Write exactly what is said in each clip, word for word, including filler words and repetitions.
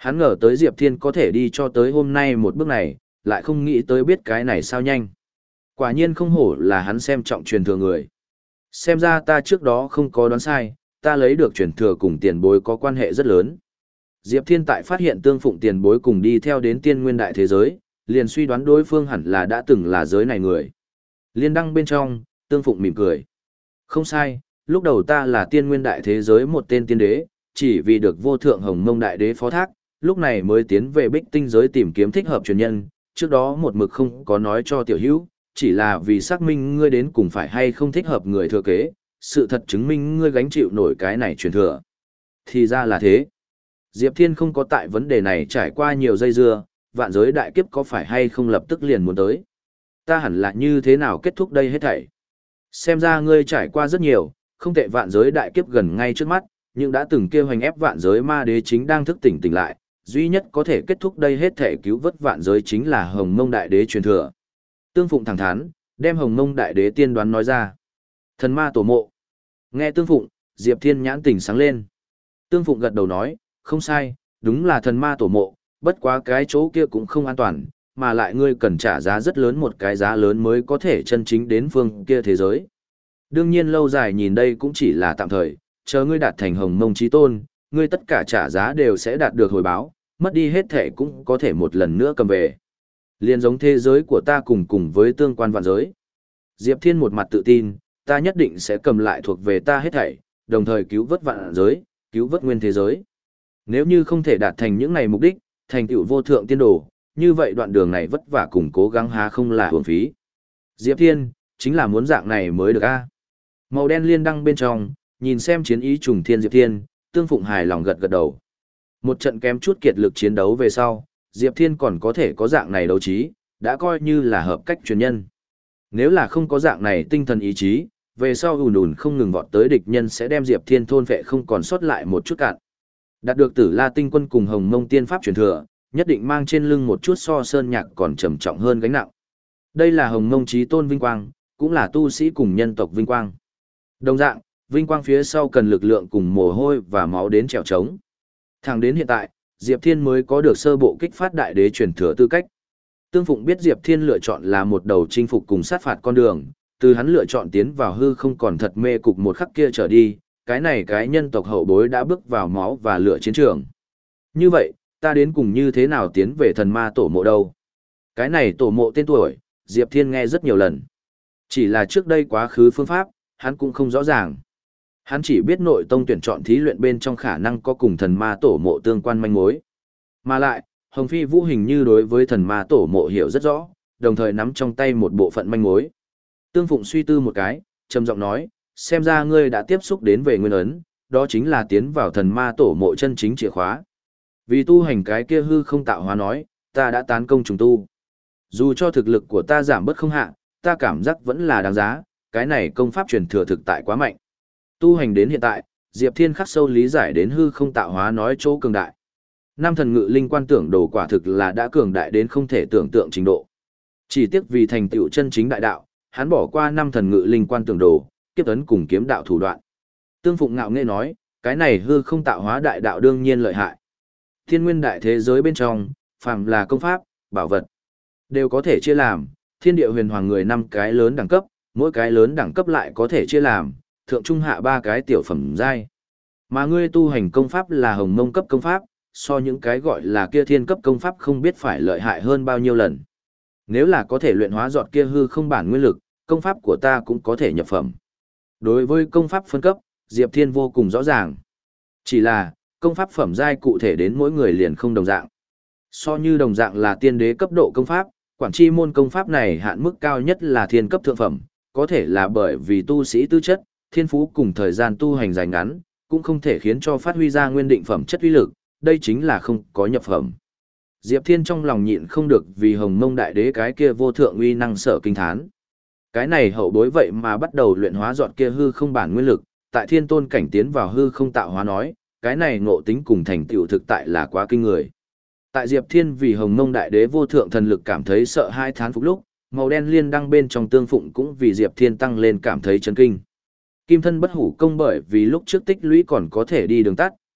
Hắn ngờ tới Diệp Thiên có thể đi cho tới hôm nay một bước này, lại không nghĩ tới biết cái này sao nhanh. Quả nhiên không hổ là hắn xem trọng truyền thừa người. Xem ra ta trước đó không có đoán sai, ta lấy được truyền thừa cùng tiền bối có quan hệ rất lớn. Diệp Thiên tại phát hiện Tương Phụng tiền bối cùng đi theo đến tiên nguyên đại thế giới, liền suy đoán đối phương hẳn là đã từng là giới này người. Liên đăng bên trong, Tương Phụng mỉm cười. Không sai, lúc đầu ta là tiên nguyên đại thế giới một tên tiên đế, chỉ vì được vô thượng hồng mông đại đế phó thác, lúc này mới tiến về bích tinh giới tìm kiếm thích hợp truyền nhân, trước đó một mực không có nói cho tiểu hữu, chỉ là vì xác minh ngươi đến cùng phải hay không thích hợp người thừa kế, sự thật chứng minh ngươi gánh chịu nổi cái này truyền thừa. Thì ra là thế. Diệp Thiên không có tại vấn đề này trải qua nhiều dây dưa, vạn giới đại kiếp có phải hay không lập tức liền muốn tới. Ta hẳn là như thế nào kết thúc đây hết thảy. Xem ra ngươi trải qua rất nhiều, không tệ, vạn giới đại kiếp gần ngay trước mắt, nhưng đã từng kêu hành ép vạn giới ma đế chính đang thức tỉnh tỉnh lại, duy nhất có thể kết thúc đây hết thảy cứu vớt vạn giới chính là Hồng Mông đại đế truyền thừa. Tương Phụng thẳng thắn, đem Hồng Mông đại đế tiên đoán nói ra. Thần ma tổ mộ. Nghe Tương Phụng, Diệp Thiên nhãn tỉnh sáng lên. Tương Phụng gật đầu nói, không sai, đúng là thần ma tổ mộ, bất quá cái chỗ kia cũng không an toàn, mà lại ngươi cần trả giá rất lớn, một cái giá lớn mới có thể chân chính đến phương kia thế giới. Đương nhiên lâu dài nhìn đây cũng chỉ là tạm thời, chờ ngươi đạt thành Hồng Mông chí tôn, ngươi tất cả trả giá đều sẽ đạt được hồi báo, mất đi hết thể cũng có thể một lần nữa cầm về. Liên giống thế giới của ta cùng cùng với tương quan vạn giới. Diệp Thiên một mặt tự tin, ta nhất định sẽ cầm lại thuộc về ta hết thảy, đồng thời cứu vớt vạn giới, cứu vớt nguyên thế giới. Nếu như không thể đạt thành những này mục đích, thành tựu vô thượng tiên đồ, như vậy đoạn đường này vất vả cùng cố gắng há không là uổng phí. Diệp Thiên, chính là muốn dạng này mới được a. Màu đen liên đăng bên trong, nhìn xem chiến ý trùng thiên Diệp Thiên, Tương Phụng hài lòng gật gật đầu. Một trận kém chút kiệt lực chiến đấu về sau, Diệp Thiên còn có thể có dạng này đấu trí, đã coi như là hợp cách truyền nhân. Nếu là không có dạng này tinh thần ý chí, về sau ùn ùn không ngừng vọt tới địch nhân sẽ đem Diệp Thiên thôn vệ không còn sót lại một chút cạn. Đạt được Tử La Tinh Quân cùng Hồng Mông Tiên Pháp truyền thừa, nhất định mang trên lưng một chút so sơn nhạc còn trầm trọng hơn gánh nặng. Đây là Hồng Mông chí tôn vinh quang, cũng là tu sĩ cùng nhân tộc vinh quang. Đồng dạng, vinh quang phía sau cần lực lượng cùng mồ hôi và máu đến trèo trống. Thẳng đến hiện tại, Diệp Thiên mới có được sơ bộ kích phát đại đế truyền thừa tư cách. Tương Phụng biết Diệp Thiên lựa chọn là một đầu chinh phục cùng sát phạt con đường, từ hắn lựa chọn tiến vào hư không còn thật mê cục một khắc kia trở đi, cái này cái nhân tộc hậu bối đã bước vào máu và lửa chiến trường. Như vậy, ta đến cùng như thế nào tiến về thần ma tổ mộ đâu? Cái này tổ mộ tên tuổi, Diệp Thiên nghe rất nhiều lần. Chỉ là trước đây quá khứ phương pháp, hắn cũng không rõ ràng. Hắn chỉ biết nội tông tuyển chọn thí luyện bên trong khả năng có cùng thần ma tổ mộ tương quan manh mối. Mà lại, Hồng Phi Vũ hình như đối với thần ma tổ mộ hiểu rất rõ, đồng thời nắm trong tay một bộ phận manh mối. Tương Phụng suy tư một cái, trầm giọng nói, xem ra ngươi đã tiếp xúc đến về nguyên ấn, đó chính là tiến vào thần ma tổ mộ chân chính chìa khóa. Vì tu hành cái kia hư không tạo hóa nói, ta đã tán công trùng tu. Dù cho thực lực của ta giảm bớt không hạ, ta cảm giác vẫn là đáng giá, cái này công pháp truyền thừa thực tại quá mạnh. Tu hành đến hiện tại, Diệp Thiên khắc sâu lý giải đến hư không tạo hóa nói chỗ cường đại. Năm thần ngự linh quan tưởng đồ quả thực là đã cường đại đến không thể tưởng tượng trình độ. Chỉ tiếc vì thành tựu chân chính đại đạo, hắn bỏ qua năm thần ngự linh quan tưởng đồ, kiếp ấn cùng kiếm đạo thủ đoạn. Tương Phụng ngạo nghễ nói, cái này hư không tạo hóa đại đạo đương nhiên lợi hại. Thiên nguyên đại thế giới bên trong, phàm là công pháp, bảo vật, đều có thể chia làm, thiên địa huyền hoàng người năm cái lớn đẳng cấp, mỗi cái lớn đẳng cấp lại có thể chia làm, thượng trung hạ ba cái tiểu phẩm giai. Mà ngươi tu hành công pháp là hồng mông cấp công pháp, so những cái gọi là kia thiên cấp công pháp không biết phải lợi hại hơn bao nhiêu lần. Nếu là có thể luyện hóa giọt kia hư không bản nguyên lực, công pháp của ta cũng có thể nhập phẩm. Đối với công pháp phân cấp, Diệp Thiên vô cùng rõ ràng. Chỉ là, công pháp phẩm giai cụ thể đến mỗi người liền không đồng dạng. So như đồng dạng là tiên đế cấp độ công pháp, quản chi môn công pháp này hạn mức cao nhất là thiên cấp thượng phẩm, có thể là bởi vì tu sĩ tư chất, thiên phú cùng thời gian tu hành dài ngắn, cũng không thể khiến cho phát huy ra nguyên định phẩm chất uy lực, đây chính là không có nhập phẩm. Diệp Thiên trong lòng nhịn không được vì Hồng Mông đại đế cái kia vô thượng uy năng sở kinh thán. Cái này hậu bối vậy mà bắt đầu luyện hóa giọt kia hư không bản nguyên lực, tại thiên tôn cảnh tiến vào hư không tạo hóa nói, cái này ngộ tính cùng thành tựu thực tại là quá kinh người. Tại Diệp Thiên vì Hồng Mông đại đế vô thượng thần lực cảm thấy sợ hai thán phục lúc, màu đen liên đăng bên trong Tương Phụng cũng vì Diệp Thiên tăng lên cảm thấy chấn kinh. Kim thân bất hủ công bởi vì lúc trước tích lũy còn có thể đi đường tắt,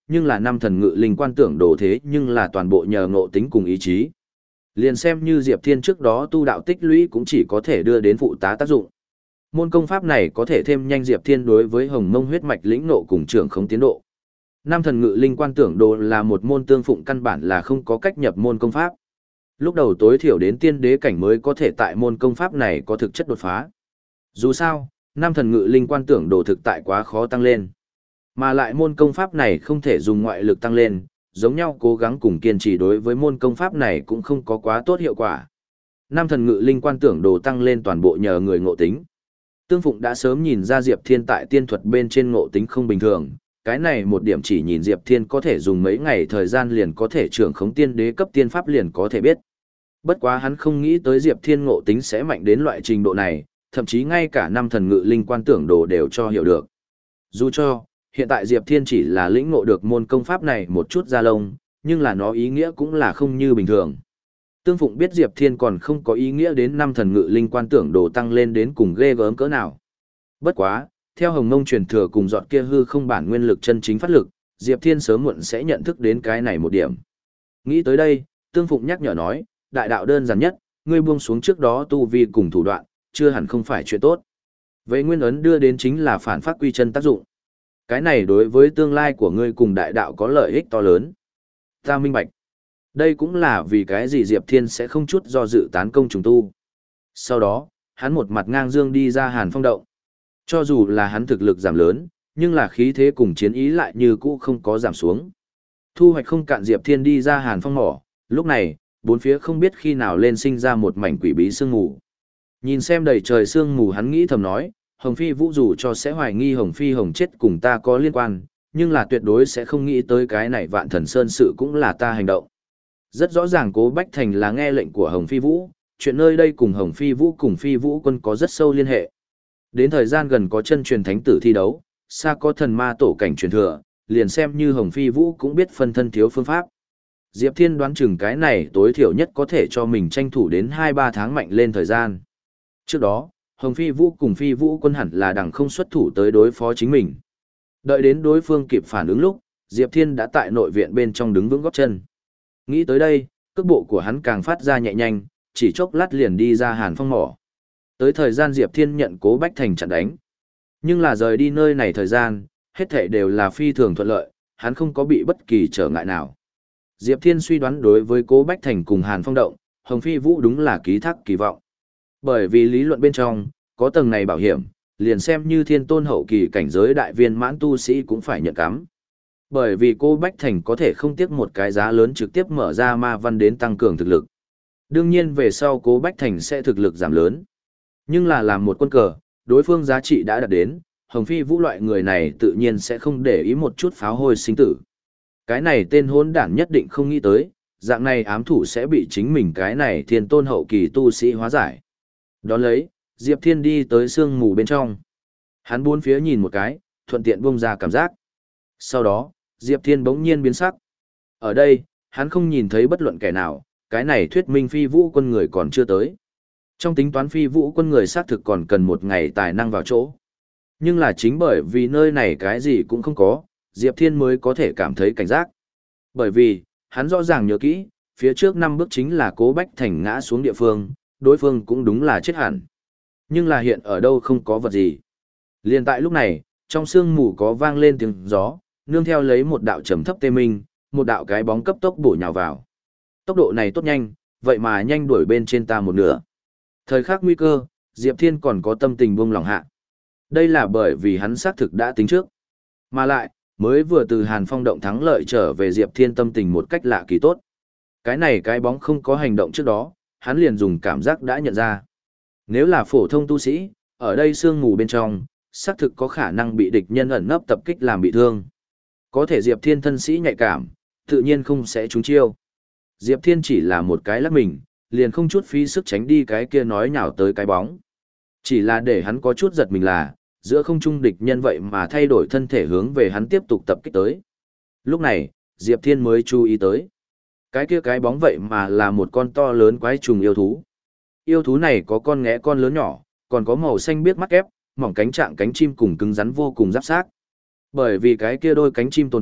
nhưng là năm thần ngự linh quan tưởng đồ thế nhưng là toàn bộ nhờ ngộ tính cùng ý chí. Liền xem như Diệp Thiên trước đó tu đạo tích lũy cũng chỉ có thể đưa đến phụ tá tác dụng. Môn công pháp này có thể thêm nhanh Diệp Thiên đối với Hồng Mông huyết mạch lĩnh nộ cùng trưởng không tiến độ. Năm thần ngự linh quan tưởng đồ là một môn tương phụng căn bản là không có cách nhập môn công pháp. Lúc đầu tối thiểu đến tiên đế cảnh mới có thể tại môn công pháp này có thực chất đột phá. Dù sao, năm thần ngự linh quan tưởng đồ thực tại quá khó tăng lên. Mà lại môn công pháp này không thể dùng ngoại lực tăng lên, giống nhau cố gắng cùng kiên trì đối với môn công pháp này cũng không có quá tốt hiệu quả. Năm thần ngự linh quan tưởng đồ tăng lên toàn bộ nhờ người ngộ tính. Tương Phụng đã sớm nhìn ra Diệp Thiên tại tiên thuật bên trên ngộ tính không bình thường, cái này một điểm chỉ nhìn Diệp Thiên có thể dùng mấy ngày thời gian liền có thể trưởng khống tiên đế cấp tiên pháp liền có thể biết. Bất quá hắn không nghĩ tới Diệp Thiên ngộ tính sẽ mạnh đến loại trình độ này, thậm chí ngay cả năm thần ngự linh quan tưởng đồ đều cho hiểu được. Dù cho, hiện tại Diệp Thiên chỉ là lĩnh ngộ được môn công pháp này một chút da lông, nhưng là nó ý nghĩa cũng là không như bình thường. Tương Phụng biết Diệp Thiên còn không có ý nghĩa đến năm thần ngự linh quan tưởng đồ tăng lên đến cùng ghê gớm cỡ nào. Bất quá, theo Hồng Mông truyền thừa cùng giọt kia hư không bản nguyên lực chân chính phát lực, Diệp Thiên sớm muộn sẽ nhận thức đến cái này một điểm. Nghĩ tới đây, Tương Phụng nhắc nhở nói, đại đạo đơn giản nhất, ngươi buông xuống trước đó tu vi cùng thủ đoạn, chưa hẳn không phải chuyện tốt. Vậy nguyên ấn đưa đến chính là phản phát quy chân tác dụng. Cái này đối với tương lai của ngươi cùng đại đạo có lợi ích to lớn. Ta minh bạch. Đây cũng là vì cái gì Diệp Thiên sẽ không chút do dự tán công trùng tu. Sau đó, hắn một mặt ngang dương đi ra Hàn Phong động. Cho dù là hắn thực lực giảm lớn, nhưng là khí thế cùng chiến ý lại như cũ không có giảm xuống. Thu hoạch không cạn Diệp Thiên đi ra Hàn Phong mỏ, lúc này, bốn phía không biết khi nào lên sinh ra một mảnh quỷ bí sương mù. Nhìn xem đầy trời sương mù hắn nghĩ thầm nói, Hồng Phi Vũ dù cho sẽ hoài nghi Hồng Phi Hồng chết cùng ta có liên quan, nhưng là tuyệt đối sẽ không nghĩ tới cái này Vạn Thần Sơn sự cũng là ta hành động. Rất rõ ràng Cố Bách Thành là nghe lệnh của Hồng Phi Vũ, chuyện nơi đây cùng Hồng Phi Vũ cùng Phi Vũ quân có rất sâu liên hệ. Đến thời gian gần có chân truyền thánh tử thi đấu, xa có thần ma tổ cảnh truyền thừa, liền xem như Hồng Phi Vũ cũng biết phân thân thiếu phương pháp. Diệp Thiên đoán chừng cái này tối thiểu nhất có thể cho mình tranh thủ đến hai ba tháng mạnh lên thời gian. Trước đó, Hồng Phi Vũ cùng Phi Vũ quân hẳn là đằng không xuất thủ tới đối phó chính mình. Đợi đến đối phương kịp phản ứng lúc, Diệp Thiên đã tại nội viện bên trong đứng vững gót chân. Nghĩ tới đây, cước bộ của hắn càng phát ra nhẹ nhanh, chỉ chốc lát liền đi ra Hàn Phong mỏ. Tới thời gian Diệp Thiên nhận Cố Bách Thành chặn đánh. Nhưng là rời đi nơi này thời gian, hết thảy đều là phi thường thuận lợi, hắn không có bị bất kỳ trở ngại nào. Diệp Thiên suy đoán đối với Cố Bách Thành cùng Hàn Phong động, Hồng Phi Vũ đúng là ký thác kỳ vọng. Bởi vì lý luận bên trong, có tầng này bảo hiểm, liền xem như thiên tôn hậu kỳ cảnh giới đại viên mãn tu sĩ cũng phải nhận cắm. Bởi vì Cố Bách Thành có thể không tiếc một cái giá lớn trực tiếp mở ra ma văn đến tăng cường thực lực. Đương nhiên về sau Cố Bách Thành sẽ thực lực giảm lớn. Nhưng là làm một quân cờ, đối phương giá trị đã đạt đến, Hồng Phi Vũ loại người này tự nhiên sẽ không để ý một chút pháo hôi sinh tử. Cái này tên hôn đản nhất định không nghĩ tới, dạng này ám thủ sẽ bị chính mình cái này thiên tôn hậu kỳ tu sĩ hóa giải. Đón lấy, Diệp Thiên đi tới sương mù bên trong. Hắn bốn phía nhìn một cái, thuận tiện bông ra cảm giác. Sau đó, Diệp Thiên bỗng nhiên biến sắc. Ở đây, hắn không nhìn thấy bất luận kẻ nào, cái này thuyết minh Phi Vũ quân người còn chưa tới. Trong tính toán Phi Vũ quân người xác thực còn cần một ngày tài năng vào chỗ. Nhưng là chính bởi vì nơi này cái gì cũng không có, Diệp Thiên mới có thể cảm thấy cảnh giác. Bởi vì, hắn rõ ràng nhớ kỹ, phía trước năm bước chính là Cố Bách Thành ngã xuống địa phương, đối phương cũng đúng là chết hẳn. Nhưng là hiện ở đâu không có vật gì. Liên tại lúc này, trong sương mù có vang lên tiếng gió, nương theo lấy một đạo trầm thấp tê minh, một đạo cái bóng cấp tốc bổ nhào vào. Tốc độ này tốt nhanh, vậy mà nhanh đuổi bên trên ta một nửa. Thời khắc nguy cơ, Diệp Thiên còn có tâm tình buông lòng hạ. Đây là bởi vì hắn xác thực đã tính trước. Mà lại, mới vừa từ Hàn Phong động thắng lợi trở về Diệp Thiên tâm tình một cách lạ kỳ tốt. Cái này cái bóng không có hành động trước đó, hắn liền dùng cảm giác đã nhận ra. Nếu là phổ thông tu sĩ, ở đây sương mù bên trong, xác thực có khả năng bị địch nhân ẩn nấp tập kích làm bị thương. Có thể Diệp Thiên thân sĩ nhạy cảm, tự nhiên không sẽ trúng chiêu. Diệp Thiên chỉ là một cái lắc mình, liền không chút phí sức tránh đi cái kia nói nhào tới cái bóng. Chỉ là để hắn có chút giật mình là, giữa không trung địch nhân vậy mà thay đổi thân thể hướng về hắn tiếp tục tập kích tới. Lúc này, Diệp Thiên mới chú ý tới. Cái kia cái bóng vậy mà là một con to lớn quái trùng yêu thú. Yêu thú này có con ngẽ con lớn nhỏ, còn có màu xanh biếc mắt ép, mỏng cánh trạng cánh chim cùng cứng rắn vô cùng giáp xác. Bởi vì cái kia đôi cánh chim tồn tại,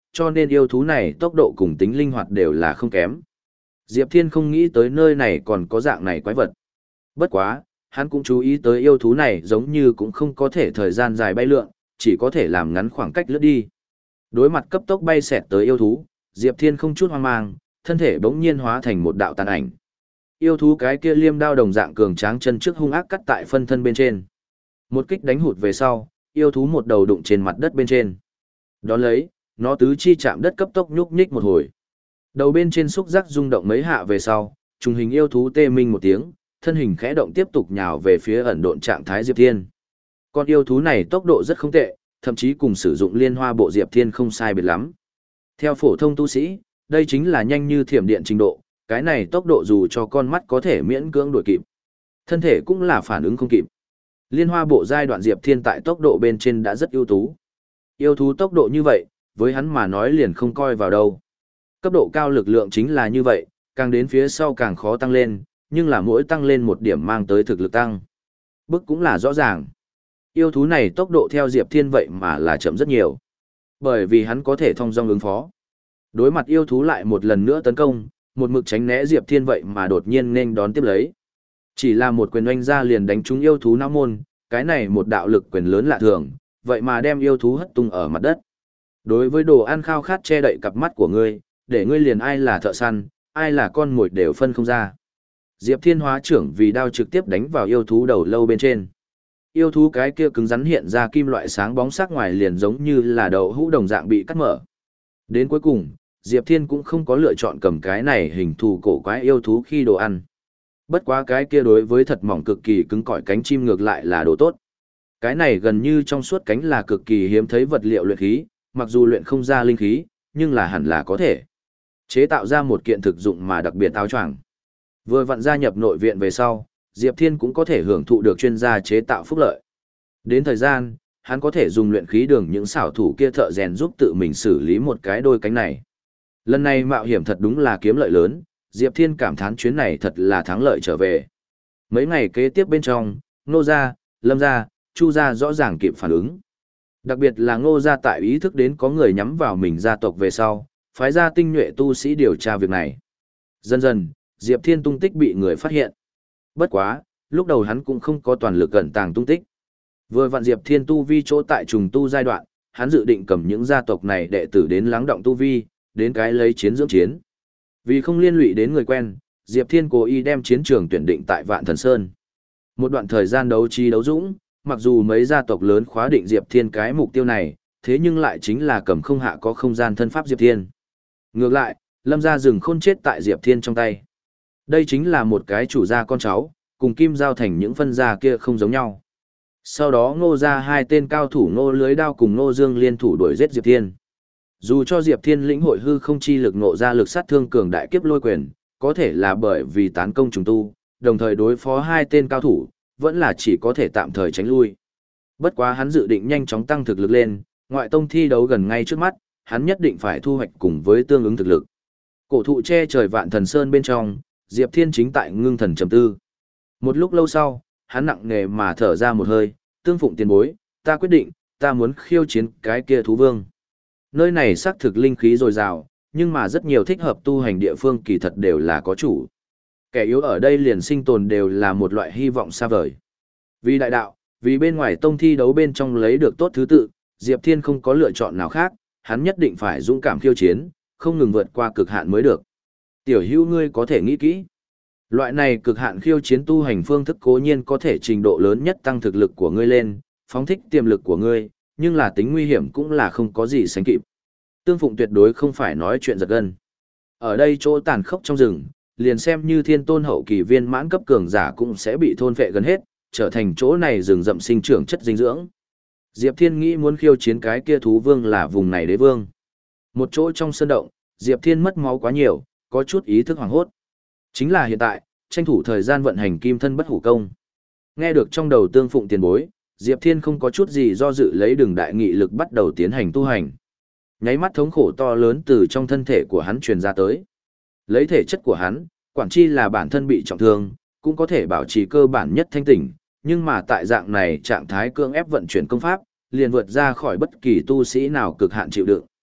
cho nên yêu thú này tốc độ cùng tính linh hoạt đều là không kém. Diệp Thiên không nghĩ tới nơi này còn có dạng này quái vật. Bất quá, hắn cũng chú ý tới yêu thú này giống như cũng không có thể thời gian dài bay lượn, chỉ có thể làm ngắn khoảng cách lướt đi. Đối mặt cấp tốc bay xẹt tới yêu thú, Diệp Thiên không chút hoang mang, thân thể bỗng nhiên hóa thành một đạo tàn ảnh. Yêu thú cái kia liêm đao đồng dạng cường tráng chân trước hung ác cắt tại phân thân bên trên. Một kích đánh hụt về sau, yêu thú một đầu đụng trên mặt đất bên trên. Đón lấy, nó tứ chi chạm đất cấp tốc nhúc nhích một hồi. Đầu bên trên xúc giác rung động mấy hạ về sau, trùng hình yêu thú tê minh một tiếng, thân hình khẽ động tiếp tục nhào về phía ẩn độn trạng thái Diệp Thiên. Con yêu thú này tốc độ rất không tệ, thậm chí cùng sử dụng liên hoa bộ Diệp Thiên không sai biệt lắm. Theo phổ thông tu sĩ, đây chính là nhanh như thiểm điện trình độ, cái này tốc độ dù cho con mắt có thể miễn cưỡng đuổi kịp. Thân thể cũng là phản ứng không kịp. Liên hoa bộ giai đoạn Diệp Thiên tại tốc độ bên trên đã rất ưu tú. Yêu thú tốc độ như vậy, với hắn mà nói liền không coi vào đâu. Cấp độ cao lực lượng chính là như vậy, càng đến phía sau càng khó tăng lên, nhưng là mỗi tăng lên một điểm mang tới thực lực tăng. Bức cũng là rõ ràng. Yêu thú này tốc độ theo Diệp Thiên vậy mà là chậm rất nhiều. Bởi vì hắn có thể thông dong ứng phó. Đối mặt yêu thú lại một lần nữa tấn công, một mực tránh né Diệp Thiên vậy mà đột nhiên nên đón tiếp lấy. Chỉ là một quyền oanh ra liền đánh trúng yêu thú não môn, cái này một đạo lực quyền lớn lạ thường, vậy mà đem yêu thú hất tung ở mặt đất. Đối với đồ ăn khao khát che đậy cặp mắt của ngươi, để ngươi liền ai là thợ săn, ai là con mồi đều phân không ra. Diệp Thiên hóa trưởng vì đao trực tiếp đánh vào yêu thú đầu lâu bên trên. Yêu thú cái kia cứng rắn hiện ra kim loại sáng bóng sắc ngoài liền giống như là đậu hũ đồng dạng bị cắt mở. Đến cuối cùng, Diệp Thiên cũng không có lựa chọn cầm cái này hình thù cổ quái yêu thú khi đồ ăn. Bất quá cái kia đối với thật mỏng cực kỳ cứng cỏi cánh chim ngược lại là đồ tốt. Cái này gần như trong suốt cánh là cực kỳ hiếm thấy vật liệu luyện khí, mặc dù luyện không ra linh khí, nhưng là hẳn là có thể chế tạo ra một kiện thực dụng mà đặc biệt áo choàng. Vừa vặn gia nhập nội viện về sau, Diệp Thiên cũng có thể hưởng thụ được chuyên gia chế tạo phúc lợi. Đến thời gian, hắn có thể dùng luyện khí đường những xảo thủ kia thợ rèn giúp tự mình xử lý một cái đôi cánh này. Lần này mạo hiểm thật đúng là kiếm lợi lớn, Diệp Thiên cảm thán chuyến này thật là thắng lợi trở về. Mấy ngày kế tiếp bên trong, Ngô gia, Lâm gia, Chu gia rõ ràng kịp phản ứng. Đặc biệt là Ngô gia tại ý thức đến có người nhắm vào mình gia tộc về sau, phái ra tinh nhuệ tu sĩ điều tra việc này. Dần dần, Diệp Thiên tung tích bị người phát hiện. Bất quá, lúc đầu hắn cũng không có toàn lực ẩn tàng tung tích. Vừa vặn Diệp Thiên tu vi chỗ tại trùng tu giai đoạn, hắn dự định cầm những gia tộc này đệ tử đến lắng động tu vi, đến cái lấy chiến dưỡng chiến. Vì không liên lụy đến người quen, Diệp Thiên cố ý đem chiến trường tuyển định tại Vạn Thần Sơn. Một đoạn thời gian đấu trí đấu dũng, mặc dù mấy gia tộc lớn khóa định Diệp Thiên cái mục tiêu này, thế nhưng lại chính là cầm không hạ có không gian thân pháp Diệp Thiên. Ngược lại, Lâm gia rừng khôn chết tại Diệp Thiên trong tay. Đây chính là một cái chủ gia con cháu, cùng Kim Giao thành những phân gia kia không giống nhau. Sau đó Ngô gia hai tên cao thủ Ngô Lưới Đao cùng Ngô Dương liên thủ đuổi giết Diệp Thiên. Dù cho Diệp Thiên lĩnh hội hư không chi lực ngộ ra lực sát thương cường đại kiếp lôi quyền, có thể là bởi vì tán công trùng tu, đồng thời đối phó hai tên cao thủ, vẫn là chỉ có thể tạm thời tránh lui. Bất quá hắn dự định nhanh chóng tăng thực lực lên, ngoại tông thi đấu gần ngay trước mắt, hắn nhất định phải thu hoạch cùng với tương ứng thực lực. Cổ thụ che trời Vạn Thần Sơn bên trong, Diệp Thiên chính tại ngưng thần trầm tư. Một lúc lâu sau, hắn nặng nề mà thở ra một hơi, tương phụng tiền bối, ta quyết định, ta muốn khiêu chiến cái kia thú vương. Nơi này xác thực linh khí dồi dào, nhưng mà rất nhiều thích hợp tu hành địa phương kỳ thật đều là có chủ. Kẻ yếu ở đây liền sinh tồn đều là một loại hy vọng xa vời. Vì đại đạo, vì bên ngoài tông thi đấu bên trong lấy được tốt thứ tự, Diệp Thiên không có lựa chọn nào khác, hắn nhất định phải dũng cảm khiêu chiến, không ngừng vượt qua cực hạn mới được. Tiểu hữu ngươi có thể nghĩ kỹ. Loại này cực hạn khiêu chiến tu hành phương thức cố nhiên có thể trình độ lớn nhất tăng thực lực của ngươi lên, phóng thích tiềm lực của ngươi, nhưng là tính nguy hiểm cũng là không có gì sánh kịp. Tương Phụng tuyệt đối không phải nói chuyện giật gân. Ở đây chỗ tàn khốc trong rừng, liền xem như thiên tôn hậu kỳ viên mãn cấp cường giả cũng sẽ bị thôn phệ gần hết, trở thành chỗ này rừng rậm sinh trưởng chất dinh dưỡng. Diệp Thiên nghĩ muốn khiêu chiến cái kia thú vương là vùng này đế vương. Một chỗ trong sơn động, Diệp Thiên mất máu quá nhiều, có chút ý thức hoảng hốt. Chính là hiện tại, tranh thủ thời gian vận hành kim thân bất hủ công. Nghe được trong đầu Tương Phụng tiền bối, Diệp Thiên không có chút gì do dự lấy đường đại nghị lực bắt đầu tiến hành tu hành. Nháy mắt thống khổ to lớn từ trong thân thể của hắn truyền ra tới. Lấy thể chất của hắn, quản chi là bản thân bị trọng thương, cũng có thể bảo trì cơ bản nhất thanh tỉnh, nhưng mà tại dạng này trạng thái cưỡng ép vận chuyển công pháp, liền vượt ra khỏi bất kỳ tu sĩ nào cực hạn chịu đựng.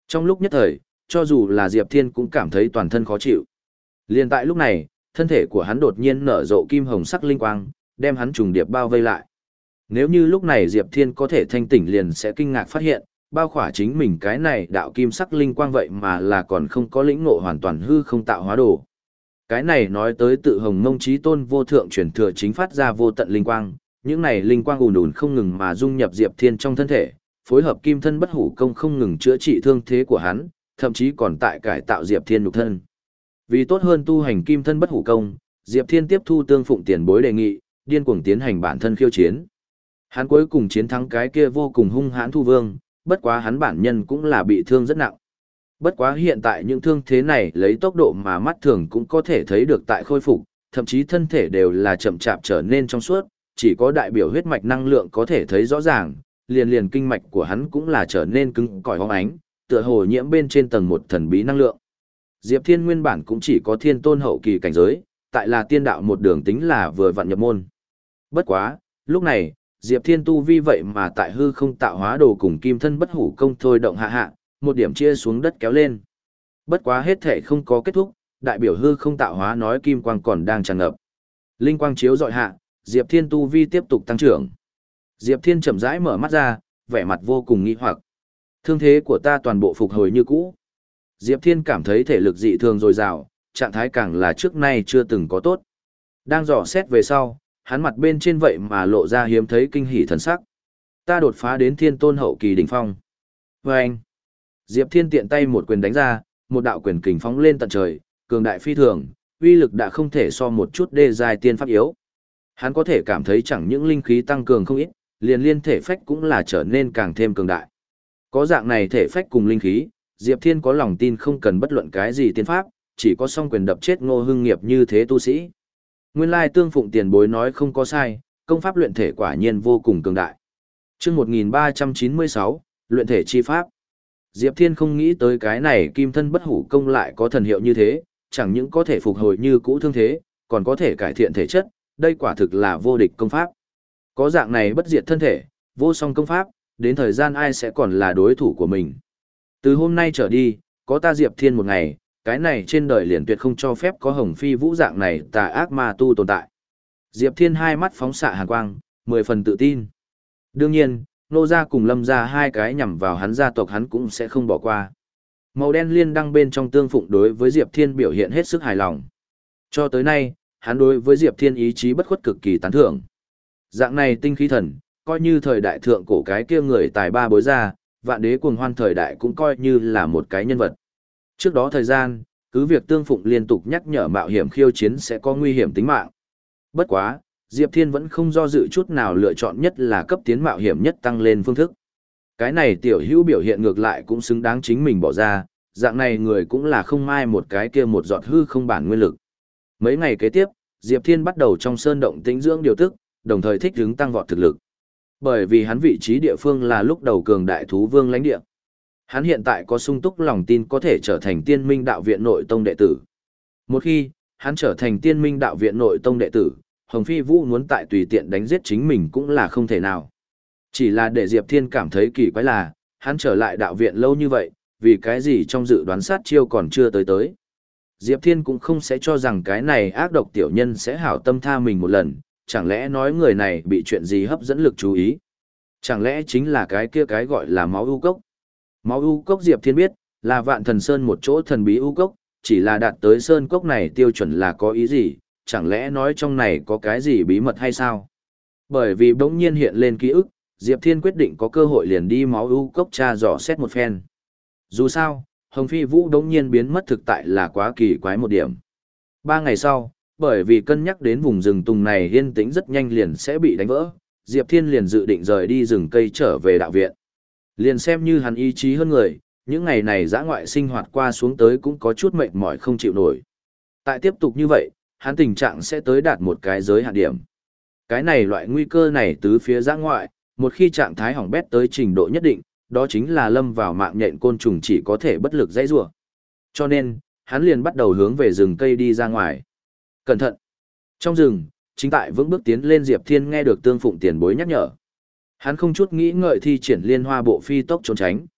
Trong lúc nhất thời, cho dù là Diệp Thiên cũng cảm thấy toàn thân khó chịu. Liên tại lúc này, thân thể của hắn đột nhiên nở rộ kim hồng sắc linh quang, đem hắn trùng điệp bao vây lại. Nếu như lúc này Diệp Thiên có thể thanh tỉnh liền sẽ kinh ngạc phát hiện, bao khỏa chính mình cái này đạo kim sắc linh quang vậy mà là còn không có lĩnh ngộ hoàn toàn hư không tạo hóa đồ. Cái này nói tới tự Hồng Mông Chí Tôn vô thượng truyền thừa chính phát ra vô tận linh quang, những này linh quang ùn ùn không ngừng mà dung nhập Diệp Thiên trong thân thể, phối hợp kim thân bất hủ công không ngừng chữa trị thương thế của hắn, thậm chí còn tại cải tạo Diệp Thiên nhục thân. Vì tốt hơn tu hành kim thân bất hủ công, Diệp Thiên tiếp thu Tương Phụng tiền bối đề nghị, điên cuồng tiến hành bản thân khiêu chiến. Hắn cuối cùng chiến thắng cái kia vô cùng hung hãn Thu Vương, bất quá hắn bản nhân cũng là bị thương rất nặng. Bất quá hiện tại những thương thế này lấy tốc độ mà mắt thường cũng có thể thấy được tại khôi phục, thậm chí thân thể đều là chậm chạp trở nên trong suốt, chỉ có đại biểu huyết mạch năng lượng có thể thấy rõ ràng, liền liền kinh mạch của hắn cũng là trở nên cứng cỏi óng ánh, tựa hồ nhiễm bên trên tầng một thần bí năng lượng. Diệp Thiên nguyên bản cũng chỉ có thiên tôn hậu kỳ cảnh giới, tại là tiên đạo một đường tính là vừa vặn nhập môn. Bất quá, lúc này, Diệp Thiên tu vi vậy mà tại hư không tạo hóa đồ cùng kim thân bất hủ công thôi động hạ hạ, một điểm chia xuống đất kéo lên. Bất quá hết thể không có kết thúc, đại biểu hư không tạo hóa nói kim quang còn đang tràn ngập. Linh quang chiếu dọi hạ, Diệp Thiên tu vi tiếp tục tăng trưởng. Diệp Thiên chậm rãi mở mắt ra, vẻ mặt vô cùng nghi hoặc. Thương thế của ta toàn bộ phục hồi như cũ. Diệp Thiên cảm thấy thể lực dị thường dồi dào, trạng thái càng là trước nay chưa từng có tốt. Đang dò xét về sau, hắn mặt bên trên vậy mà lộ ra hiếm thấy kinh hỉ thần sắc. Ta đột phá đến thiên tôn hậu kỳ đỉnh phong. Và anh, Diệp Thiên tiện tay một quyền đánh ra, một đạo quyền kình phóng lên tận trời, cường đại phi thường, uy lực đã không thể so một chút đê giai tiên pháp yếu. Hắn có thể cảm thấy chẳng những linh khí tăng cường không ít, liền liên thể phách cũng là trở nên càng thêm cường đại. Có dạng này thể phách cùng linh khí, Diệp Thiên có lòng tin không cần bất luận cái gì tiên pháp, chỉ có song quyền đập chết Ngô Hưng Nghiệp như thế tu sĩ. Nguyên lai Tương Phụng tiền bối nói không có sai, công pháp luyện thể quả nhiên vô cùng cường đại. Chương một nghìn ba trăm chín mươi sáu, luyện thể chi pháp. Diệp Thiên không nghĩ tới cái này kim thân bất hủ công lại có thần hiệu như thế, chẳng những có thể phục hồi như cũ thương thế, còn có thể cải thiện thể chất, đây quả thực là vô địch công pháp. Có dạng này bất diệt thân thể, vô song công pháp, đến thời gian ai sẽ còn là đối thủ của mình. Từ hôm nay trở đi, có ta Diệp Thiên một ngày, cái này trên đời liền tuyệt không cho phép có Hồng Phi Vũ dạng này tà ác ma tu tồn tại. Diệp Thiên hai mắt phóng xạ hàn quang, mười phần tự tin. Đương nhiên, Nô gia cùng Lâm gia hai cái nhằm vào hắn gia tộc hắn cũng sẽ không bỏ qua. Màu đen liên đăng bên trong Tương Phụng đối với Diệp Thiên biểu hiện hết sức hài lòng. Cho tới nay, hắn đối với Diệp Thiên ý chí bất khuất cực kỳ tán thưởng. Dạng này tinh khí thần, coi như thời đại thượng cổ cái kia người tài ba bối ra, vạn đế cuồng hoan thời đại cũng coi như là một cái nhân vật. Trước đó thời gian, cứ việc Tương Phụng liên tục nhắc nhở mạo hiểm khiêu chiến sẽ có nguy hiểm tính mạng. Bất quá, Diệp Thiên vẫn không do dự chút nào lựa chọn nhất là cấp tiến mạo hiểm nhất tăng lên phương thức. Cái này tiểu hữu biểu hiện ngược lại cũng xứng đáng chính mình bỏ ra, dạng này người cũng là không mai một cái kia một giọt hư không bản nguyên lực. Mấy ngày kế tiếp, Diệp Thiên bắt đầu trong sơn động tĩnh dưỡng điều tức, đồng thời thích ứng tăng vọt thực lực. Bởi vì hắn vị trí địa phương là lúc đầu cường đại thú vương lãnh địa. Hắn hiện tại có sung túc lòng tin có thể trở thành Tiên Minh Đạo Viện nội tông đệ tử. Một khi hắn trở thành Tiên Minh Đạo Viện nội tông đệ tử, Hồng Phi Vũ muốn tại tùy tiện đánh giết chính mình cũng là không thể nào. Chỉ là để Diệp Thiên cảm thấy kỳ quái là, hắn trở lại đạo viện lâu như vậy, vì cái gì trong dự đoán sát chiêu còn chưa tới tới. Diệp Thiên cũng không sẽ cho rằng cái này ác độc tiểu nhân sẽ hảo tâm tha mình một lần, chẳng lẽ nói người này bị chuyện gì hấp dẫn lực chú ý. Chẳng lẽ chính là cái kia cái gọi là máu ưu cốc. Máu ưu cốc Diệp Thiên biết, là Vạn Thần Sơn một chỗ thần bí ưu cốc, chỉ là đạt tới sơn cốc này tiêu chuẩn là có ý gì, chẳng lẽ nói trong này có cái gì bí mật hay sao? Bởi vì bỗng nhiên hiện lên ký ức, Diệp Thiên quyết định có cơ hội liền đi máu ưu cốc tra dò xét một phen. Dù sao, Hồng Phi Vũ bỗng nhiên biến mất thực tại là quá kỳ quái một điểm. Ba ngày sau, bởi vì cân nhắc đến vùng rừng tùng này yên tĩnh rất nhanh liền sẽ bị đánh vỡ, Diệp Thiên liền dự định rời đi rừng cây trở về đạo viện. Liền xem như hắn ý chí hơn người, những ngày này dã ngoại sinh hoạt qua xuống tới cũng có chút mệt mỏi không chịu nổi. Tại tiếp tục như vậy, hắn tình trạng sẽ tới đạt một cái giới hạn điểm. Cái này loại nguy cơ này tứ phía dã ngoại, một khi trạng thái hỏng bét tới trình độ nhất định, đó chính là lâm vào mạng nhện côn trùng chỉ có thể bất lực dãy rủa. Cho nên, hắn liền bắt đầu hướng về rừng cây đi ra ngoài. Cẩn thận! Trong rừng, chính tại vững bước tiến lên Diệp Thiên nghe được Tương Phụng tiền bối nhắc nhở. Hắn không chút nghĩ ngợi thi triển liên hoa bộ phi tốc trốn tránh.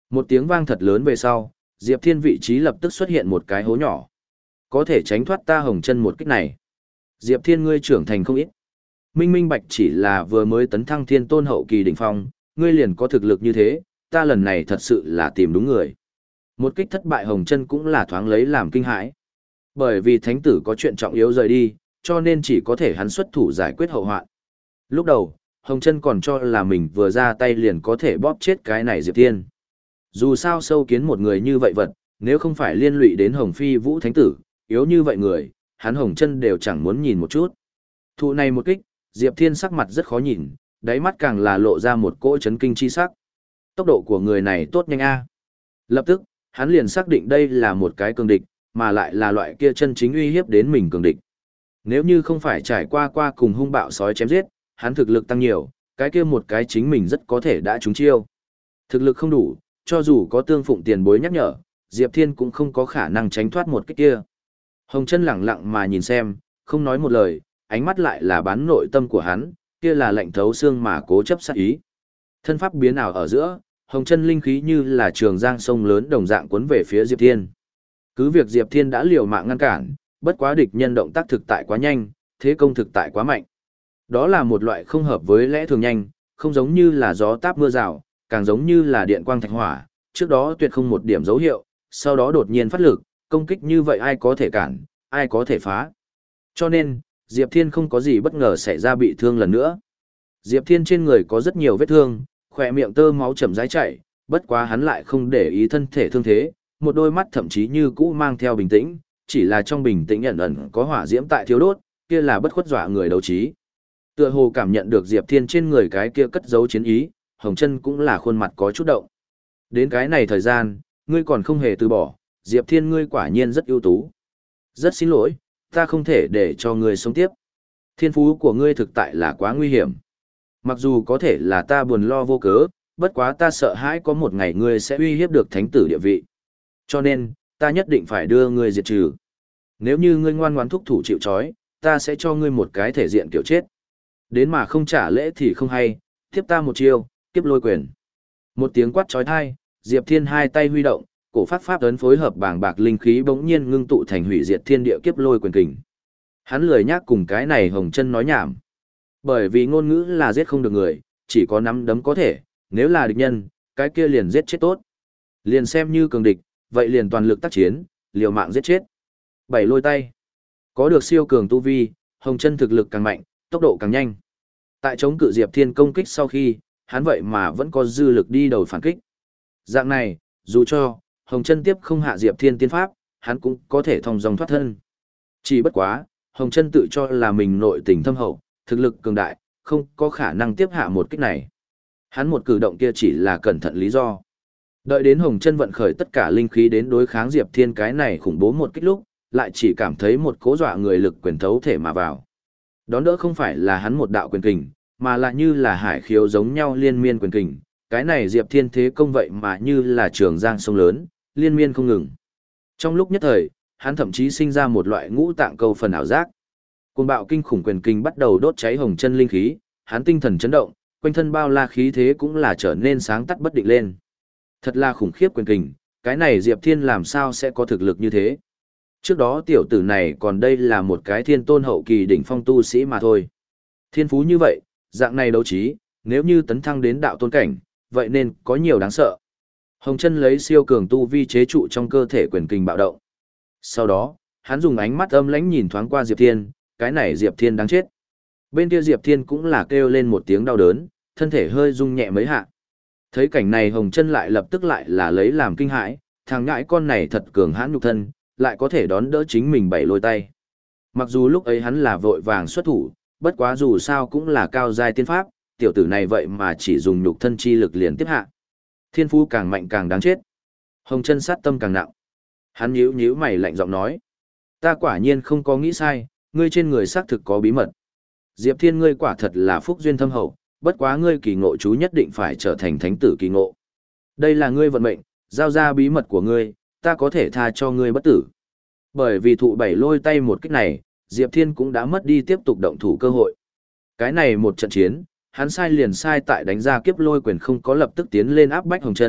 Một tiếng vang thật lớn về sau, Diệp Thiên vị trí lập tức xuất hiện một cái hố nhỏ. Có thể tránh thoát ta Hồng Chân một kích này. Diệp Thiên ngươi trưởng thành không ít. Minh Minh Bạch chỉ là vừa mới tấn thăng thiên tôn hậu kỳ đỉnh phong, ngươi liền có thực lực như thế, ta lần này thật sự là tìm đúng người. Một kích thất bại Hồng Chân cũng là thoáng lấy làm kinh hãi. Bởi vì thánh tử có chuyện trọng yếu rời đi, cho nên chỉ có thể hắn xuất thủ giải quyết hậu hoạn. Lúc đầu, Hồng Chân còn cho là mình vừa ra tay liền có thể bóp chết cái này Diệp Thiên. Dù sao sâu kiến một người như vậy vật, nếu không phải liên lụy đến Hồng Phi Vũ Thánh Tử, yếu như vậy người, hắn Hồng Chân đều chẳng muốn nhìn một chút. Thụ này một kích, Diệp Thiên sắc mặt rất khó nhìn, đáy mắt càng là lộ ra một cỗ chấn kinh chi sắc. Tốc độ của người này tốt nhanh a. Lập tức, hắn liền xác định đây là một cái cường địch, mà lại là loại kia chân chính uy hiếp đến mình cường địch. Nếu như không phải trải qua qua cùng hung bạo sói chém giết, hắn thực lực tăng nhiều, cái kia một cái chính mình rất có thể đã trúng chiêu. Thực lực không đủ, cho dù có tương phụng tiền bối nhắc nhở, Diệp Thiên cũng không có khả năng tránh thoát một cái kia. Hồng Chân lẳng lặng mà nhìn xem, không nói một lời, ánh mắt lại là bán nội tâm của hắn, kia là lạnh thấu xương mà cố chấp sát ý. Thân pháp biến ảo ở giữa, Hồng Chân linh khí như là trường giang sông lớn đồng dạng cuốn về phía Diệp Thiên. Cứ việc Diệp Thiên đã liều mạng ngăn cản, bất quá địch nhân động tác thực tại quá nhanh, thế công thực tại quá mạnh. Đó là một loại không hợp với lẽ thường nhanh, không giống như là gió táp mưa rào, càng giống như là điện quang thạch hỏa, trước đó tuyệt không một điểm dấu hiệu, sau đó đột nhiên phát lực, công kích như vậy ai có thể cản, ai có thể phá. Cho nên, Diệp Thiên không có gì bất ngờ xảy ra bị thương lần nữa. Diệp Thiên trên người có rất nhiều vết thương, khỏe miệng tơ máu chậm rãi chảy, bất quá hắn lại không để ý thân thể thương thế, một đôi mắt thậm chí như cũ mang theo bình tĩnh, chỉ là trong bình tĩnh ẩn ẩn có hỏa diễm tại thiếu đốt, kia là bất khuất dọa người đấu trí. Tựa hồ cảm nhận được Diệp Thiên trên người cái kia cất giấu chiến ý, Hồng Chân cũng là khuôn mặt có chút động. Đến cái này thời gian, ngươi còn không hề từ bỏ, Diệp Thiên ngươi quả nhiên rất ưu tú. Rất xin lỗi, ta không thể để cho ngươi sống tiếp. Thiên phú của ngươi thực tại là quá nguy hiểm. Mặc dù có thể là ta buồn lo vô cớ, bất quá ta sợ hãi có một ngày ngươi sẽ uy hiếp được thánh tử địa vị. Cho nên, ta nhất định phải đưa ngươi diệt trừ. Nếu như ngươi ngoan ngoãn thúc thủ chịu trói, ta sẽ cho ngươi một cái thể diện kiểu chết. Đến mà không trả lễ thì không hay, tiếp ta một chiêu, kiếp lôi quyền. Một tiếng quát trói thai, Diệp Thiên hai tay huy động, cổ phát pháp ấn phối hợp bàng bạc linh khí bỗng nhiên ngưng tụ thành hủy diệt thiên địa kiếp lôi quyền kình. Hắn lười nhác cùng cái này Hồng Chân nói nhảm. Bởi vì ngôn ngữ là giết không được người, chỉ có nắm đấm có thể, nếu là địch nhân, cái kia liền giết chết tốt. Liền xem như cường địch, vậy liền toàn lực tác chiến, liều mạng giết chết. Bảy lôi tay. Có được siêu cường tu vi, Hồng Chân thực lực càng mạnh, tốc độ càng nhanh. Tại chống cự Diệp Thiên công kích sau khi, hắn vậy mà vẫn có dư lực đi đầu phản kích. Dạng này, dù cho Hồng Chân tiếp không hạ Diệp Thiên tiên pháp, hắn cũng có thể thông dong thoát thân. Chỉ bất quá, Hồng Chân tự cho là mình nội tình thâm hậu, thực lực cường đại, không có khả năng tiếp hạ một kích này. Hắn một cử động kia chỉ là cẩn thận lý do. Đợi đến Hồng Chân vận khởi tất cả linh khí đến đối kháng Diệp Thiên cái này khủng bố một kích lúc, lại chỉ cảm thấy một cố dọa người lực quyền thấu thể mà vào. Đón đỡ không phải là hắn một đạo quyền kình, mà là như là hải khiếu giống nhau liên miên quyền kình, cái này Diệp Thiên thế công vậy mà như là trường giang sông lớn, liên miên không ngừng. Trong lúc nhất thời, hắn thậm chí sinh ra một loại ngũ tạng câu phần ảo giác. Cuồng bạo kinh khủng quyền kình bắt đầu đốt cháy Hồng Chân linh khí, hắn tinh thần chấn động, quanh thân bao la khí thế cũng là trở nên sáng tắt bất định lên. Thật là khủng khiếp quyền kình, cái này Diệp Thiên làm sao sẽ có thực lực như thế? Trước đó tiểu tử này còn đây là một cái thiên tôn hậu kỳ đỉnh phong tu sĩ mà thôi. Thiên phú như vậy, dạng này đấu trí, nếu như tấn thăng đến đạo tôn cảnh, vậy nên có nhiều đáng sợ. Hồng Chân lấy siêu cường tu vi chế trụ trong cơ thể quyền kình bạo động. Sau đó, hắn dùng ánh mắt âm lãnh nhìn thoáng qua Diệp Thiên, cái này Diệp Thiên đáng chết. Bên kia Diệp Thiên cũng là kêu lên một tiếng đau đớn, thân thể hơi rung nhẹ mấy hạ. Thấy cảnh này Hồng Chân lại lập tức lại là lấy làm kinh hãi, thằng ngãi con này thật cường hãn nhục thân, lại có thể đón đỡ chính mình bảy lôi tay. Mặc dù lúc ấy hắn là vội vàng xuất thủ, bất quá dù sao cũng là cao giai tiên pháp, tiểu tử này vậy mà chỉ dùng nhục thân chi lực liền tiếp hạ. Thiên phú càng mạnh càng đáng chết. Hồng Chân sát tâm càng nặng. Hắn nhíu nhíu mày lạnh giọng nói: "Ta quả nhiên không có nghĩ sai, ngươi trên người xác thực có bí mật. Diệp Thiên ngươi quả thật là phúc duyên thâm hậu, bất quá ngươi kỳ ngộ chú nhất định phải trở thành thánh tử kỳ ngộ. Đây là ngươi vận mệnh, giao ra bí mật của ngươi, ta có thể tha cho ngươi bất tử." Bởi vì thụ bảy lôi tay một kích này, Diệp Thiên cũng đã mất đi tiếp tục động thủ cơ hội. Cái này một trận chiến, hắn sai liền sai tại đánh ra kiếp lôi quyền không có lập tức tiến lên áp bách Hồng Chân,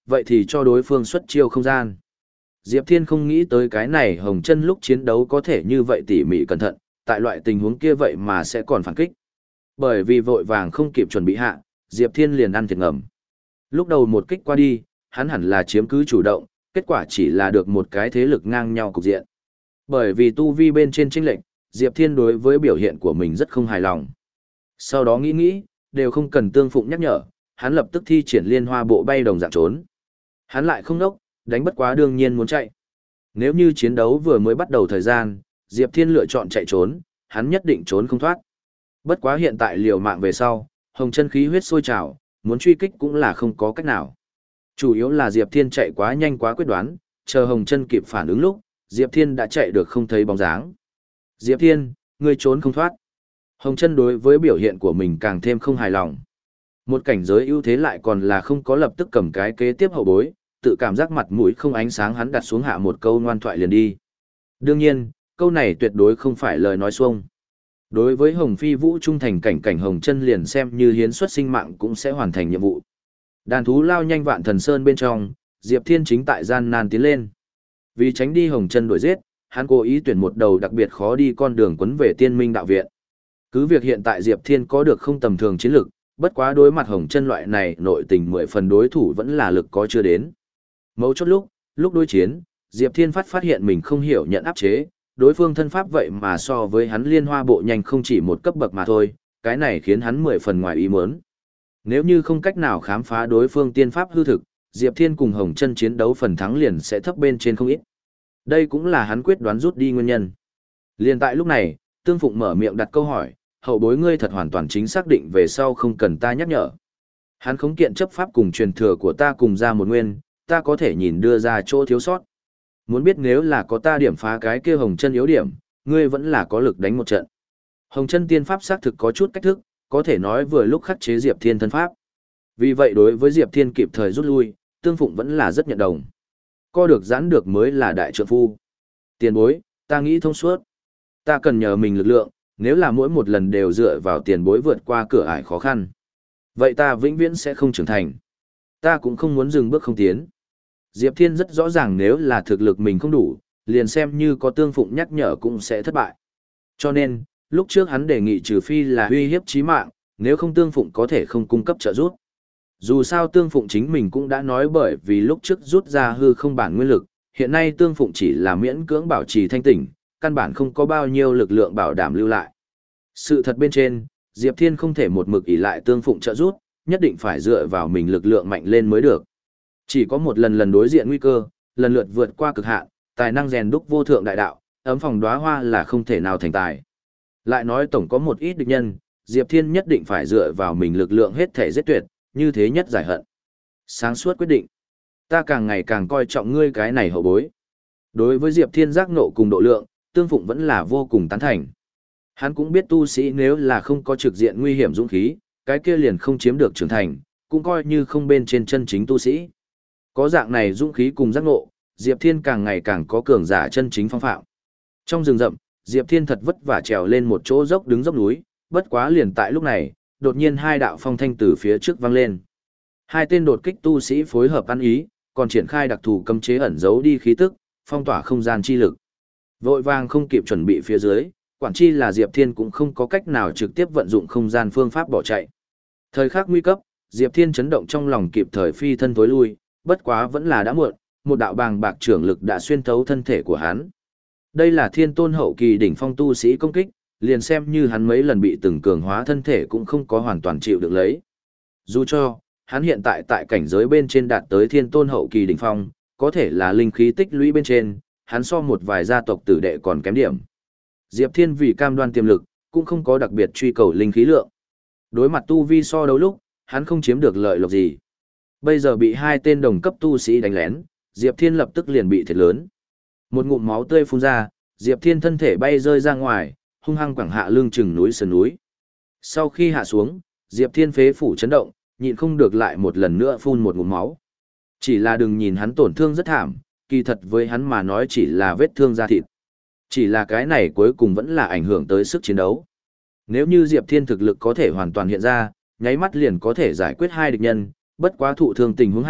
vậy thì cho đối phương xuất chiêu không gian. Diệp Thiên không nghĩ tới cái này Hồng Chân lúc chiến đấu có thể như vậy tỉ mỉ cẩn thận, tại loại tình huống kia vậy mà sẽ còn phản kích. Bởi vì vội vàng không kịp chuẩn bị hạ, Diệp Thiên liền ăn thiệt ngầm. Lúc đầu một kích qua đi, hắn hẳn là chiếm cứ chủ động, kết quả chỉ là được một cái thế lực ngang nhau cục diện. Bởi vì tu vi bên trên chênh lệch, Diệp Thiên đối với biểu hiện của mình rất không hài lòng. Sau đó nghĩ nghĩ, đều không cần Tương Phụng nhắc nhở, hắn lập tức thi triển liên hoa bộ bay đồng dạng trốn. Hắn lại không nốc, đánh bất quá đương nhiên muốn chạy. Nếu như chiến đấu vừa mới bắt đầu thời gian, Diệp Thiên lựa chọn chạy trốn, hắn nhất định trốn không thoát. Bất quá hiện tại liều mạng về sau, Hồng Chân khí huyết sôi trào, muốn truy kích cũng là không có cách nào. Chủ yếu là Diệp Thiên chạy quá nhanh quá quyết đoán, chờ Hồng Chân kịp phản ứng lúc, Diệp Thiên đã chạy được không thấy bóng dáng. Diệp Thiên, ngươi trốn không thoát. Hồng Chân đối với biểu hiện của mình càng thêm không hài lòng. Một cảnh giới ưu thế lại còn là không có lập tức cầm cái kế tiếp hậu bối, tự cảm giác mặt mũi không ánh sáng hắn đặt xuống hạ một câu ngoan thoại liền đi. Đương nhiên, câu này tuyệt đối không phải lời nói xuông. Đối với Hồng Phi Vũ trung thành cảnh cảnh Hồng Chân liền xem như hiến xuất sinh mạng cũng sẽ hoàn thành nhiệm vụ. Đàn thú lao nhanh vạn thần sơn bên trong, Diệp Thiên chính tại gian nan tiến lên. Vì tránh đi Hồng Chân đuổi giết, hắn cố ý tuyển một đầu đặc biệt khó đi con đường quấn về Tiên Minh đạo viện. Cứ việc hiện tại Diệp Thiên có được không tầm thường chiến lực, bất quá đối mặt Hồng Chân loại này nội tình mười phần đối thủ vẫn là lực có chưa đến. Mấu chốt lúc, lúc đối chiến, Diệp Thiên phát phát hiện mình không hiểu nhận áp chế, đối phương thân pháp vậy mà so với hắn liên hoa bộ nhanh không chỉ một cấp bậc mà thôi, cái này khiến hắn mười phần ngoài ý muốn. Nếu như không cách nào khám phá đối phương tiên pháp hư thực, Diệp Thiên cùng Hồng Chân chiến đấu phần thắng liền sẽ thấp bên trên không ít. Đây cũng là hắn quyết đoán rút đi nguyên nhân. Liên tại lúc này, Tương Phụng mở miệng đặt câu hỏi, hậu bối ngươi thật hoàn toàn chính xác định về sau không cần ta nhắc nhở. Hắn khống kiện chấp pháp cùng truyền thừa của ta cùng ra một nguyên, ta có thể nhìn đưa ra chỗ thiếu sót. Muốn biết nếu là có ta điểm phá cái kia Hồng Chân yếu điểm, ngươi vẫn là có lực đánh một trận. Hồng Chân tiên pháp xác thực có chút cách thức, có thể nói vừa lúc khắc chế Diệp Thiên thân pháp. Vì vậy đối với Diệp Thiên kịp thời rút lui, Tương Phụng vẫn là rất nhận đồng. Co được giãn được mới là đại trượng phu. Tiền bối, ta nghĩ thông suốt. Ta cần nhờ mình lực lượng, nếu là mỗi một lần đều dựa vào tiền bối vượt qua cửa ải khó khăn. Vậy ta vĩnh viễn sẽ không trưởng thành. Ta cũng không muốn dừng bước không tiến. Diệp Thiên rất rõ ràng nếu là thực lực mình không đủ, liền xem như có Tương Phụng nhắc nhở cũng sẽ thất bại. Cho nên, lúc trước hắn đề nghị trừ phi là uy hiếp chí mạng, nếu không Tương Phụng có thể không cung cấp trợ giúp. Dù sao Tương Phụng chính mình cũng đã nói bởi vì lúc trước rút ra hư không bản nguyên lực, hiện nay Tương Phụng chỉ là miễn cưỡng bảo trì thanh tỉnh, căn bản không có bao nhiêu lực lượng bảo đảm lưu lại. Sự thật bên trên, Diệp Thiên không thể một mực ỷ lại Tương Phụng trợ giúp, nhất định phải dựa vào mình lực lượng mạnh lên mới được. Chỉ có một lần lần đối diện nguy cơ, lần lượt vượt qua cực hạn, tài năng rèn đúc vô thượng đại đạo, ấm phòng đóa hoa là không thể nào thành tài. Lại nói tổng có một ít địch nhân, Diệp Thiên nhất định phải dựa vào mình lực lượng hết thể giết tuyệt, như thế nhất giải hận. Sáng suốt quyết định. Ta càng ngày càng coi trọng ngươi cái này hậu bối. Đối với Diệp Thiên giác ngộ cùng độ lượng, Tương Phụng vẫn là vô cùng tán thành. Hắn cũng biết tu sĩ nếu là không có trực diện nguy hiểm dũng khí, cái kia liền không chiếm được trưởng thành, cũng coi như không bên trên chân chính tu sĩ. Có dạng này dũng khí cùng giác ngộ, Diệp Thiên càng ngày càng có cường giả chân chính phong phạm. Trong rừng rậm, Diệp Thiên thật vất vả trèo lên một chỗ dốc đứng dốc núi, bất quá liền tại lúc này, đột nhiên hai đạo phong thanh từ phía trước vang lên. Hai tên đột kích tu sĩ phối hợp ăn ý, còn triển khai đặc thù cấm chế ẩn giấu đi khí tức, phong tỏa không gian chi lực. Vội vàng không kịp chuẩn bị phía dưới, quản chi là Diệp Thiên cũng không có cách nào trực tiếp vận dụng không gian phương pháp bỏ chạy. Thời khắc nguy cấp, Diệp Thiên chấn động trong lòng kịp thời phi thân tối lui, bất quá vẫn là đã muộn, một đạo bàng bạc trưởng lực đã xuyên thấu thân thể của hắn. Đây là thiên tôn hậu kỳ đỉnh phong tu sĩ công kích, liền xem như hắn mấy lần bị từng cường hóa thân thể cũng không có hoàn toàn chịu được lấy. Dù cho, hắn hiện tại tại cảnh giới bên trên đạt tới thiên tôn hậu kỳ đỉnh phong, có thể là linh khí tích lũy bên trên, hắn so một vài gia tộc tử đệ còn kém điểm. Diệp Thiên vì cam đoan tiềm lực, cũng không có đặc biệt truy cầu linh khí lượng. Đối mặt tu vi so đấu lúc, hắn không chiếm được lợi lộc gì. Bây giờ bị hai tên đồng cấp tu sĩ đánh lén, Diệp Thiên lập tức liền bị thiệt lớn. Một ngụm máu tươi phun ra, Diệp Thiên thân thể bay rơi ra ngoài, hung hăng quẳng hạ lưng chừng núi sườn núi. Sau khi hạ xuống, Diệp Thiên phế phủ chấn động, nhịn không được lại một lần nữa phun một ngụm máu. Chỉ là đừng nhìn hắn tổn thương rất thảm, kỳ thật với hắn mà nói chỉ là vết thương da thịt. Chỉ là cái này cuối cùng vẫn là ảnh hưởng tới sức chiến đấu. Nếu như Diệp Thiên thực lực có thể hoàn toàn hiện ra, nháy mắt liền có thể giải quyết hai địch nhân, bất quá thụ thương tình huống hạ,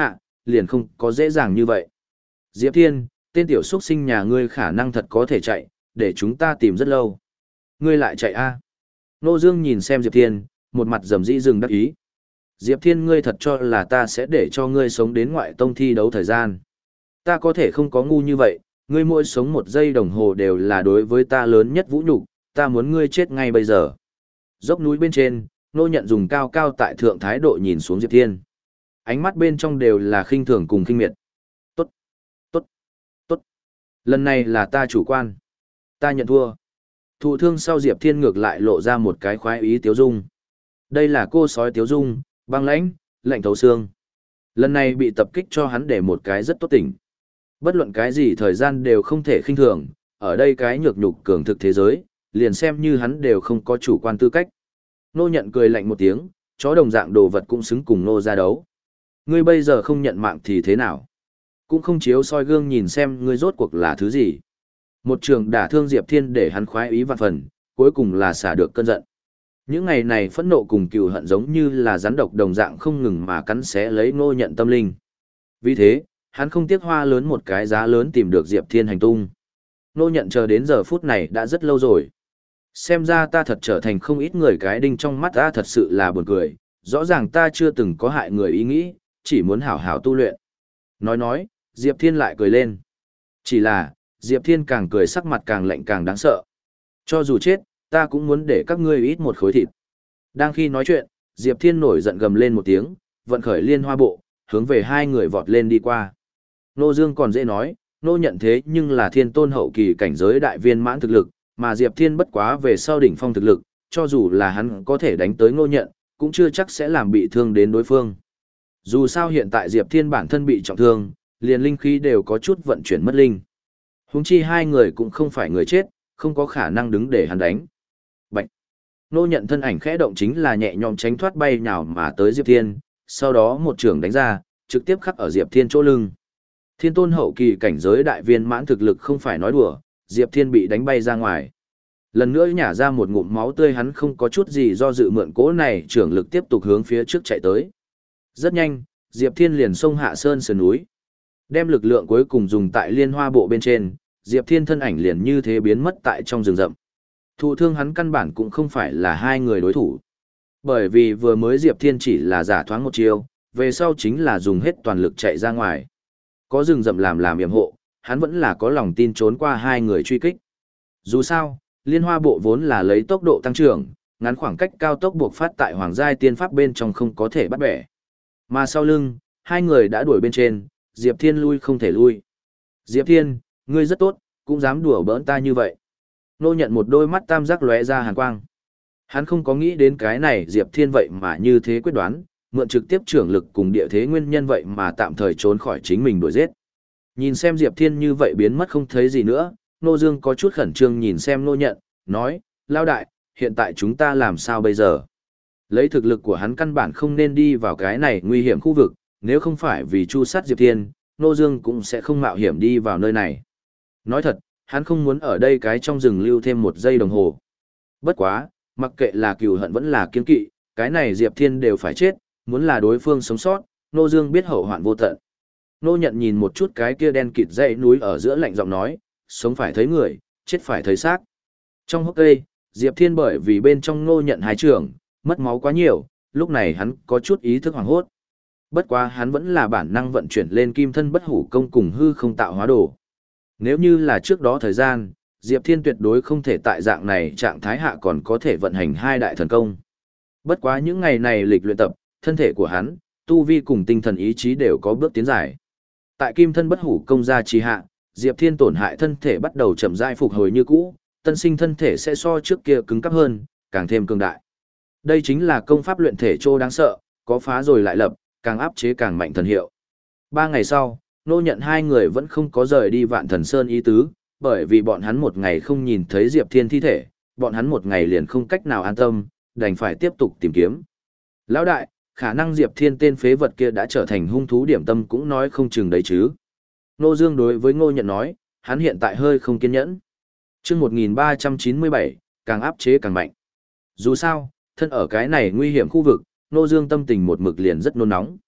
liền không có dễ dàng như vậy. Diệp Thiên, tên tiểu xuất sinh nhà ngươi khả năng thật có thể chạy, để chúng ta tìm rất lâu. Ngươi lại chạy a? À? Nô Dương nhìn xem Diệp Thiên, một mặt rầm rĩ rừng đắc ý. Diệp Thiên, ngươi thật cho là ta sẽ để cho ngươi sống đến ngoại tông thi đấu thời gian. Ta có thể không có ngu như vậy, ngươi mỗi sống một giây đồng hồ đều là đối với ta lớn nhất vũ nhục, ta muốn ngươi chết ngay bây giờ. Dốc núi bên trên, Nô Nhận dùng cao cao tại thượng thái độ nhìn xuống Diệp Thiên. Ánh mắt bên trong đều là khinh thường cùng khinh miệt. Tốt, tốt, tốt. Lần này là ta chủ quan. Ta nhận thua. Thụ thương sau Diệp Thiên ngược lại lộ ra một cái khoái ý tiếu dung. Đây là cô sói tiếu dung, băng lãnh, lạnh thấu xương. Lần này bị tập kích cho hắn để một cái rất tốt tỉnh. Bất luận cái gì thời gian đều không thể khinh thường, ở đây cái nhược nhục cường thực thế giới, liền xem như hắn đều không có chủ quan tư cách. Nô Nhận cười lạnh một tiếng, chó đồng dạng đồ vật cũng xứng cùng nô ra đấu. Ngươi bây giờ không nhận mạng thì thế nào? Cũng không chiếu soi gương nhìn xem ngươi rốt cuộc là thứ gì. Một trường đả thương Diệp Thiên để hắn khoái ý vạn phần, cuối cùng là xả được cơn giận. Những ngày này phẫn nộ cùng cừu hận giống như là rắn độc đồng dạng không ngừng mà cắn xé lấy Nô Nhận tâm linh. Vì thế, hắn không tiếc hoa lớn một cái giá lớn tìm được Diệp Thiên hành tung. Nô Nhận chờ đến giờ phút này đã rất lâu rồi. Xem ra ta thật trở thành không ít người cái đinh trong mắt ta, thật sự là buồn cười, rõ ràng ta chưa từng có hại người ý nghĩ, chỉ muốn hảo hảo tu luyện. Nói nói, Diệp Thiên lại cười lên. Chỉ là, Diệp Thiên càng cười sắc mặt càng lạnh càng đáng sợ. Cho dù chết, ta cũng muốn để các ngươi ít một khối thịt. Đang khi nói chuyện, Diệp Thiên nổi giận gầm lên một tiếng, vận khởi liên hoa bộ, hướng về hai người vọt lên đi qua. Nô Dương còn dễ nói, Nô Nhận thế nhưng là thiên tôn hậu kỳ cảnh giới đại viên mãn thực lực, mà Diệp Thiên bất quá về sau đỉnh phong thực lực, cho dù là hắn có thể đánh tới Nô Nhận, cũng chưa chắc sẽ làm bị thương đến đối phương. Dù sao hiện tại Diệp Thiên bản thân bị trọng thương, liền linh khí đều có chút vận chuyển mất linh. Huống chi hai người cũng không phải người chết, không có khả năng đứng để hắn đánh. Bạch! Nô Nhận thân ảnh khẽ động chính là nhẹ nhõm tránh thoát bay nhào mà tới Diệp Thiên, sau đó một trường đánh ra, trực tiếp khắc ở Diệp Thiên chỗ lưng. Thiên tôn hậu kỳ cảnh giới đại viên mãn thực lực không phải nói đùa, Diệp Thiên bị đánh bay ra ngoài. Lần nữa nhả ra một ngụm máu tươi, hắn không có chút gì do dự mượn cỗ này trưởng lực tiếp tục hướng phía trước chạy tới. Rất nhanh, Diệp Thiên liền xông hạ sơn sườn núi. Đem lực lượng cuối cùng dùng tại liên hoa bộ bên trên, Diệp Thiên thân ảnh liền như thế biến mất tại trong rừng rậm. Thụ thương hắn căn bản cũng không phải là hai người đối thủ. Bởi vì vừa mới Diệp Thiên chỉ là giả thoáng một chiêu, về sau chính là dùng hết toàn lực chạy ra ngoài. Có rừng rậm làm làm yểm hộ, hắn vẫn là có lòng tin trốn qua hai người truy kích. Dù sao, liên hoa bộ vốn là lấy tốc độ tăng trưởng, ngắn khoảng cách cao tốc buộc phát tại hoàng giai tiên pháp bên trong không có thể bắt bẻ. Mà sau lưng, hai người đã đuổi bên trên, Diệp Thiên lui không thể lui. Diệp Thiên, ngươi rất tốt, cũng dám đùa bỡn ta như vậy. Nô Nhận một đôi mắt tam giác lóe ra hàn quang. Hắn không có nghĩ đến cái này Diệp Thiên vậy mà như thế quyết đoán, mượn trực tiếp trưởng lực cùng địa thế nguyên nhân vậy mà tạm thời trốn khỏi chính mình đuổi giết. Nhìn xem Diệp Thiên như vậy biến mất không thấy gì nữa, Nô Dương có chút khẩn trương nhìn xem Nô Nhận, nói, lao đại, hiện tại chúng ta làm sao bây giờ? Lấy thực lực của hắn căn bản không nên đi vào cái này nguy hiểm khu vực, nếu không phải vì chu sát Diệp Thiên, Nô Dương cũng sẽ không mạo hiểm đi vào nơi này. Nói thật, hắn không muốn ở đây cái trong rừng lưu thêm một giây đồng hồ. Bất quá, mặc kệ là cừu hận vẫn là kiên kỵ, cái này Diệp Thiên đều phải chết, muốn là đối phương sống sót, Nô Dương biết hậu hoạn vô tận. Nô Nhận nhìn một chút cái kia đen kịt dãy núi ở giữa, lạnh giọng nói, sống phải thấy người, chết phải thấy xác. Trong hốc cây, Diệp Thiên bởi vì bên trong Nô Nhận hai trưởng, mất máu quá nhiều, lúc này hắn có chút ý thức hoảng hốt. Bất quá hắn vẫn là bản năng vận chuyển lên kim thân bất hủ công cùng hư không tạo hóa đồ. Nếu như là trước đó thời gian, Diệp Thiên tuyệt đối không thể tại dạng này trạng thái hạ còn có thể vận hành hai đại thần công. Bất quá những ngày này lịch luyện tập, thân thể của hắn, tu vi cùng tinh thần ý chí đều có bước tiến dài. Tại kim thân bất hủ công gia trì hạ, Diệp Thiên tổn hại thân thể bắt đầu chậm rãi phục hồi như cũ, tân sinh thân thể sẽ so trước kia cứng cáp hơn, càng thêm cường đại. Đây chính là công pháp luyện thể trô đáng sợ, có phá rồi lại lập, càng áp chế càng mạnh thần hiệu. Ba ngày sau, Nô Nhận hai người vẫn không có rời đi Vạn Thần Sơn ý tứ, bởi vì bọn hắn một ngày không nhìn thấy Diệp Thiên thi thể, bọn hắn một ngày liền không cách nào an tâm, đành phải tiếp tục tìm kiếm. Lão đại, khả năng Diệp Thiên tên phế vật kia đã trở thành hung thú điểm tâm cũng nói không chừng đấy chứ. Nô Dương đối với Ngô Nhận nói, hắn hiện tại hơi không kiên nhẫn. Chương một nghìn ba trăm chín mươi bảy, càng áp chế càng mạnh. Dù sao, thân ở cái này nguy hiểm khu vực, Nô Dương tâm tình một mực liền rất nôn nóng.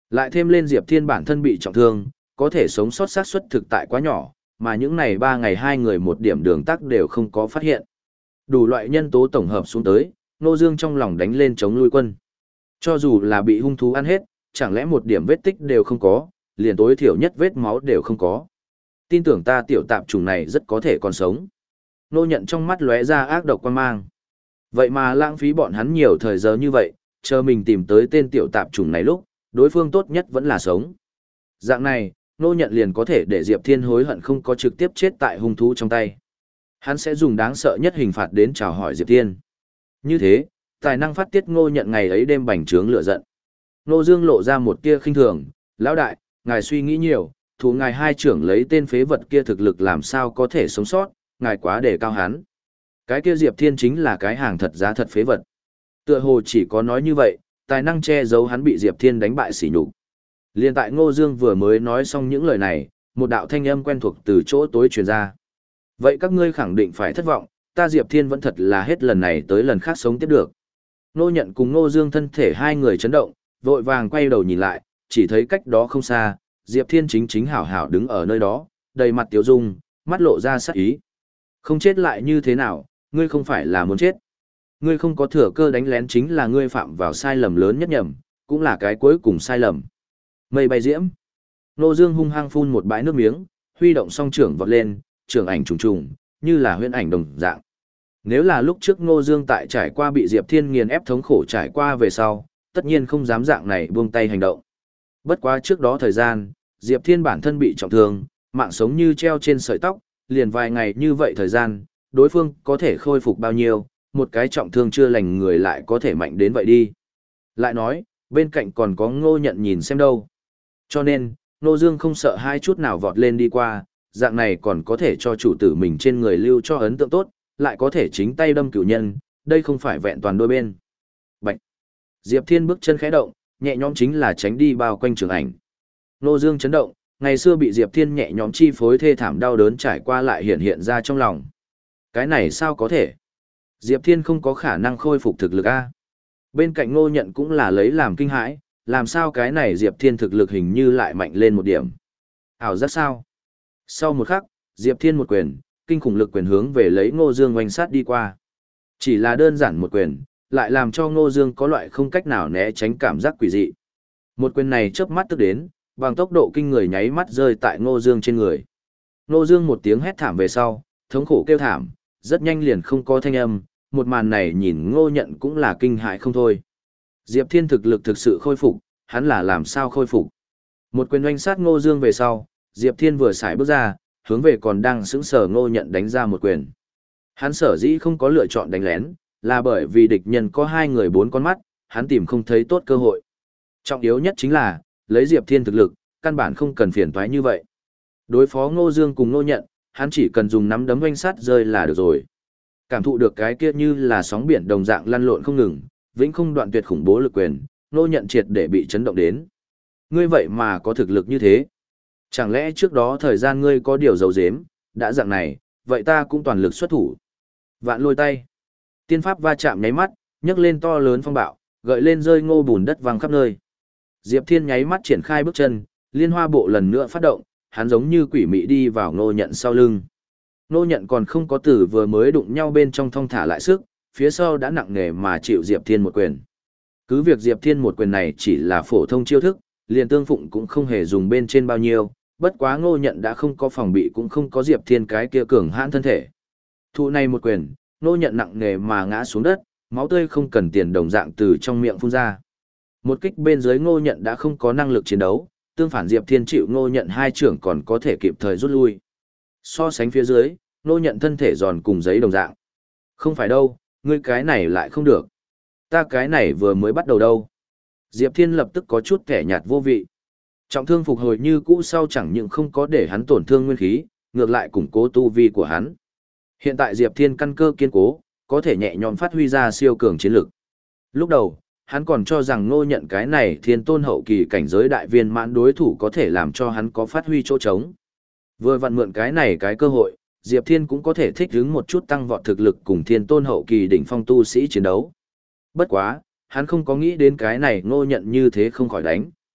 Lại thêm lên Diệp Thiên bản thân bị trọng thương, có thể sống sót xác suất thực tại quá nhỏ, mà những này ba ngày hai người một điểm đường tắc đều không có phát hiện. Đủ loại nhân tố tổng hợp xuống tới, Ngô Dương trong lòng đánh lên chống lui quân. Cho dù là bị hung thú ăn hết, chẳng lẽ một điểm vết tích đều không có, liền tối thiểu nhất vết máu đều không có. Tin tưởng ta tiểu tạp chủng này rất có thể còn sống. Nô nhận trong mắt lóe ra ác độc quan mang. Vậy mà lãng phí bọn hắn nhiều thời giờ như vậy, chờ mình tìm tới tên tiểu tạp chủng này lúc, đối phương tốt nhất vẫn là sống. Dạng này, nô nhận liền có thể để Diệp Thiên hối hận không có trực tiếp chết tại hung thú trong tay. Hắn sẽ dùng đáng sợ nhất hình phạt đến chào hỏi Diệp Thiên. Như thế, tài năng phát tiết Ngô nhận ngày ấy đêm bành trướng lửa giận. Ngô Dương lộ ra một tia khinh thường, lão đại, ngài suy nghĩ nhiều, thủ ngài hai trưởng lấy tên phế vật kia thực lực làm sao có thể sống sót, ngài quá đề cao hắn. Cái kia Diệp Thiên chính là cái hàng thật giá thật phế vật. Tựa hồ chỉ có nói như vậy, tài năng che giấu hắn bị Diệp Thiên đánh bại sỉ nhục. Liên tại Ngô Dương vừa mới nói xong những lời này, một đạo thanh âm quen thuộc từ chỗ tối truyền ra. Vậy các ngươi khẳng định phải thất vọng, ta Diệp Thiên vẫn thật là hết lần này tới lần khác sống tiếp được. Ngô nhận cùng Ngô Dương thân thể hai người chấn động, vội vàng quay đầu nhìn lại, chỉ thấy cách đó không xa, Diệp Thiên chính chính hảo hảo đứng ở nơi đó, đầy mặt tiếu dung, mắt lộ ra sát ý. Không chết lại như thế nào, ngươi không phải là muốn chết. Ngươi không có thừa cơ đánh lén chính là ngươi phạm vào sai lầm lớn nhất nhầm, cũng là cái cuối cùng sai lầm. Mây bay diễm. Ngô Dương hung hăng phun một bãi nước miếng, huy động song trưởng vọt lên, trưởng ảnh trùng trùng, như là huyễn ảnh đồng dạng. Nếu là lúc trước Ngô Dương tại trải qua bị Diệp Thiên nghiền ép thống khổ trải qua về sau, tất nhiên không dám dạng này buông tay hành động. Bất quá trước đó thời gian, Diệp Thiên bản thân bị trọng thương, mạng sống như treo trên sợi tóc, liền vài ngày như vậy thời gian, đối phương có thể khôi phục bao nhiêu, một cái trọng thương chưa lành người lại có thể mạnh đến vậy đi. Lại nói, bên cạnh còn có Ngô nhận nhìn xem đâu. Cho nên, Ngô Dương không sợ hai chút nào vọt lên đi qua, dạng này còn có thể cho chủ tử mình trên người lưu cho ấn tượng tốt, lại có thể chính tay đâm cửu nhân, đây không phải vẹn toàn đôi bên. Bạch! Diệp Thiên bước chân khẽ động, nhẹ nhõm chính là tránh đi bao quanh trường ảnh. Ngô Dương chấn động, ngày xưa bị Diệp Thiên nhẹ nhõm chi phối thê thảm đau đớn trải qua lại hiện hiện ra trong lòng. Cái này sao có thể? Diệp Thiên không có khả năng khôi phục thực lực a. Bên cạnh Ngô nhận cũng là lấy làm kinh hãi, làm sao cái này Diệp Thiên thực lực hình như lại mạnh lên một điểm. Ảo giác sao? Sau một khắc, Diệp Thiên một quyền, kinh khủng lực quyền hướng về lấy Ngô Dương oanh sát đi qua. Chỉ là đơn giản một quyền, lại làm cho Ngô Dương có loại không cách nào né tránh cảm giác quỷ dị. Một quyền này chớp mắt tức đến, bằng tốc độ kinh người nháy mắt rơi tại Ngô Dương trên người. Ngô Dương một tiếng hét thảm về sau, thống khổ kêu thảm, rất nhanh liền không có thanh âm, một màn này nhìn Ngô nhận cũng là kinh hãi không thôi. Diệp Thiên thực lực thực sự khôi phục, hắn là làm sao khôi phục. Một quyền oanh sát Ngô Dương về sau, Diệp Thiên vừa xài bước ra, hướng về còn đang sững sờ Ngô nhận đánh ra một quyền. Hắn sở dĩ không có lựa chọn đánh lén, là bởi vì địch nhân có hai người bốn con mắt, hắn tìm không thấy tốt cơ hội. Trọng yếu nhất chính là, lấy Diệp Thiên thực lực, căn bản không cần phiền toái như vậy. Đối phó Ngô Dương cùng Ngô nhận, hắn chỉ cần dùng nắm đấm oanh sát rơi là được rồi. Cảm thụ được cái kia như là sóng biển đồng dạng lăn lộn không ngừng, vĩnh không đoạn tuyệt khủng bố lực quyền, Ngô nhận triệt để bị chấn động đến. Ngươi vậy mà có thực lực như thế. Chẳng lẽ trước đó thời gian ngươi có điều giấu giếm, đã dạng này, vậy ta cũng toàn lực xuất thủ. Vạn lôi tay. Tiên pháp va chạm nháy mắt, nhấc lên to lớn phong bạo, gợi lên rơi ngô bùn đất văng khắp nơi. Diệp Thiên nháy mắt triển khai bước chân, liên hoa bộ lần nữa phát động, hắn giống như quỷ mị đi vào Ngô nhận sau lưng. Ngô nhận còn không có tử vừa mới đụng nhau bên trong thong thả lại sức, phía sau đã nặng nề mà chịu Diệp Thiên một quyền. Cứ việc Diệp Thiên một quyền này chỉ là phổ thông chiêu thức, liền tương phụng cũng không hề dùng bên trên bao nhiêu, bất quá Ngô nhận đã không có phòng bị cũng không có Diệp Thiên cái kia cường hãn thân thể. Thụ này một quyền, Ngô nhận nặng nề mà ngã xuống đất, máu tươi không cần tiền đồng dạng từ trong miệng phun ra. Một kích bên dưới Ngô nhận đã không có năng lực chiến đấu, tương phản Diệp Thiên chịu Ngô nhận hai trưởng còn có thể kịp thời rút lui. So sánh phía dưới, Ngô nhận thân thể giòn cùng giấy đồng dạng. Không phải đâu, ngươi cái này lại không được. Ta cái này vừa mới bắt đầu đâu. Diệp Thiên lập tức có chút kẻ nhạt vô vị. Trọng thương phục hồi như cũ sau chẳng những không có để hắn tổn thương nguyên khí, ngược lại củng cố tu vi của hắn. Hiện tại Diệp Thiên căn cơ kiên cố, có thể nhẹ nhõm phát huy ra siêu cường chiến lực. Lúc đầu, hắn còn cho rằng Ngô nhận cái này thiên tôn hậu kỳ cảnh giới đại viên mãn đối thủ có thể làm cho hắn có phát huy chỗ trống. Vừa vặn mượn cái này cái cơ hội, Diệp Thiên cũng có thể thích ứng một chút tăng vọt thực lực cùng thiên tôn hậu kỳ đỉnh phong tu sĩ chiến đấu. Bất quá, hắn không có nghĩ đến cái này Ngô nhận như thế không khỏi đánh.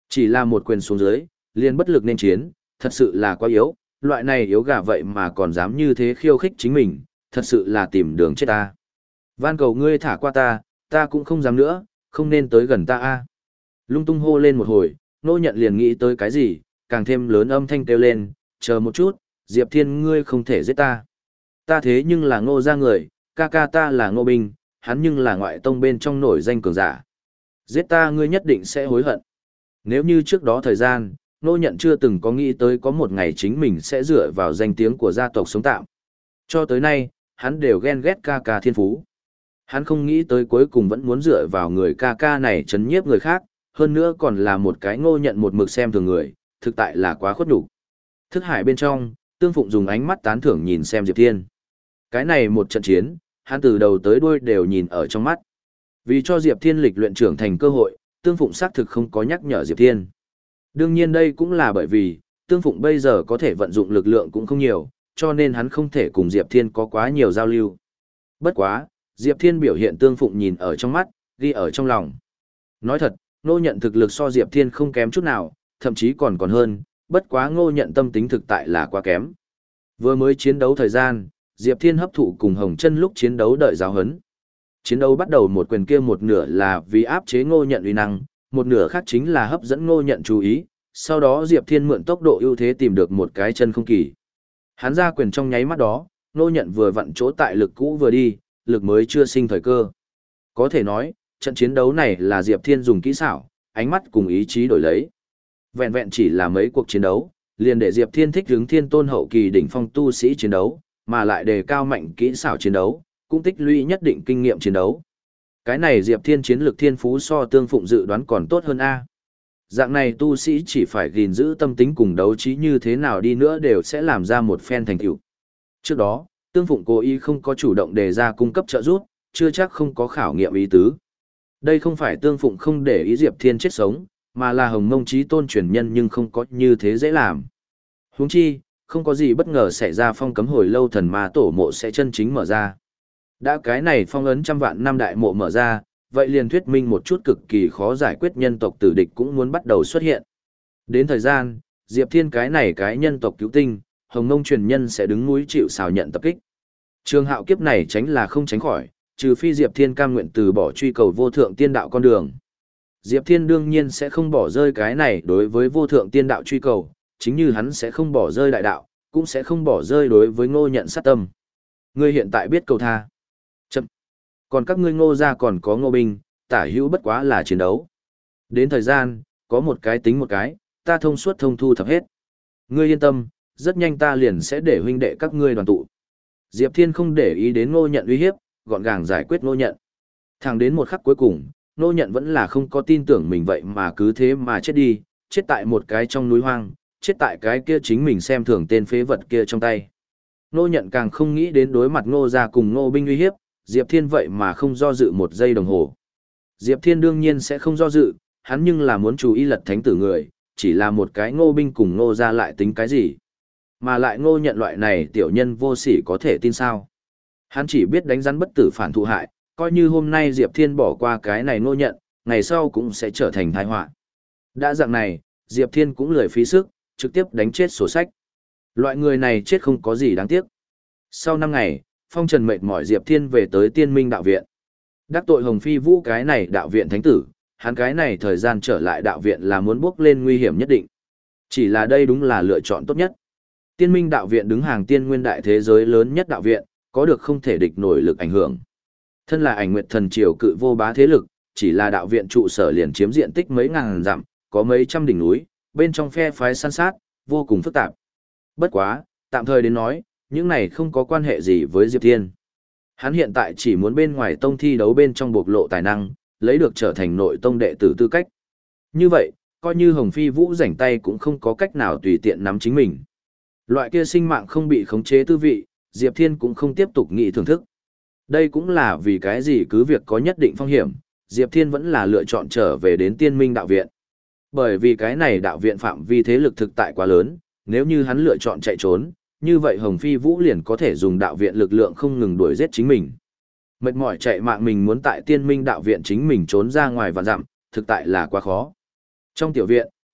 Chỉ là một quyền xuống dưới, liền bất lực nên chiến, thật sự là quá yếu, loại này yếu gà vậy mà còn dám như thế khiêu khích chính mình, thật sự là tìm đường chết ta. Van cầu ngươi thả qua ta, ta cũng không dám nữa, không nên tới gần ta a. Lung tung hô lên một hồi, Ngô Nhận liền nghĩ tới cái gì, càng thêm lớn âm thanh kêu lên, chờ một chút, Diệp Thiên ngươi không thể giết ta. Ta thế nhưng là Ngô gia người, ca ca ta là Ngô Binh, hắn nhưng là ngoại tông bên trong nổi danh cường giả. Giết ta ngươi nhất định sẽ hối hận. Nếu như trước đó thời gian, Ngô Nhận chưa từng có nghĩ tới có một ngày chính mình sẽ dựa vào danh tiếng của gia tộc sống tạm. Cho tới nay, hắn đều ghen ghét ca ca thiên phú. Hắn không nghĩ tới cuối cùng vẫn muốn dựa vào người ca ca này chấn nhiếp người khác, hơn nữa còn là một cái Ngô Nhận một mực xem thường người, thực tại là quá khuất nhục. Thức hải bên trong, Tương Phụng dùng ánh mắt tán thưởng nhìn xem Diệp Thiên. Cái này một trận chiến, hắn từ đầu tới đuôi đều nhìn ở trong mắt. Vì cho Diệp Thiên lịch luyện trưởng thành cơ hội, Tương Phụng xác thực không có nhắc nhở Diệp Thiên. Đương nhiên đây cũng là bởi vì, Tương Phụng bây giờ có thể vận dụng lực lượng cũng không nhiều, cho nên hắn không thể cùng Diệp Thiên có quá nhiều giao lưu. Bất quá, Diệp Thiên biểu hiện Tương Phụng nhìn ở trong mắt, ghi ở trong lòng. Nói thật, Ngô Nhận thực lực so Diệp Thiên không kém chút nào, thậm chí còn còn hơn, bất quá Ngô Nhận tâm tính thực tại là quá kém. Vừa mới chiến đấu thời gian, Diệp Thiên hấp thụ cùng Hồng Chân lúc chiến đấu đợi giáo hấn. Chiến đấu bắt đầu một quyền kia một nửa là vì áp chế Ngô Nhận uy năng, một nửa khác chính là hấp dẫn Ngô Nhận chú ý, sau đó Diệp Thiên mượn tốc độ ưu thế tìm được một cái chân không kỳ. Hắn ra quyền trong nháy mắt đó, Ngô Nhận vừa vặn chỗ tại lực cũ vừa đi, lực mới chưa sinh thời cơ. Có thể nói, trận chiến đấu này là Diệp Thiên dùng kỹ xảo, ánh mắt cùng ý chí đổi lấy. Vẹn vẹn chỉ là mấy cuộc chiến đấu, liền để Diệp Thiên thích hướng thiên tôn hậu kỳ đỉnh phong tu sĩ chiến đấu, mà lại đề cao mạnh kỹ xảo chiến đấu, cũng tích lũy nhất định kinh nghiệm chiến đấu. Cái này Diệp Thiên chiến lược thiên phú so Tương Phụng dự đoán còn tốt hơn a. Dạng này tu sĩ chỉ phải gìn giữ tâm tính cùng đấu trí như thế nào đi nữa đều sẽ làm ra một phen thành tựu. Trước đó, Tương Phụng cố ý không có chủ động đề ra cung cấp trợ giúp, chưa chắc không có khảo nghiệm ý tứ. Đây không phải Tương Phụng không để ý Diệp Thiên chết sống, mà là Hồng Mông Chí Tôn truyền nhân nhưng không có như thế dễ làm. Huống chi, không có gì bất ngờ xảy ra phong cấm hồi lâu thần ma tổ mộ sẽ chân chính mở ra. Đã cái này phong ấn trăm vạn năm đại mộ mở ra, vậy liền thuyết minh một chút cực kỳ khó giải quyết nhân tộc tử địch cũng muốn bắt đầu xuất hiện. Đến thời gian, Diệp Thiên cái này cái nhân tộc cứu tinh, Hồng Mông truyền nhân sẽ đứng núi chịu sào nhận tập kích. Trường hạo kiếp này tránh là không tránh khỏi, trừ phi Diệp Thiên cam nguyện từ bỏ truy cầu vô thượng tiên đạo con đường. Diệp Thiên đương nhiên sẽ không bỏ rơi cái này đối với vô thượng tiên đạo truy cầu, chính như hắn sẽ không bỏ rơi đại đạo, cũng sẽ không bỏ rơi đối với Ngô Nhận sát tâm. Ngươi hiện tại biết cầu tha. Chậm. Còn các ngươi Ngô gia còn có Ngô Binh, tả hữu bất quá là chiến đấu. Đến thời gian, có một cái tính một cái, ta thông suốt thông thu thập hết. Ngươi yên tâm, rất nhanh ta liền sẽ để huynh đệ các ngươi đoàn tụ. Diệp Thiên không để ý đến Ngô Nhận uy hiếp, gọn gàng giải quyết Ngô Nhận. Thẳng đến một khắc cuối cùng, Ngô Nhận vẫn là không có tin tưởng mình vậy mà cứ thế mà chết đi, chết tại một cái trong núi hoang, chết tại cái kia chính mình xem thường tên phế vật kia trong tay. Ngô Nhận càng không nghĩ đến đối mặt Ngô gia cùng Ngô Binh uy hiếp, Diệp Thiên vậy mà không do dự một giây đồng hồ. Diệp Thiên đương nhiên sẽ không do dự, hắn nhưng là muốn chú ý lật thánh tử người, chỉ là một cái Ngô Binh cùng Ngô gia lại tính cái gì. Mà lại Ngô Nhận loại này tiểu nhân vô sỉ có thể tin sao. Hắn chỉ biết đánh rắn bất tử phản thụ hại, coi như hôm nay Diệp Thiên bỏ qua cái này Ngô Nhận, ngày sau cũng sẽ trở thành tai họa. Đã dạng này, Diệp Thiên cũng lười phí sức, trực tiếp đánh chết sổ sách. Loại người này chết không có gì đáng tiếc. Sau năm ngày, Phong Trần mệt mỏi Diệp Thiên về tới Tiên Minh đạo viện. Đắc tội Hồng Phi Vũ cái này đạo viện thánh tử, hắn cái này thời gian trở lại đạo viện là muốn bước lên nguy hiểm nhất định. Chỉ là đây đúng là lựa chọn tốt nhất. Tiên Minh đạo viện đứng hàng tiên nguyên đại thế giới lớn nhất đạo viện, có được không thể địch nổi lực ảnh hưởng. Thân là Ảnh Nguyệt Thần Triều cự vô bá thế lực, chỉ là đạo viện trụ sở liền chiếm diện tích mấy ngàn dặm, có mấy trăm đỉnh núi, bên trong phe phái săn sát, vô cùng phức tạp. Bất quá, tạm thời đến nói, những này không có quan hệ gì với Diệp Thiên. Hắn hiện tại chỉ muốn bên ngoài tông thi đấu bên trong bộc lộ tài năng, lấy được trở thành nội tông đệ tử tư cách. Như vậy, coi như Hồng Phi Vũ rảnh tay cũng không có cách nào tùy tiện nắm chính mình. Loại kia sinh mạng không bị khống chế tư vị, Diệp Thiên cũng không tiếp tục nghĩ thưởng thức. Đây cũng là vì cái gì cứ việc có nhất định phong hiểm, Diệp Thiên vẫn là lựa chọn trở về đến Tiên Minh đạo viện. Bởi vì cái này đạo viện phạm vi thế lực thực tại quá lớn, nếu như hắn lựa chọn chạy trốn, như vậy Hồng Phi Vũ liền có thể dùng đạo viện lực lượng không ngừng đuổi giết chính mình. Mệt mỏi chạy mạng mình muốn tại Tiên Minh đạo viện chính mình trốn ra ngoài và dặm, thực tại là quá khó. Trong tiểu viện,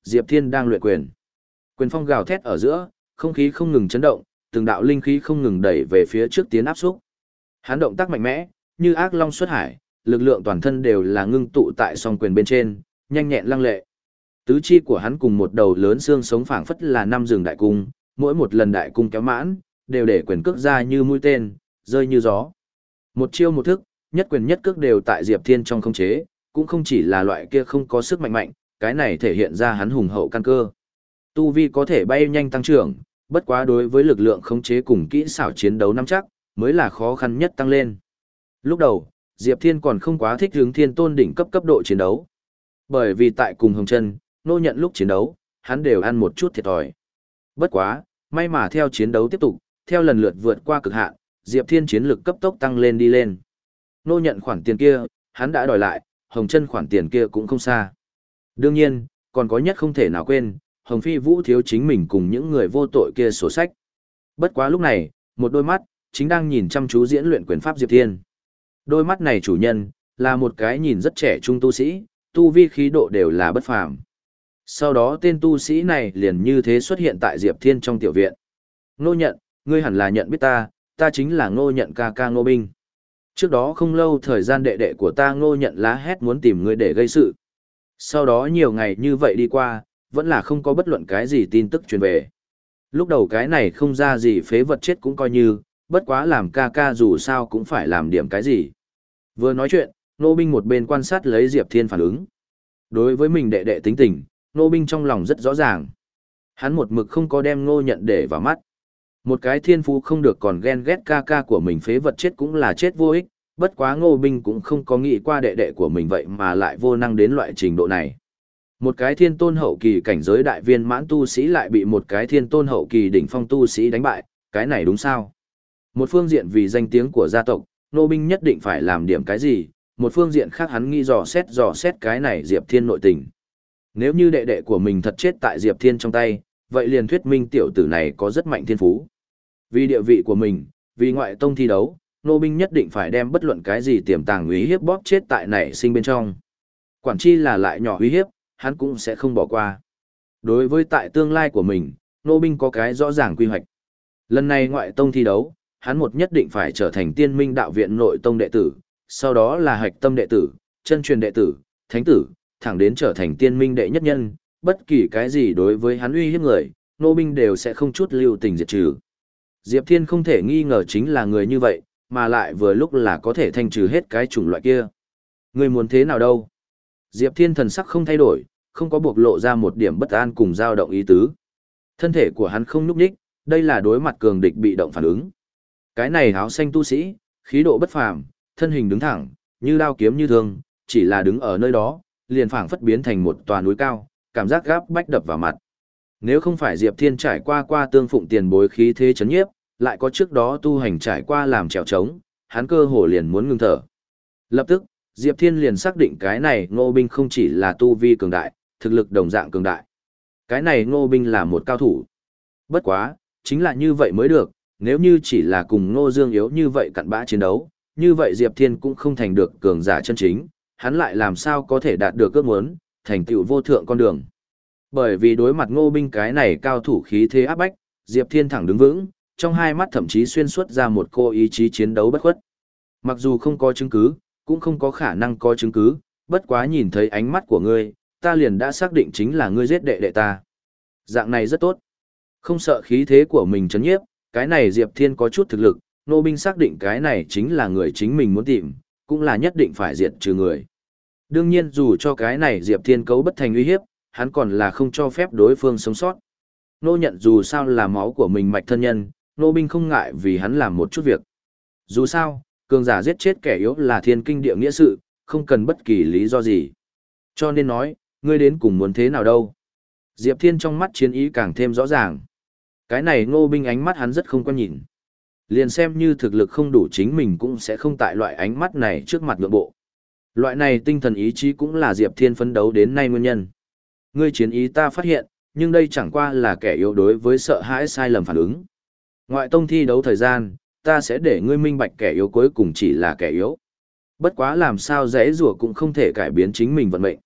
Diệp Thiên đang luyện quyền. Quyền phong gào thét ở giữa, không khí không ngừng chấn động, từng đạo linh khí không ngừng đẩy về phía trước tiến áp xúc. Hắn động tác mạnh mẽ, như ác long xuất hải, lực lượng toàn thân đều là ngưng tụ tại song quyền bên trên, nhanh nhẹn lăng lệ. Tứ chi của hắn cùng một đầu lớn xương sống phảng phất là năm rừng đại cung, mỗi một lần đại cung kéo mãn, đều để quyền cước ra như mũi tên, rơi như gió. Một chiêu một thức, nhất quyền nhất cước đều tại Diệp Thiên trong không chế, cũng không chỉ là loại kia không có sức mạnh mạnh, cái này thể hiện ra hắn hùng hậu căn cơ. Tu vi có thể bay nhanh tăng trưởng, bất quá đối với lực lượng khống chế cùng kỹ xảo chiến đấu nắm chắc, mới là khó khăn nhất tăng lên. Lúc đầu, Diệp Thiên còn không quá thích hướng thiên tôn đỉnh cấp cấp độ chiến đấu. Bởi vì tại cùng Hồng Chân, Ngô Nhận lúc chiến đấu, hắn đều ăn một chút thiệt thòi. Bất quá, may mà theo chiến đấu tiếp tục, theo lần lượt vượt qua cực hạn, Diệp Thiên chiến lực cấp tốc tăng lên đi lên. Ngô Nhận khoản tiền kia, hắn đã đòi lại, Hồng Chân khoản tiền kia cũng không xa. Đương nhiên, còn có nhất không thể nào quên, Hồng Phi Vũ thiếu chính mình cùng những người vô tội kia sổ sách. Bất quá lúc này, một đôi mắt, chính đang nhìn chăm chú diễn luyện quyền pháp Diệp Thiên. Đôi mắt này chủ nhân, là một cái nhìn rất trẻ trung tu sĩ, tu vi khí độ đều là bất phàm. Sau đó tên tu sĩ này liền như thế xuất hiện tại Diệp Thiên trong tiểu viện. Ngô Nhận, ngươi hẳn là nhận biết ta, ta chính là Ngô Nhận ca ca Ngô Binh. Trước đó không lâu thời gian đệ đệ của ta Ngô Nhận lá hét muốn tìm ngươi để gây sự. Sau đó nhiều ngày như vậy đi qua, vẫn là không có bất luận cái gì tin tức truyền về. Lúc đầu cái này không ra gì phế vật chết cũng coi như, bất quá làm ca ca dù sao cũng phải làm điểm cái gì. Vừa nói chuyện, Ngô Binh một bên quan sát lấy Diệp Thiên phản ứng. Đối với mình đệ đệ tính tình, Ngô Binh trong lòng rất rõ ràng. Hắn một mực không có đem Ngô Nhận để vào mắt. Một cái thiên phú không được còn ghen ghét ca ca của mình phế vật chết cũng là chết vô ích, bất quá Ngô Binh cũng không có nghĩ qua đệ đệ của mình vậy mà lại vô năng đến loại trình độ này. Một cái thiên tôn hậu kỳ cảnh giới đại viên mãn tu sĩ lại bị một cái thiên tôn hậu kỳ đỉnh phong tu sĩ đánh bại, cái này đúng sao? Một phương diện vì danh tiếng của gia tộc, Ngô Binh nhất định phải làm điểm cái gì, một phương diện khác hắn nghĩ dò xét dò xét cái này Diệp Thiên nội tình. Nếu như đệ đệ của mình thật chết tại Diệp Thiên trong tay, vậy liền thuyết minh tiểu tử này có rất mạnh thiên phú. Vì địa vị của mình, vì ngoại tông thi đấu, Ngô Binh nhất định phải đem bất luận cái gì tiềm tàng uy hiếp bóp chết tại nảy sinh bên trong. Quản chi là lại nhỏ uy hiếp, hắn cũng sẽ không bỏ qua. Đối với tại tương lai của mình, Ngô Binh có cái rõ ràng quy hoạch. Lần này ngoại tông thi đấu, hắn một nhất định phải trở thành tiên minh đạo viện nội tông đệ tử, sau đó là hạch tâm đệ tử, chân truyền đệ tử, thánh tử, thẳng đến trở thành tiên minh đệ nhất nhân, bất kỳ cái gì đối với hắn uy hiếp người, Ngô Binh đều sẽ không chút lưu tình diệt trừ. Diệp Thiên không thể nghi ngờ chính là người như vậy, mà lại vừa lúc là có thể thanh trừ hết cái chủng loại kia. Người muốn thế nào đâu? Diệp Thiên thần sắc không thay đổi, không có bộc lộ ra một điểm bất an cùng dao động ý tứ. Thân thể của hắn không nhúc nhích, đây là đối mặt cường địch bị động phản ứng. Cái này áo xanh tu sĩ, khí độ bất phàm, thân hình đứng thẳng, như đao kiếm như thương, chỉ là đứng ở nơi đó, liền phảng phất biến thành một tòa núi cao, cảm giác gáp bách đập vào mặt. Nếu không phải Diệp Thiên trải qua qua tương phụng tiền bối khí thế chấn nhiếp, lại có trước đó tu hành trải qua làm trèo trống, hắn cơ hồ liền muốn ngừng thở. Lập tức, Diệp Thiên liền xác định cái này Ngô Binh không chỉ là tu vi cường đại, thực lực đồng dạng cường đại. Cái này Ngô Binh là một cao thủ. Bất quá, chính là như vậy mới được, nếu như chỉ là cùng Ngô Dương yếu như vậy cặn bã chiến đấu, như vậy Diệp Thiên cũng không thành được cường giả chân chính, hắn lại làm sao có thể đạt được ước muốn, thành tựu vô thượng con đường. Bởi vì đối mặt Ngô Binh cái này cao thủ khí thế áp bách, Diệp Thiên thẳng đứng vững, trong hai mắt thậm chí xuyên suốt ra một cô ý chí chiến đấu bất khuất. Mặc dù không có chứng cứ, cũng không có khả năng có chứng cứ, bất quá nhìn thấy ánh mắt của ngươi, ta liền đã xác định chính là ngươi giết đệ đệ ta. Dạng này rất tốt. Không sợ khí thế của mình chấn nhiếp, cái này Diệp Thiên có chút thực lực, Ngô Binh xác định cái này chính là người chính mình muốn tìm, cũng là nhất định phải diệt trừ người. Đương nhiên dù cho cái này Diệp Thiên cấu bất thành uy hiếp, hắn còn là không cho phép đối phương sống sót. Ngô Nhận dù sao là máu của mình mạch thân nhân, Ngô Binh không ngại vì hắn làm một chút việc. Dù sao, cường giả giết chết kẻ yếu là thiên kinh địa nghĩa sự, không cần bất kỳ lý do gì. Cho nên nói, ngươi đến cùng muốn thế nào đâu. Diệp Thiên trong mắt chiến ý càng thêm rõ ràng. Cái này Ngô Binh ánh mắt hắn rất không quan nhìn. Liền xem như thực lực không đủ chính mình cũng sẽ không tại loại ánh mắt này trước mặt nhượng bộ. Loại này tinh thần ý chí cũng là Diệp Thiên phấn đấu đến nay nguyên nhân. Ngươi chiến ý ta phát hiện, nhưng đây chẳng qua là kẻ yếu đối với sợ hãi sai lầm phản ứng. Ngoại tông thi đấu thời gian, ta sẽ để ngươi minh bạch kẻ yếu cuối cùng chỉ là kẻ yếu. Bất quá làm sao dễ rủa cũng không thể cải biến chính mình vận mệnh.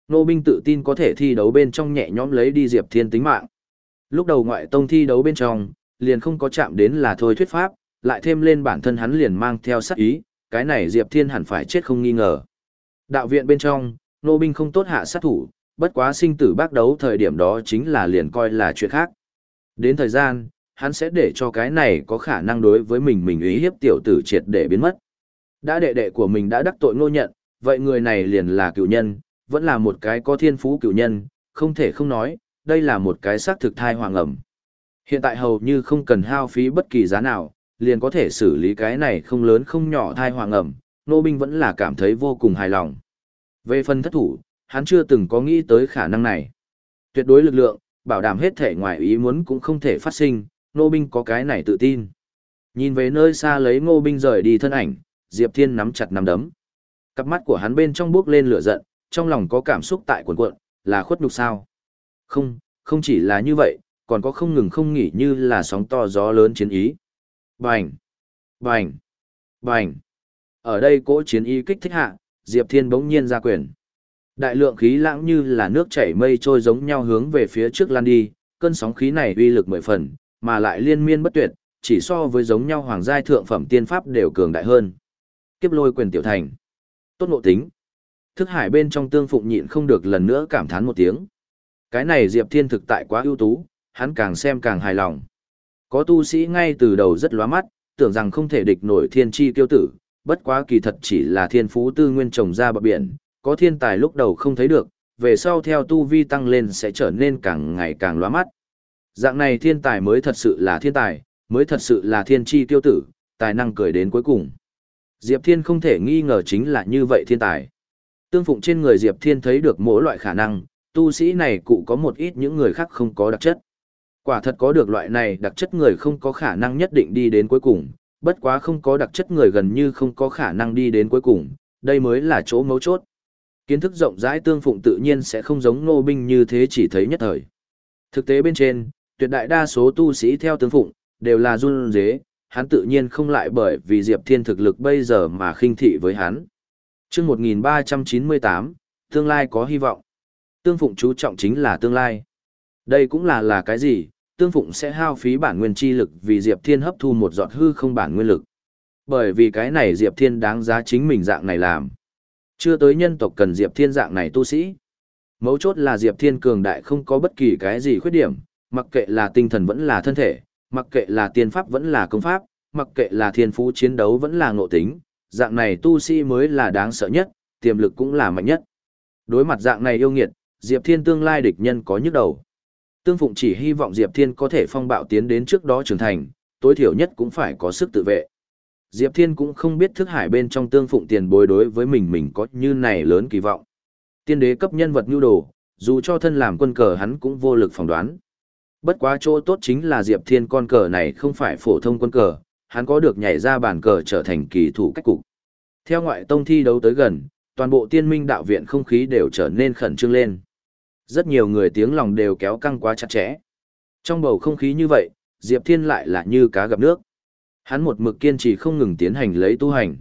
Ngô Binh tự tin có thể thi đấu bên trong nhẹ nhõm lấy đi Diệp Thiên tính mạng. Lúc đầu ngoại tông thi đấu bên trong, liền không có chạm đến là thôi thuyết pháp, lại thêm lên bản thân hắn liền mang theo sát ý, cái này Diệp Thiên hẳn phải chết không nghi ngờ. Đạo viện bên trong, Ngô Binh không tốt hạ sát thủ, bất quá sinh tử bác đấu thời điểm đó chính là liền coi là chuyện khác. Đến thời gian, hắn sẽ để cho cái này có khả năng đối với mình mình ý hiếp tiểu tử triệt để biến mất. Đã đệ đệ của mình đã đắc tội Ngô Nhận, vậy người này liền là cựu nhân, vẫn là một cái có thiên phú cựu nhân, không thể không nói, đây là một cái xác thực thai hoàng ẩm. Hiện tại hầu như không cần hao phí bất kỳ giá nào, liền có thể xử lý cái này không lớn không nhỏ thai hoàng ẩm, Ngô Binh vẫn là cảm thấy vô cùng hài lòng. Về phần thất thủ, hắn chưa từng có nghĩ tới khả năng này. Tuyệt đối lực lượng, bảo đảm hết thể ngoài ý muốn cũng không thể phát sinh, Ngô Binh có cái này tự tin. Nhìn về nơi xa lấy Ngô Binh rời đi thân ảnh, Diệp Thiên nắm chặt nắm đấm. Cặp mắt của hắn bên trong bước lên lửa giận, trong lòng có cảm xúc tại cuộn cuộn, là khuất nhục sao? Không, không chỉ là như vậy, còn có không ngừng không nghỉ như là sóng to gió lớn chiến ý. Bành! Bành! Bành! Ở đây cỗ chiến ý kích thích hạ, Diệp Thiên bỗng nhiên ra quyền. Đại lượng khí lãng như là nước chảy mây trôi giống nhau hướng về phía trước lan đi, cơn sóng khí này uy lực mười phần, mà lại liên miên bất tuyệt, chỉ so với giống nhau hoàng giai thượng phẩm tiên pháp đều cường đại hơn. Kiếp lôi quyền tiểu thành. Tốt ngộ tính. Thức hải bên trong Tương Phụng nhịn không được lần nữa cảm thán một tiếng. Cái này Diệp Thiên thực tại quá ưu tú, hắn càng xem càng hài lòng. Có tu sĩ ngay từ đầu rất lóa mắt, tưởng rằng không thể địch nổi thiên chi kiêu tử, bất quá kỳ thật chỉ là thiên phú tư nguyên trồng ra bờ biển, có thiên tài lúc đầu không thấy được, về sau theo tu vi tăng lên sẽ trở nên càng ngày càng lóa mắt. Dạng này thiên tài mới thật sự là thiên tài, mới thật sự là thiên chi kiêu tử, tài năng cười đến cuối cùng. Diệp Thiên không thể nghi ngờ chính là như vậy thiên tài. Tương Phụng trên người Diệp Thiên thấy được mỗi loại khả năng, tu sĩ này cụ có một ít những người khác không có đặc chất. Quả thật có được loại này đặc chất người không có khả năng nhất định đi đến cuối cùng, bất quá không có đặc chất người gần như không có khả năng đi đến cuối cùng, đây mới là chỗ mấu chốt. Kiến thức rộng rãi Tương Phụng tự nhiên sẽ không giống Ngô Binh như thế chỉ thấy nhất thời. Thực tế bên trên, tuyệt đại đa số tu sĩ theo Tương Phụng, đều là run rế, hắn tự nhiên không lại bởi vì Diệp Thiên thực lực bây giờ mà khinh thị với hắn. Chương một nghìn ba trăm chín mươi tám, tương lai có hy vọng. Tương Phụng chú trọng chính là tương lai. Đây cũng là là cái gì? Tương Phụng sẽ hao phí bản nguyên chi lực vì Diệp Thiên hấp thu một giọt hư không bản nguyên lực. Bởi vì cái này Diệp Thiên đáng giá chính mình dạng này làm. Chưa tới nhân tộc cần Diệp Thiên dạng này tu sĩ. Mấu chốt là Diệp Thiên cường đại không có bất kỳ cái gì khuyết điểm, mặc kệ là tinh thần vẫn là thân thể, mặc kệ là tiên pháp vẫn là công pháp, mặc kệ là thiên phú chiến đấu vẫn là ngộ tính, dạng này tu sĩ mới là đáng sợ nhất, tiềm lực cũng là mạnh nhất. Đối mặt dạng này yêu nghiệt, Diệp Thiên tương lai địch nhân có nhức đầu. Tương Phụng chỉ hy vọng Diệp Thiên có thể phong bạo tiến đến trước đó trưởng thành, tối thiểu nhất cũng phải có sức tự vệ. Diệp Thiên cũng không biết thức hải bên trong Tương Phụng tiền bối đối với mình mình có như này lớn kỳ vọng. Tiên đế cấp nhân vật nhu đồ, dù cho thân làm quân cờ hắn cũng vô lực phỏng đoán. Bất quá chỗ tốt chính là Diệp Thiên con cờ này không phải phổ thông quân cờ, hắn có được nhảy ra bàn cờ trở thành kỳ thủ cách cục. Theo ngoại tông thi đấu tới gần, toàn bộ tiên minh đạo viện không khí đều trở nên khẩn trương lên. Rất nhiều người tiếng lòng đều kéo căng quá chặt chẽ. Trong bầu không khí như vậy, Diệp Thiên lại là như cá gặp nước. Hắn một mực kiên trì không ngừng tiến hành lấy tu hành.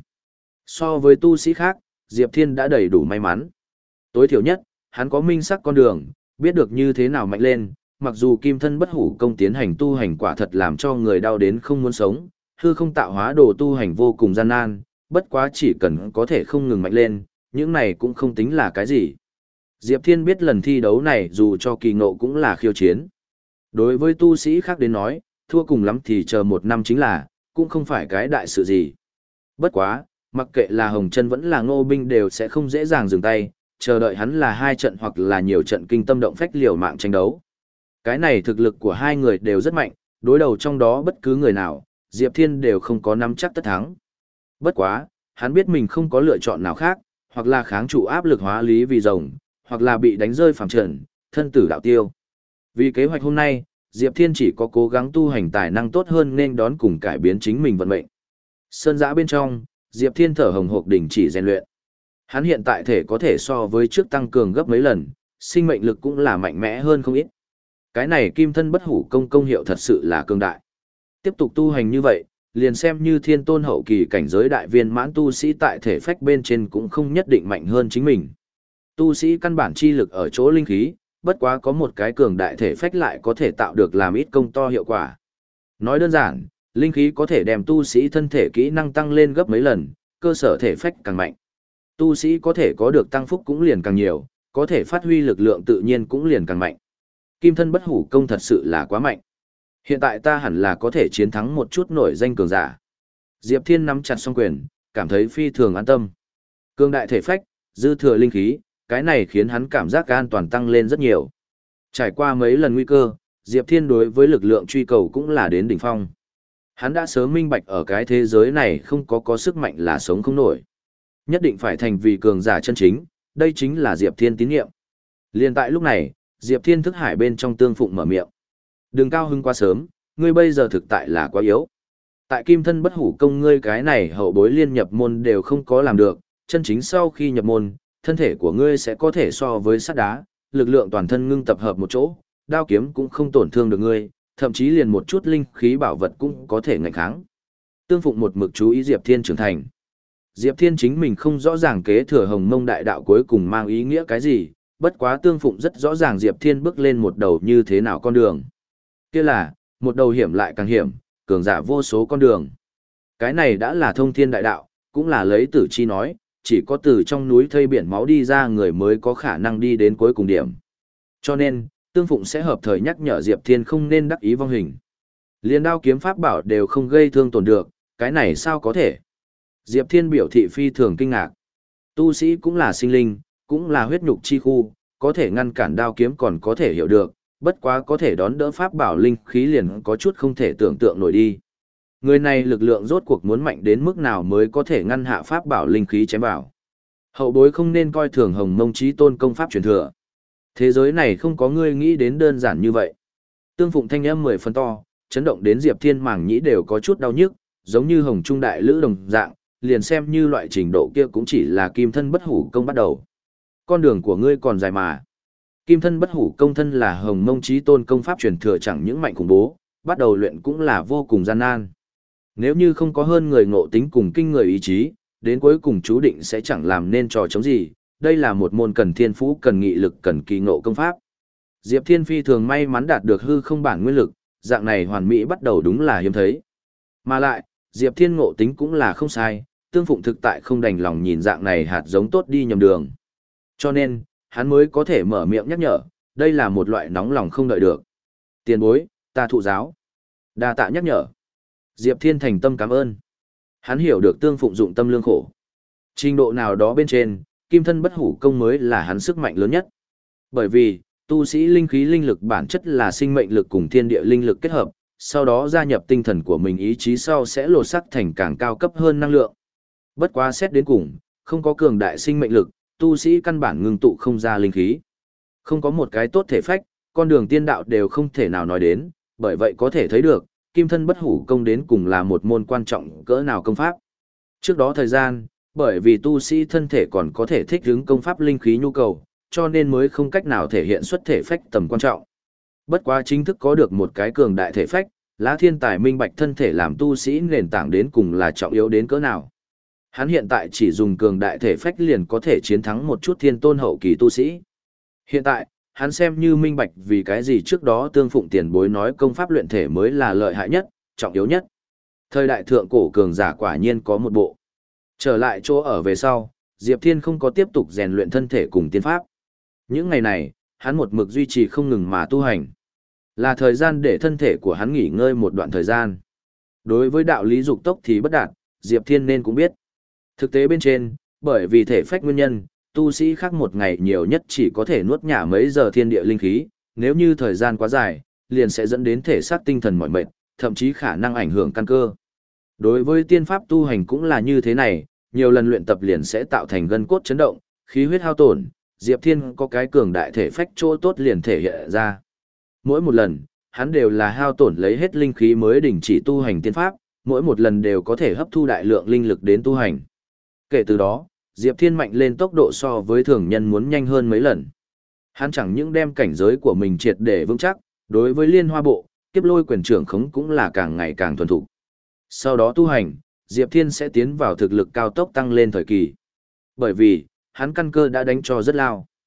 So với tu sĩ khác, Diệp Thiên đã đầy đủ may mắn. Tối thiểu nhất, hắn có minh sắc con đường, biết được như thế nào mạnh lên, mặc dù kim thân bất hủ công tiến hành tu hành quả thật làm cho người đau đến không muốn sống, hư không tạo hóa đồ tu hành vô cùng gian nan, bất quá chỉ cần có thể không ngừng mạnh lên, những này cũng không tính là cái gì. Diệp Thiên biết lần thi đấu này dù cho kỳ ngộ cũng là khiêu chiến. Đối với tu sĩ khác đến nói, thua cùng lắm thì chờ một năm chính là, cũng không phải cái đại sự gì. Bất quá, mặc kệ là Hồng Chân vẫn là Ngô Binh đều sẽ không dễ dàng dừng tay, chờ đợi hắn là hai trận hoặc là nhiều trận kinh tâm động phách liều mạng tranh đấu. Cái này thực lực của hai người đều rất mạnh, đối đầu trong đó bất cứ người nào, Diệp Thiên đều không có nắm chắc tất thắng. Bất quá, hắn biết mình không có lựa chọn nào khác, hoặc là kháng trụ áp lực hóa lý vì rồng, hoặc là bị đánh rơi phàm trần, thân tử đạo tiêu. Vì kế hoạch hôm nay, Diệp Thiên chỉ có cố gắng tu hành tài năng tốt hơn nên đón cùng cải biến chính mình vận mệnh. Sơn giã bên trong, Diệp Thiên thở hồng hộc đình chỉ rèn luyện. Hắn hiện tại thể có thể so với trước tăng cường gấp mấy lần, sinh mệnh lực cũng là mạnh mẽ hơn không ít. Cái này kim thân bất hủ công công hiệu thật sự là cường đại. Tiếp tục tu hành như vậy, liền xem như thiên tôn hậu kỳ cảnh giới đại viên mãn tu sĩ tại thể phách bên trên cũng không nhất định mạnh hơn chính mình. Tu sĩ căn bản chi lực ở chỗ linh khí, bất quá có một cái cường đại thể phách lại có thể tạo được làm ít công to hiệu quả. Nói đơn giản, linh khí có thể đem tu sĩ thân thể kỹ năng tăng lên gấp mấy lần, cơ sở thể phách càng mạnh. Tu sĩ có thể có được tăng phúc cũng liền càng nhiều, có thể phát huy lực lượng tự nhiên cũng liền càng mạnh. Kim thân bất hủ công thật sự là quá mạnh. Hiện tại ta hẳn là có thể chiến thắng một chút nổi danh cường giả. Diệp Thiên nắm chặt song quyền, cảm thấy phi thường an tâm. Cường đại thể phách, dư thừa linh khí, cái này khiến hắn cảm giác an toàn tăng lên rất nhiều. Trải qua mấy lần nguy cơ, Diệp Thiên đối với lực lượng truy cầu cũng là đến đỉnh phong. Hắn đã sớm minh bạch ở cái thế giới này không có có sức mạnh là sống không nổi. Nhất định phải thành vì cường giả chân chính, đây chính là Diệp Thiên tín nhiệm. Liên tại lúc này, Diệp Thiên thức hải bên trong tương phụng mở miệng. Đừng cao hứng quá sớm, ngươi bây giờ thực tại là quá yếu. Tại kim thân bất hủ công ngươi cái này hậu bối liên nhập môn đều không có làm được, chân chính sau khi nhập môn, thân thể của ngươi sẽ có thể so với sắt đá, lực lượng toàn thân ngưng tập hợp một chỗ, đao kiếm cũng không tổn thương được ngươi, thậm chí liền một chút linh khí bảo vật cũng có thể ngạnh kháng. Tương Phụng một mực chú ý Diệp Thiên trưởng thành. Diệp Thiên chính mình không rõ ràng kế thừa Hồng Mông đại đạo cuối cùng mang ý nghĩa cái gì, bất quá Tương Phụng rất rõ ràng Diệp Thiên bước lên một đầu như thế nào con đường. Kia là, một đầu hiểm lại càng hiểm, cường giả vô số con đường. Cái này đã là thông thiên đại đạo, cũng là lấy tử chi nói, chỉ có từ trong núi thây biển máu đi ra người mới có khả năng đi đến cuối cùng điểm. Cho nên, Tương Phụng sẽ hợp thời nhắc nhở Diệp Thiên không nên đắc ý vong hình. Liên đao kiếm pháp bảo đều không gây thương tổn được, cái này sao có thể? Diệp Thiên biểu thị phi thường kinh ngạc. Tu sĩ cũng là sinh linh, cũng là huyết nhục chi khu, có thể ngăn cản đao kiếm còn có thể hiểu được, bất quá có thể đón đỡ pháp bảo linh khí liền có chút không thể tưởng tượng nổi đi. Người này lực lượng rốt cuộc muốn mạnh đến mức nào mới có thể ngăn hạ pháp bảo linh khí chém vào. Hậu bối không nên coi thường Hồng Mông Chí Tôn công pháp truyền thừa. Thế giới này không có ngươi nghĩ đến đơn giản như vậy. Tương Phụng thanh âm mười phần to, chấn động đến Diệp Thiên màng nhĩ đều có chút đau nhức, giống như Hồng Trung đại lữ đồng dạng, liền xem như loại trình độ kia cũng chỉ là kim thân bất hủ công bắt đầu. Con đường của ngươi còn dài mà. Kim thân bất hủ công thân là Hồng Mông Chí Tôn công pháp truyền thừa chẳng những mạnh khủng bố, bắt đầu luyện cũng là vô cùng gian nan. Nếu như không có hơn người ngộ tính cùng kinh người ý chí, đến cuối cùng chú định sẽ chẳng làm nên trò chống gì, đây là một môn cần thiên phú cần nghị lực cần kỳ ngộ công pháp. Diệp Thiên phi thường may mắn đạt được hư không bản nguyên lực, dạng này hoàn mỹ bắt đầu đúng là hiếm thấy. Mà lại, Diệp Thiên ngộ tính cũng là không sai, Tương Phụng thực tại không đành lòng nhìn dạng này hạt giống tốt đi nhầm đường. Cho nên, hắn mới có thể mở miệng nhắc nhở, đây là một loại nóng lòng không đợi được. Tiền bối, ta thụ giáo. Đa tạ nhắc nhở. Diệp Thiên thành tâm cảm ơn. Hắn hiểu được Tương Phụng dụng tâm lương khổ. Trình độ nào đó bên trên, kim thân bất hủ công mới là hắn sức mạnh lớn nhất. Bởi vì, tu sĩ linh khí linh lực bản chất là sinh mệnh lực cùng thiên địa linh lực kết hợp, sau đó gia nhập tinh thần của mình ý chí sau sẽ lột sắc thành càng cao cấp hơn năng lượng. Bất quá xét đến cùng, không có cường đại sinh mệnh lực, tu sĩ căn bản ngưng tụ không ra linh khí. Không có một cái tốt thể phách, con đường tiên đạo đều không thể nào nói đến, bởi vậy có thể thấy được, kim thân bất hủ công đến cùng là một môn quan trọng cỡ nào công pháp. Trước đó thời gian, bởi vì tu sĩ thân thể còn có thể thích ứng công pháp linh khí nhu cầu, cho nên mới không cách nào thể hiện xuất thể phách tầm quan trọng. Bất quá chính thức có được một cái cường đại thể phách, Lã Thiên Tài minh bạch thân thể làm tu sĩ nền tảng đến cùng là trọng yếu đến cỡ nào. Hắn hiện tại chỉ dùng cường đại thể phách liền có thể chiến thắng một chút thiên tôn hậu kỳ tu sĩ. Hiện tại, hắn xem như minh bạch vì cái gì trước đó Tương Phụng tiền bối nói công pháp luyện thể mới là lợi hại nhất, trọng yếu nhất. Thời đại thượng cổ cường giả quả nhiên có một bộ. Trở lại chỗ ở về sau, Diệp Thiên không có tiếp tục rèn luyện thân thể cùng tiên pháp. Những ngày này, hắn một mực duy trì không ngừng mà tu hành. Là thời gian để thân thể của hắn nghỉ ngơi một đoạn thời gian. Đối với đạo lý dục tốc thì bất đạt, Diệp Thiên nên cũng biết. Thực tế bên trên, bởi vì thể phách nguyên nhân, tu sĩ khác một ngày nhiều nhất chỉ có thể nuốt nhả mấy giờ thiên địa linh khí, nếu như thời gian quá dài, liền sẽ dẫn đến thể xác tinh thần mỏi mệt, thậm chí khả năng ảnh hưởng căn cơ. Đối với tiên pháp tu hành cũng là như thế này, nhiều lần luyện tập liền sẽ tạo thành gân cốt chấn động, khí huyết hao tổn, Diệp Thiên có cái cường đại thể phách chỗ tốt liền thể hiện ra. Mỗi một lần, hắn đều là hao tổn lấy hết linh khí mới đình chỉ tu hành tiên pháp, mỗi một lần đều có thể hấp thu đại lượng linh lực đến tu hành. Kể từ đó, Diệp Thiên mạnh lên tốc độ so với thường nhân muốn nhanh hơn mấy lần. Hắn chẳng những đem cảnh giới của mình triệt để vững chắc, đối với liên hoa bộ, kiếp lôi quyền trưởng khống cũng là càng ngày càng thuần thục. Sau đó tu hành, Diệp Thiên sẽ tiến vào thực lực cao tốc tăng lên thời kỳ. Bởi vì, hắn căn cơ đã đánh cho rất lao.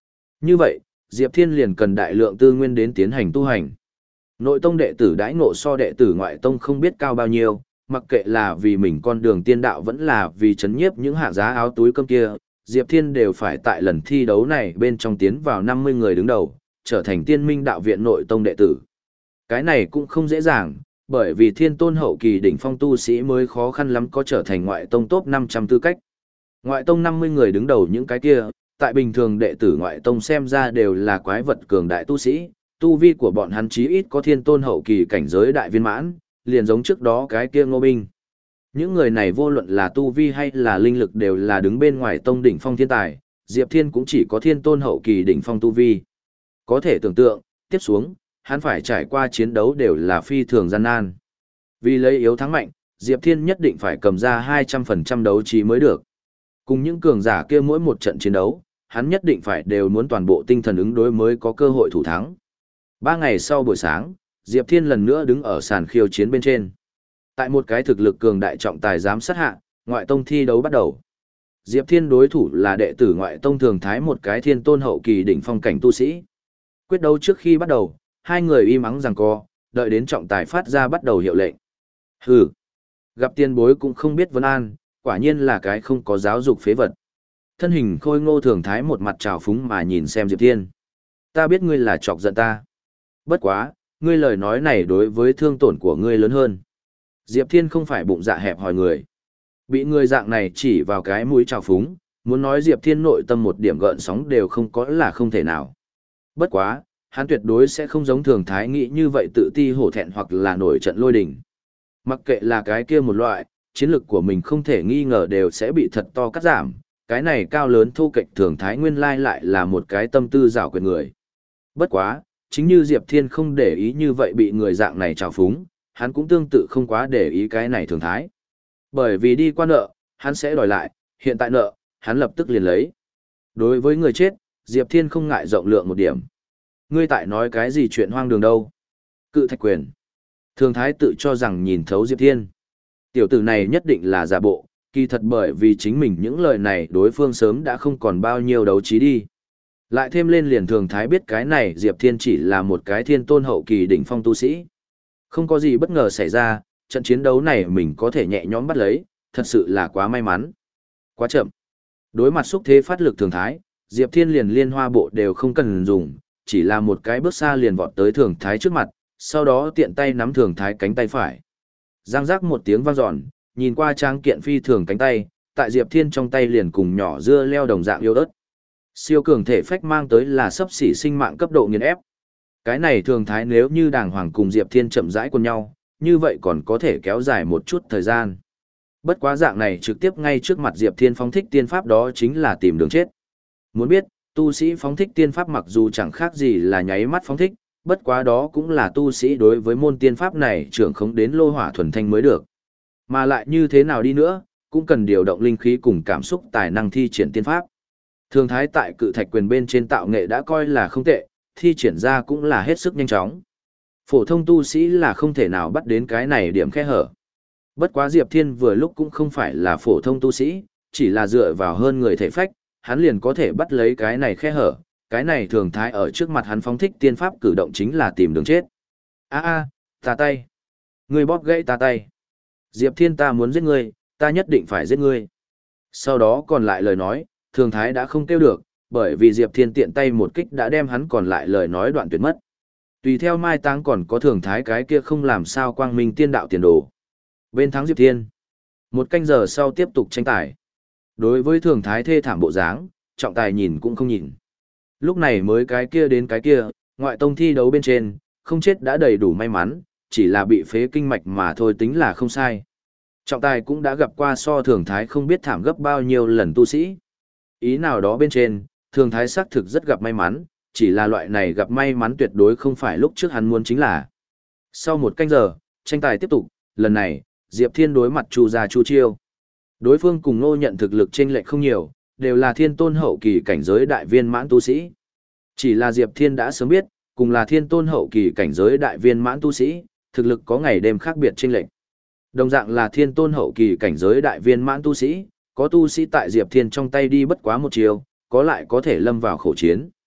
Như vậy, Diệp Thiên liền cần đại lượng tư nguyên đến tiến hành tu hành. Nội tông đệ tử đãi ngộ so đệ tử ngoại tông không biết cao bao nhiêu, mặc kệ là vì mình con đường tiên đạo vẫn là vì chấn nhiếp những hạ giá áo túi cơm kia, Diệp Thiên đều phải tại lần thi đấu này bên trong tiến vào năm mươi người đứng đầu, trở thành tiên minh đạo viện nội tông đệ tử. Cái này cũng không dễ dàng, bởi vì thiên tôn hậu kỳ đỉnh phong tu sĩ mới khó khăn lắm có trở thành ngoại tông top năm trăm tư cách. Ngoại tông năm mươi người đứng đầu những cái kia, tại bình thường đệ tử ngoại tông xem ra đều là quái vật cường đại tu sĩ, tu vi của bọn hắn chí ít có thiên tôn hậu kỳ cảnh giới đại viên mãn, liền giống trước đó cái kia Ngô Binh. Những người này vô luận là tu vi hay là linh lực đều là đứng bên ngoài tông đỉnh phong thiên tài, Diệp Thiên cũng chỉ có thiên tôn hậu kỳ đỉnh phong tu vi. Có thể tưởng tượng, tiếp xuống, hắn phải trải qua chiến đấu đều là phi thường gian nan. Vì lấy yếu thắng mạnh, Diệp Thiên nhất định phải cầm ra hai trăm phần trăm đấu trí mới được. Cùng những cường giả kia mỗi một trận chiến đấu, hắn nhất định phải đều muốn toàn bộ tinh thần ứng đối mới có cơ hội thủ thắng. Ba ngày sau buổi sáng, Diệp Thiên lần nữa đứng ở sàn khiêu chiến bên trên. Tại một cái thực lực cường đại trọng tài giám sát hạ, ngoại tông thi đấu bắt đầu. Diệp Thiên đối thủ là đệ tử ngoại tông thường thái một cái thiên tôn hậu kỳ đỉnh phong cảnh tu sĩ. Quyết đấu trước khi bắt đầu, hai người im ắng giằng co, đợi đến trọng tài phát ra bắt đầu hiệu lệnh. Hừ, gặp tiên bối cũng không biết vấn an, quả nhiên là cái không có giáo dục phế vật. Thân hình khôi ngô thường thái một mặt trào phúng mà nhìn xem Diệp Thiên. Ta biết ngươi là chọc giận ta. Bất quá, ngươi lời nói này đối với thương tổn của ngươi lớn hơn. Diệp Thiên không phải bụng dạ hẹp hòi người. Bị người dạng này chỉ vào cái mũi trào phúng, muốn nói Diệp Thiên nội tâm một điểm gợn sóng đều không có là không thể nào. Bất quá, hắn tuyệt đối sẽ không giống thường thái nghĩ như vậy tự ti hổ thẹn hoặc là nổi trận lôi đình. Mặc kệ là cái kia một loại, chiến lực của mình không thể nghi ngờ đều sẽ bị thật to cắt giảm. Cái này cao lớn thô kệch thường thái nguyên lai lại là một cái tâm tư giảo quyệt người. Bất quá, chính như Diệp Thiên không để ý như vậy bị người dạng này trào phúng, hắn cũng tương tự không quá để ý cái này thường thái. Bởi vì đi qua nợ, hắn sẽ đòi lại, hiện tại nợ, hắn lập tức liền lấy. Đối với người chết, Diệp Thiên không ngại rộng lượng một điểm. Ngươi tại nói cái gì chuyện hoang đường đâu? Cự thạch quyền. Thường thái tự cho rằng nhìn thấu Diệp Thiên. Tiểu tử này nhất định là giả bộ, kỳ thật bởi vì chính mình những lời này đối phương sớm đã không còn bao nhiêu đấu trí đi. Lại thêm lên liền thường thái biết cái này Diệp Thiên chỉ là một cái thiên tôn hậu kỳ đỉnh phong tu sĩ. Không có gì bất ngờ xảy ra, trận chiến đấu này mình có thể nhẹ nhõm bắt lấy, thật sự là quá may mắn. Quá chậm. Đối mặt xúc thế phát lực thường thái, Diệp Thiên liền liên hoa bộ đều không cần dùng, chỉ là một cái bước xa liền vọt tới thường thái trước mặt, sau đó tiện tay nắm thường thái cánh tay phải. Giang giác một tiếng vang dọn, nhìn qua trang kiện phi thường cánh tay, tại Diệp Thiên trong tay liền cùng nhỏ dưa leo đồng dạng yếu ớt. Siêu cường thể phách mang tới là sấp xỉ sinh mạng cấp độ nghiền ép. Cái này thường thái nếu như đàng hoàng cùng Diệp Thiên chậm rãi quân nhau, như vậy còn có thể kéo dài một chút thời gian. Bất quá dạng này trực tiếp ngay trước mặt Diệp Thiên phóng thích tiên pháp đó chính là tìm đường chết. Muốn biết, tu sĩ phóng thích tiên pháp mặc dù chẳng khác gì là nháy mắt phóng thích, bất quá đó cũng là tu sĩ đối với môn tiên pháp này trưởng khống đến lô hỏa thuần thanh mới được. Mà lại như thế nào đi nữa, cũng cần điều động linh khí cùng cảm xúc tài năng thi triển tiên pháp. Thường thái tại cự thạch quyền bên trên tạo nghệ đã coi là không tệ, thi triển ra cũng là hết sức nhanh chóng. Phổ thông tu sĩ là không thể nào bắt đến cái này điểm khe hở. Bất quá Diệp Thiên vừa lúc cũng không phải là phổ thông tu sĩ, chỉ là dựa vào hơn người thể phách, hắn liền có thể bắt lấy cái này khe hở. Cái này thường thái ở trước mặt hắn phóng thích tiên pháp cử động chính là tìm đường chết. A a, ta tay. Ngươi bóp gãy ta tay. Diệp Thiên ta muốn giết ngươi, ta nhất định phải giết ngươi. Sau đó còn lại lời nói, thường thái đã không kêu được, bởi vì Diệp Thiên tiện tay một kích đã đem hắn còn lại lời nói đoạn tuyệt mất. Tùy theo mai táng còn có thường thái cái kia không làm sao quang minh tiên đạo tiền đồ. Bên thắng Diệp Thiên. Một canh giờ sau tiếp tục tranh tài. Đối với thường thái thê thảm bộ dáng, trọng tài nhìn cũng không nhìn. Lúc này mới cái kia đến cái kia, ngoại tông thi đấu bên trên, không chết đã đầy đủ may mắn, chỉ là bị phế kinh mạch mà thôi tính là không sai. Trọng tài cũng đã gặp qua so thường thái không biết thảm gấp bao nhiêu lần tu sĩ. Ý nào đó bên trên, thường thái xác thực rất gặp may mắn, chỉ là loại này gặp may mắn tuyệt đối không phải lúc trước hắn muốn chính là. Sau một canh giờ, tranh tài tiếp tục, lần này, Diệp Thiên đối mặt Chu Gia Chu Chiêu. Đối phương cùng Ngô Nhận thực lực chênh lệch không nhiều, đều là thiên tôn hậu kỳ cảnh giới đại viên mãn tu sĩ. Chỉ là Diệp Thiên đã sớm biết, cùng là thiên tôn hậu kỳ cảnh giới đại viên mãn tu sĩ, thực lực có ngày đêm khác biệt chênh lệch. Đồng dạng là thiên tôn hậu kỳ cảnh giới đại viên mãn tu sĩ, có tu sĩ tại Diệp Thiên trong tay đi bất quá một chiều, có lại có thể lâm vào khổ chiến.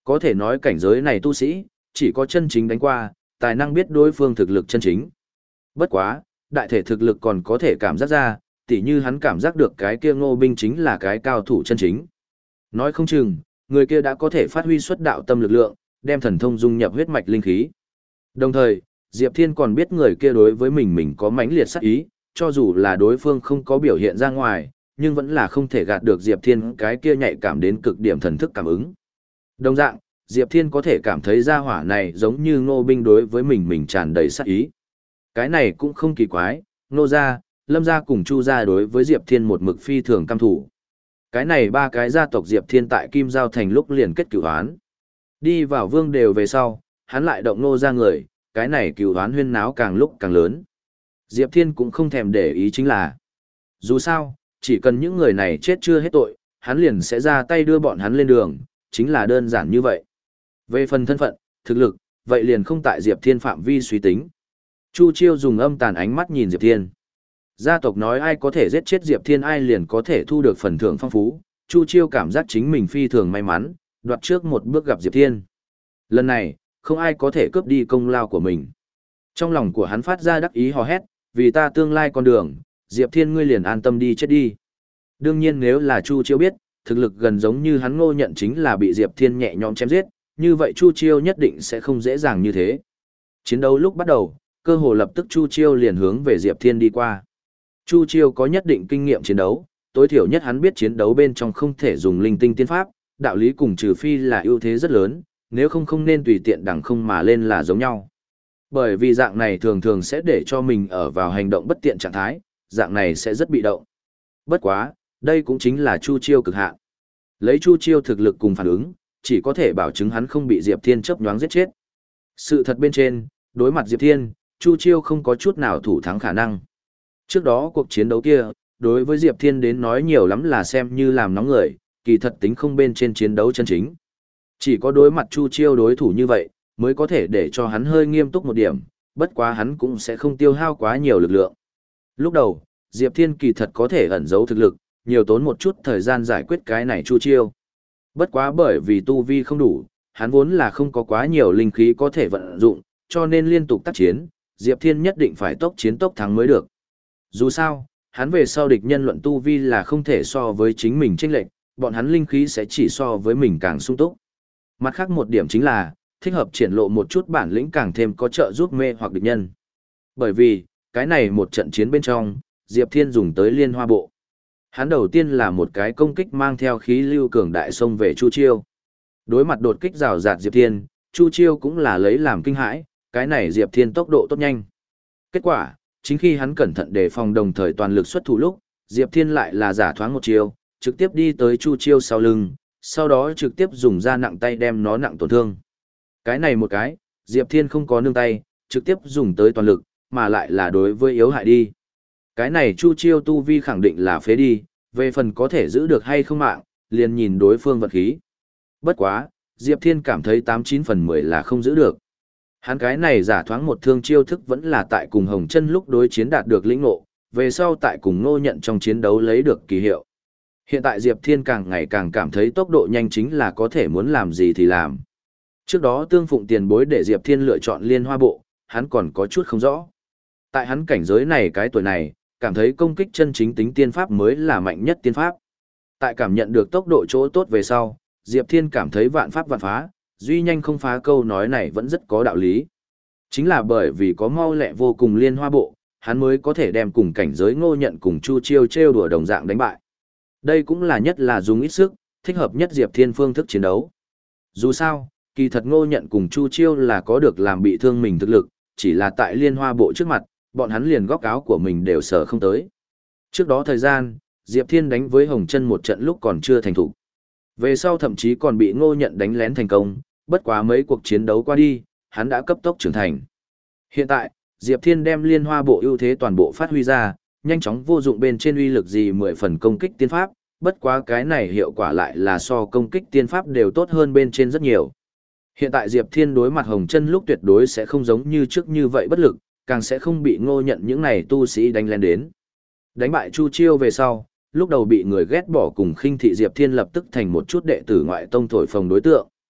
Có thể nói cảnh giới này tu sĩ, chỉ có chân chính đánh qua, tài năng biết đối phương thực lực chân chính. Bất quá, đại thể thực lực còn có thể cảm giác ra, tỉ như hắn cảm giác được cái kia Ngô Binh chính là cái cao thủ chân chính. Nói không chừng, người kia đã có thể phát huy xuất đạo tâm lực lượng, đem thần thông dung nhập huyết mạch linh khí. Đồng thời, Diệp Thiên còn biết người kia đối với mình mình có mãnh liệt sát ý, cho dù là đối phương không có biểu hiện ra ngoài, nhưng vẫn là không thể gạt được Diệp Thiên cái kia nhạy cảm đến cực điểm thần thức cảm ứng. Đồng dạng, Diệp Thiên có thể cảm thấy gia hỏa này giống như Ngô Binh đối với mình mình tràn đầy sát ý. Cái này cũng không kỳ quái, Ngô gia, Lâm gia cùng Chu gia đối với Diệp Thiên một mực phi thường căm thủ. Cái này ba cái gia tộc Diệp Thiên tại Kim Giao Thành lúc liền kết cửu oán. Đi vào vương đều về sau, hắn lại động Ngô gia người, cái này cửu oán huyên náo càng lúc càng lớn. Diệp Thiên cũng không thèm để ý chính là. Dù sao, chỉ cần những người này chết chưa hết tội, hắn liền sẽ ra tay đưa bọn hắn lên đường, chính là đơn giản như vậy. Về phần thân phận, thực lực, vậy liền không tại Diệp Thiên phạm vi suy tính. Chu Chiêu dùng âm tàn ánh mắt nhìn Diệp Thiên. Gia tộc nói ai có thể giết chết Diệp Thiên ai liền có thể thu được phần thưởng phong phú, Chu Chiêu cảm giác chính mình phi thường may mắn, đoạt trước một bước gặp Diệp Thiên. Lần này, không ai có thể cướp đi công lao của mình. Trong lòng của hắn phát ra đắc ý hò hét, vì ta tương lai con đường, Diệp Thiên ngươi liền an tâm đi chết đi. Đương nhiên nếu là Chu Chiêu biết, thực lực gần giống như hắn Ngô Nhận chính là bị Diệp Thiên nhẹ nhõm chém giết, như vậy Chu Chiêu nhất định sẽ không dễ dàng như thế. Chiến đấu lúc bắt đầu, cơ hồ lập tức Chu Chiêu liền hướng về Diệp Thiên đi qua. Chu Chiêu có nhất định kinh nghiệm chiến đấu, tối thiểu nhất hắn biết chiến đấu bên trong không thể dùng linh tinh tiên pháp, đạo lý cùng trừ phi là ưu thế rất lớn, nếu không không nên tùy tiện đằng không mà lên là giống nhau. Bởi vì dạng này thường thường sẽ để cho mình ở vào hành động bất tiện trạng thái, dạng này sẽ rất bị động. Bất quá, đây cũng chính là Chu Chiêu cực hạn. Lấy Chu Chiêu thực lực cùng phản ứng, chỉ có thể bảo chứng hắn không bị Diệp Thiên chớp nhoáng giết chết. Sự thật bên trên, đối mặt Diệp Thiên, Chu Chiêu không có chút nào thủ thắng khả năng. Trước đó cuộc chiến đấu kia, đối với Diệp Thiên đến nói nhiều lắm là xem như làm nóng người, kỳ thật tính không bên trên chiến đấu chân chính. Chỉ có đối mặt Chu Chiêu đối thủ như vậy, mới có thể để cho hắn hơi nghiêm túc một điểm, bất quá hắn cũng sẽ không tiêu hao quá nhiều lực lượng. Lúc đầu, Diệp Thiên kỳ thật có thể ẩn giấu thực lực, nhiều tốn một chút thời gian giải quyết cái này Chu Chiêu. Bất quá bởi vì tu vi không đủ, hắn vốn là không có quá nhiều linh khí có thể vận dụng, cho nên liên tục tác chiến, Diệp Thiên nhất định phải tốc chiến tốc thắng mới được. Dù sao, hắn về sau địch nhân luận tu vi là không thể so với chính mình chênh lệch, bọn hắn linh khí sẽ chỉ so với mình càng sung túc. Mặt khác một điểm chính là, thích hợp triển lộ một chút bản lĩnh càng thêm có trợ giúp mê hoặc địch nhân. Bởi vì, cái này một trận chiến bên trong, Diệp Thiên dùng tới liên hoa bộ. Hắn đầu tiên là một cái công kích mang theo khí lưu cường đại xông về Chu Chiêu. Đối mặt đột kích rào rạt Diệp Thiên, Chu Chiêu cũng là lấy làm kinh hãi, cái này Diệp Thiên tốc độ tốt nhanh. Kết quả, chính khi hắn cẩn thận đề phòng đồng thời toàn lực xuất thủ lúc, Diệp Thiên lại là giả thoáng một chiêu, trực tiếp đi tới Chu Chiêu sau lưng, sau đó trực tiếp dùng ra nặng tay đem nó nặng tổn thương. Cái này một cái, Diệp Thiên không có nương tay, trực tiếp dùng tới toàn lực, mà lại là đối với yếu hại đi. Cái này Chu Chiêu tu vi khẳng định là phế đi, về phần có thể giữ được hay không mạng, liền nhìn đối phương vật khí. Bất quá, Diệp Thiên cảm thấy tám chín phần mười là không giữ được. Hắn cái này giả thoáng một thương chiêu thức vẫn là tại cùng Hồng Chân lúc đối chiến đạt được lĩnh ngộ, về sau tại cùng Ngô Nhận trong chiến đấu lấy được kỳ hiệu. Hiện tại Diệp Thiên càng ngày càng cảm thấy tốc độ nhanh chính là có thể muốn làm gì thì làm. Trước đó Tương Phụng tiền bối để Diệp Thiên lựa chọn liên hoa bộ, hắn còn có chút không rõ. Tại hắn cảnh giới này cái tuổi này, cảm thấy công kích chân chính tính tiên pháp mới là mạnh nhất tiên pháp. Tại cảm nhận được tốc độ chỗ tốt về sau, Diệp Thiên cảm thấy vạn pháp vạn phá, duy nhanh không phá câu nói này vẫn rất có đạo lý. Chính là bởi vì có mau lẹ vô cùng liên hoa bộ, hắn mới có thể đem cùng cảnh giới Ngô Nhận cùng Chu Chiêu trêu đùa đồng dạng đánh bại. Đây cũng là nhất là dùng ít sức, thích hợp nhất Diệp Thiên phương thức chiến đấu. Dù sao, kỳ thật Ngô Nhận cùng Chu Chiêu là có được làm bị thương mình thực lực, chỉ là tại liên hoa bộ trước mặt, bọn hắn liền góc áo của mình đều sợ không tới. Trước đó thời gian, Diệp Thiên đánh với Hồng Chân một trận lúc còn chưa thành thủ. Về sau thậm chí còn bị Ngô Nhận đánh lén thành công, bất quá mấy cuộc chiến đấu qua đi, hắn đã cấp tốc trưởng thành. Hiện tại, Diệp Thiên đem liên hoa bộ ưu thế toàn bộ phát huy ra, nhanh chóng vô dụng bên trên uy lực gì mười phần công kích tiên pháp, bất quá cái này hiệu quả lại là so công kích tiên pháp đều tốt hơn bên trên rất nhiều. Hiện tại Diệp Thiên đối mặt Hồng Chân lúc tuyệt đối sẽ không giống như trước như vậy bất lực, càng sẽ không bị Ngô Nhận những này tu sĩ đánh lén đến. Đánh bại Chu Chiêu về sau, lúc đầu bị người ghét bỏ cùng khinh thị Diệp Thiên lập tức thành một chút đệ tử ngoại tông thổi phồng đối tượng.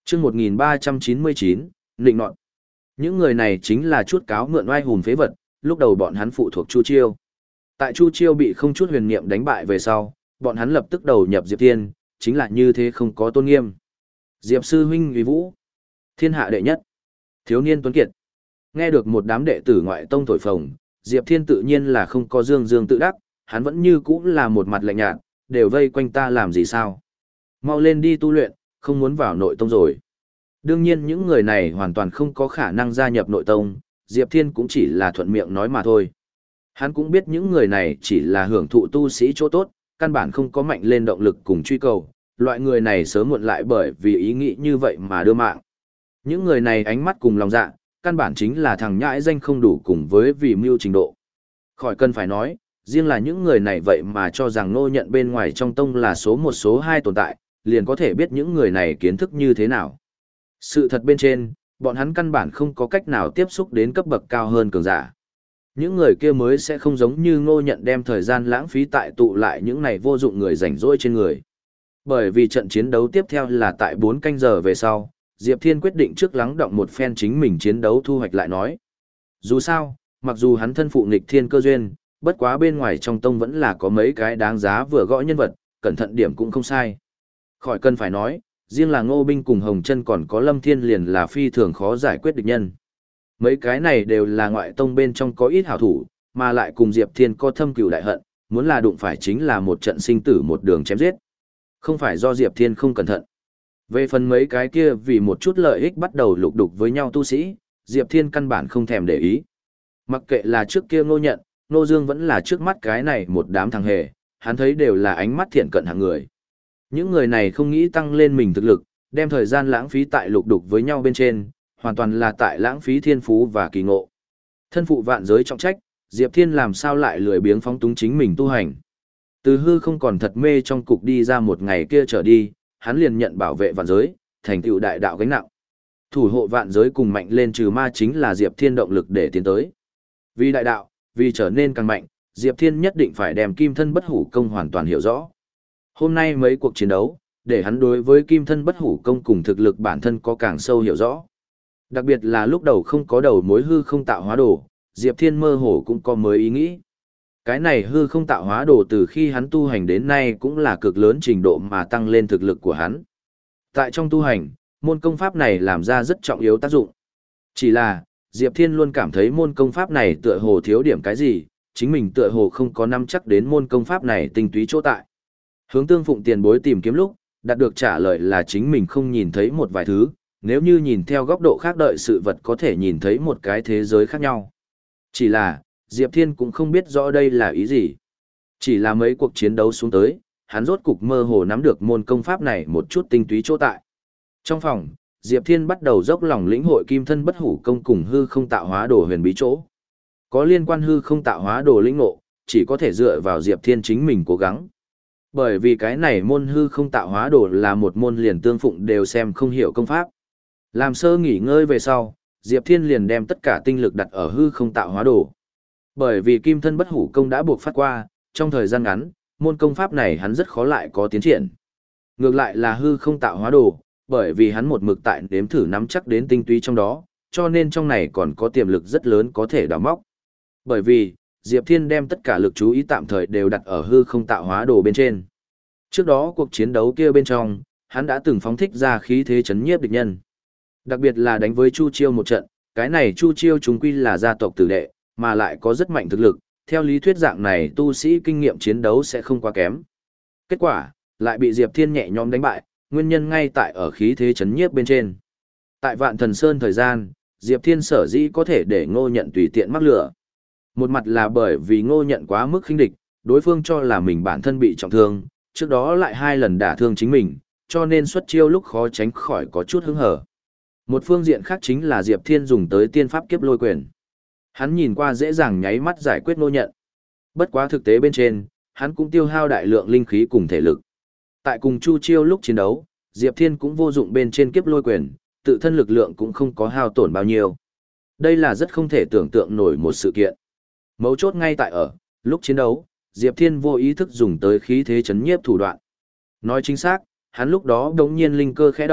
chương một nghìn ba trăm chín mươi chín, Nịnh nọt. Những người này chính là chút cáo mượn oai hùng phế vật, lúc đầu bọn hắn phụ thuộc Chu Chiêu. Tại Chu Chiêu bị không chút huyền niệm đánh bại về sau, bọn hắn lập tức đầu nhập Diệp Thiên, chính là như thế không có tôn nghiêm. Diệp sư huynh uy vũ, thiên hạ đệ nhất, thiếu niên tuấn kiệt. Nghe được một đám đệ tử ngoại tông thổi phồng, Diệp Thiên tự nhiên là không có dương dương tự đắc, hắn vẫn như cũ là một mặt lạnh nhạt, đều vây quanh ta làm gì sao? Mau lên đi tu luyện, không muốn vào nội tông rồi. Đương nhiên những người này hoàn toàn không có khả năng gia nhập nội tông, Diệp Thiên cũng chỉ là thuận miệng nói mà thôi. Hắn cũng biết những người này chỉ là hưởng thụ tu sĩ chỗ tốt, căn bản không có mạnh lên động lực cùng truy cầu, loại người này sớm muộn lại bởi vì ý nghĩ như vậy mà đưa mạng. Những người này ánh mắt cùng lòng dạ, căn bản chính là thằng nhãi danh không đủ cùng với vì mưu trình độ. Khỏi cần phải nói, riêng là những người này vậy mà cho rằng Ngô Nhận bên ngoài trong tông là số một số hai tồn tại, liền có thể biết những người này kiến thức như thế nào. Sự thật bên trên, bọn hắn căn bản không có cách nào tiếp xúc đến cấp bậc cao hơn cường giả. Những người kia mới sẽ không giống như Ngô Nhận đem thời gian lãng phí tại tụ lại những này vô dụng người rảnh rỗi trên người. Bởi vì trận chiến đấu tiếp theo là tại bốn canh giờ về sau, Diệp Thiên quyết định trước lắng động một phen chính mình chiến đấu thu hoạch lại nói. Dù sao, mặc dù hắn thân phụ nghịch thiên cơ duyên, bất quá bên ngoài trong tông vẫn là có mấy cái đáng giá vừa gõ nhân vật, cẩn thận điểm cũng không sai. Khỏi cần phải nói, riêng là Ngô Binh cùng Hồng Chân còn có Lâm Thiên liền là phi thường khó giải quyết địch nhân. Mấy cái này đều là ngoại tông bên trong có ít hảo thủ, mà lại cùng Diệp Thiên có thâm cừu đại hận, muốn là đụng phải chính là một trận sinh tử một đường chém giết. Không phải do Diệp Thiên không cẩn thận. Về phần mấy cái kia vì một chút lợi ích bắt đầu lục đục với nhau tu sĩ, Diệp Thiên căn bản không thèm để ý. Mặc kệ là trước kia Ngô Nhận, Ngô Dương vẫn là trước mắt cái này một đám thằng hề, hắn thấy đều là ánh mắt thiện cận hạng người. Những người này không nghĩ tăng lên mình thực lực, đem thời gian lãng phí tại lục đục với nhau bên trên, hoàn toàn là tại lãng phí thiên phú và kỳ ngộ. Thân phụ vạn giới trọng trách, Diệp Thiên làm sao lại lười biếng phóng túng chính mình tu hành. Từ hư không còn thật mê trong cục đi ra một ngày kia trở đi, hắn liền nhận bảo vệ vạn giới, thành tựu đại đạo gánh nặng. Thủ hộ vạn giới cùng mạnh lên trừ ma chính là Diệp Thiên động lực để tiến tới. Vì đại đạo, vì trở nên càng mạnh, Diệp Thiên nhất định phải đem kim thân bất hủ công hoàn toàn hiểu rõ. Hôm nay mấy cuộc chiến đấu, để hắn đối với kim thân bất hủ công cùng thực lực bản thân có càng sâu hiểu rõ. Đặc biệt là lúc đầu không có đầu mối hư không tạo hóa đồ, Diệp Thiên mơ hồ cũng có mới ý nghĩ. Cái này hư không tạo hóa đồ từ khi hắn tu hành đến nay cũng là cực lớn trình độ mà tăng lên thực lực của hắn. Tại trong tu hành, môn công pháp này làm ra rất trọng yếu tác dụng. Chỉ là, Diệp Thiên luôn cảm thấy môn công pháp này tựa hồ thiếu điểm cái gì, chính mình tựa hồ không có nắm chắc đến môn công pháp này tinh túy chỗ tại. Hướng Tương Phụng tiền bối tìm kiếm lúc, đạt được trả lời là chính mình không nhìn thấy một vài thứ, nếu như nhìn theo góc độ khác đợi sự vật có thể nhìn thấy một cái thế giới khác nhau. Chỉ là, Diệp Thiên cũng không biết rõ đây là ý gì. Chỉ là mấy cuộc chiến đấu xuống tới, hắn rốt cục mơ hồ nắm được môn công pháp này một chút tinh túy chỗ tại. Trong phòng, Diệp Thiên bắt đầu dốc lòng lĩnh hội kim thân bất hủ công cùng hư không tạo hóa đồ huyền bí chỗ. Có liên quan hư không tạo hóa đồ lĩnh ngộ, chỉ có thể dựa vào Diệp Thiên chính mình cố gắng. Bởi vì cái này môn hư không tạo hóa đồ là một môn liền Tương Phụng đều xem không hiểu công pháp. Làm sơ nghỉ ngơi về sau, Diệp Thiên liền đem tất cả tinh lực đặt ở hư không tạo hóa đồ. Bởi vì kim thân bất hủ công đã buộc phát qua, trong thời gian ngắn, môn công pháp này hắn rất khó lại có tiến triển. Ngược lại là hư không tạo hóa đồ, bởi vì hắn một mực tại đếm thử nắm chắc đến tinh túy trong đó, cho nên trong này còn có tiềm lực rất lớn có thể đào móc. Bởi vì, Diệp Thiên đem tất cả lực chú ý tạm thời đều đặt ở hư không tạo hóa đồ bên trên. Trước đó cuộc chiến đấu kia bên trong, hắn đã từng phóng thích ra khí thế chấn nhiếp địch nhân. Đặc biệt là đánh với Chu Chiêu một trận, cái này Chu Chiêu chúng quy là gia tộc tử đệ, mà lại có rất mạnh thực lực, theo lý thuyết dạng này tu sĩ kinh nghiệm chiến đấu sẽ không quá kém. Kết quả, lại bị Diệp Thiên nhẹ nhõm đánh bại, nguyên nhân ngay tại ở khí thế chấn nhiếp bên trên. Tại Vạn Thần Sơn thời gian, Diệp Thiên sở dĩ có thể để Ngô Nhận tùy tiện mắc lửa. Một mặt là bởi vì Ngô Nhận quá mức khinh địch, đối phương cho là mình bản thân bị trọng thương, trước đó lại hai lần đả thương chính mình, cho nên xuất chiêu lúc khó tránh khỏi có chút hứng hở. Một phương diện khác chính là Diệp Thiên dùng tới tiên pháp kiếp lôi quyền. Hắn nhìn qua dễ dàng nháy mắt giải quyết Ngô Nhận. Bất quá thực tế bên trên, hắn cũng tiêu hao đại lượng linh khí cùng thể lực. Tại cùng Chu Chiêu lúc chiến đấu, Diệp Thiên cũng vô dụng bên trên kiếp lôi quyền, tự thân lực lượng cũng không có hao tổn bao nhiêu. Đây là rất không thể tưởng tượng nổi một sự kiện. Mấu chốt ngay tại ở, lúc chiến đấu, Diệp Thiên vô ý thức dùng tới khí thế chấn nhiếp thủ đoạn. Nói chính xác, hắn lúc đó đống nhiên linh cơ khẽ động,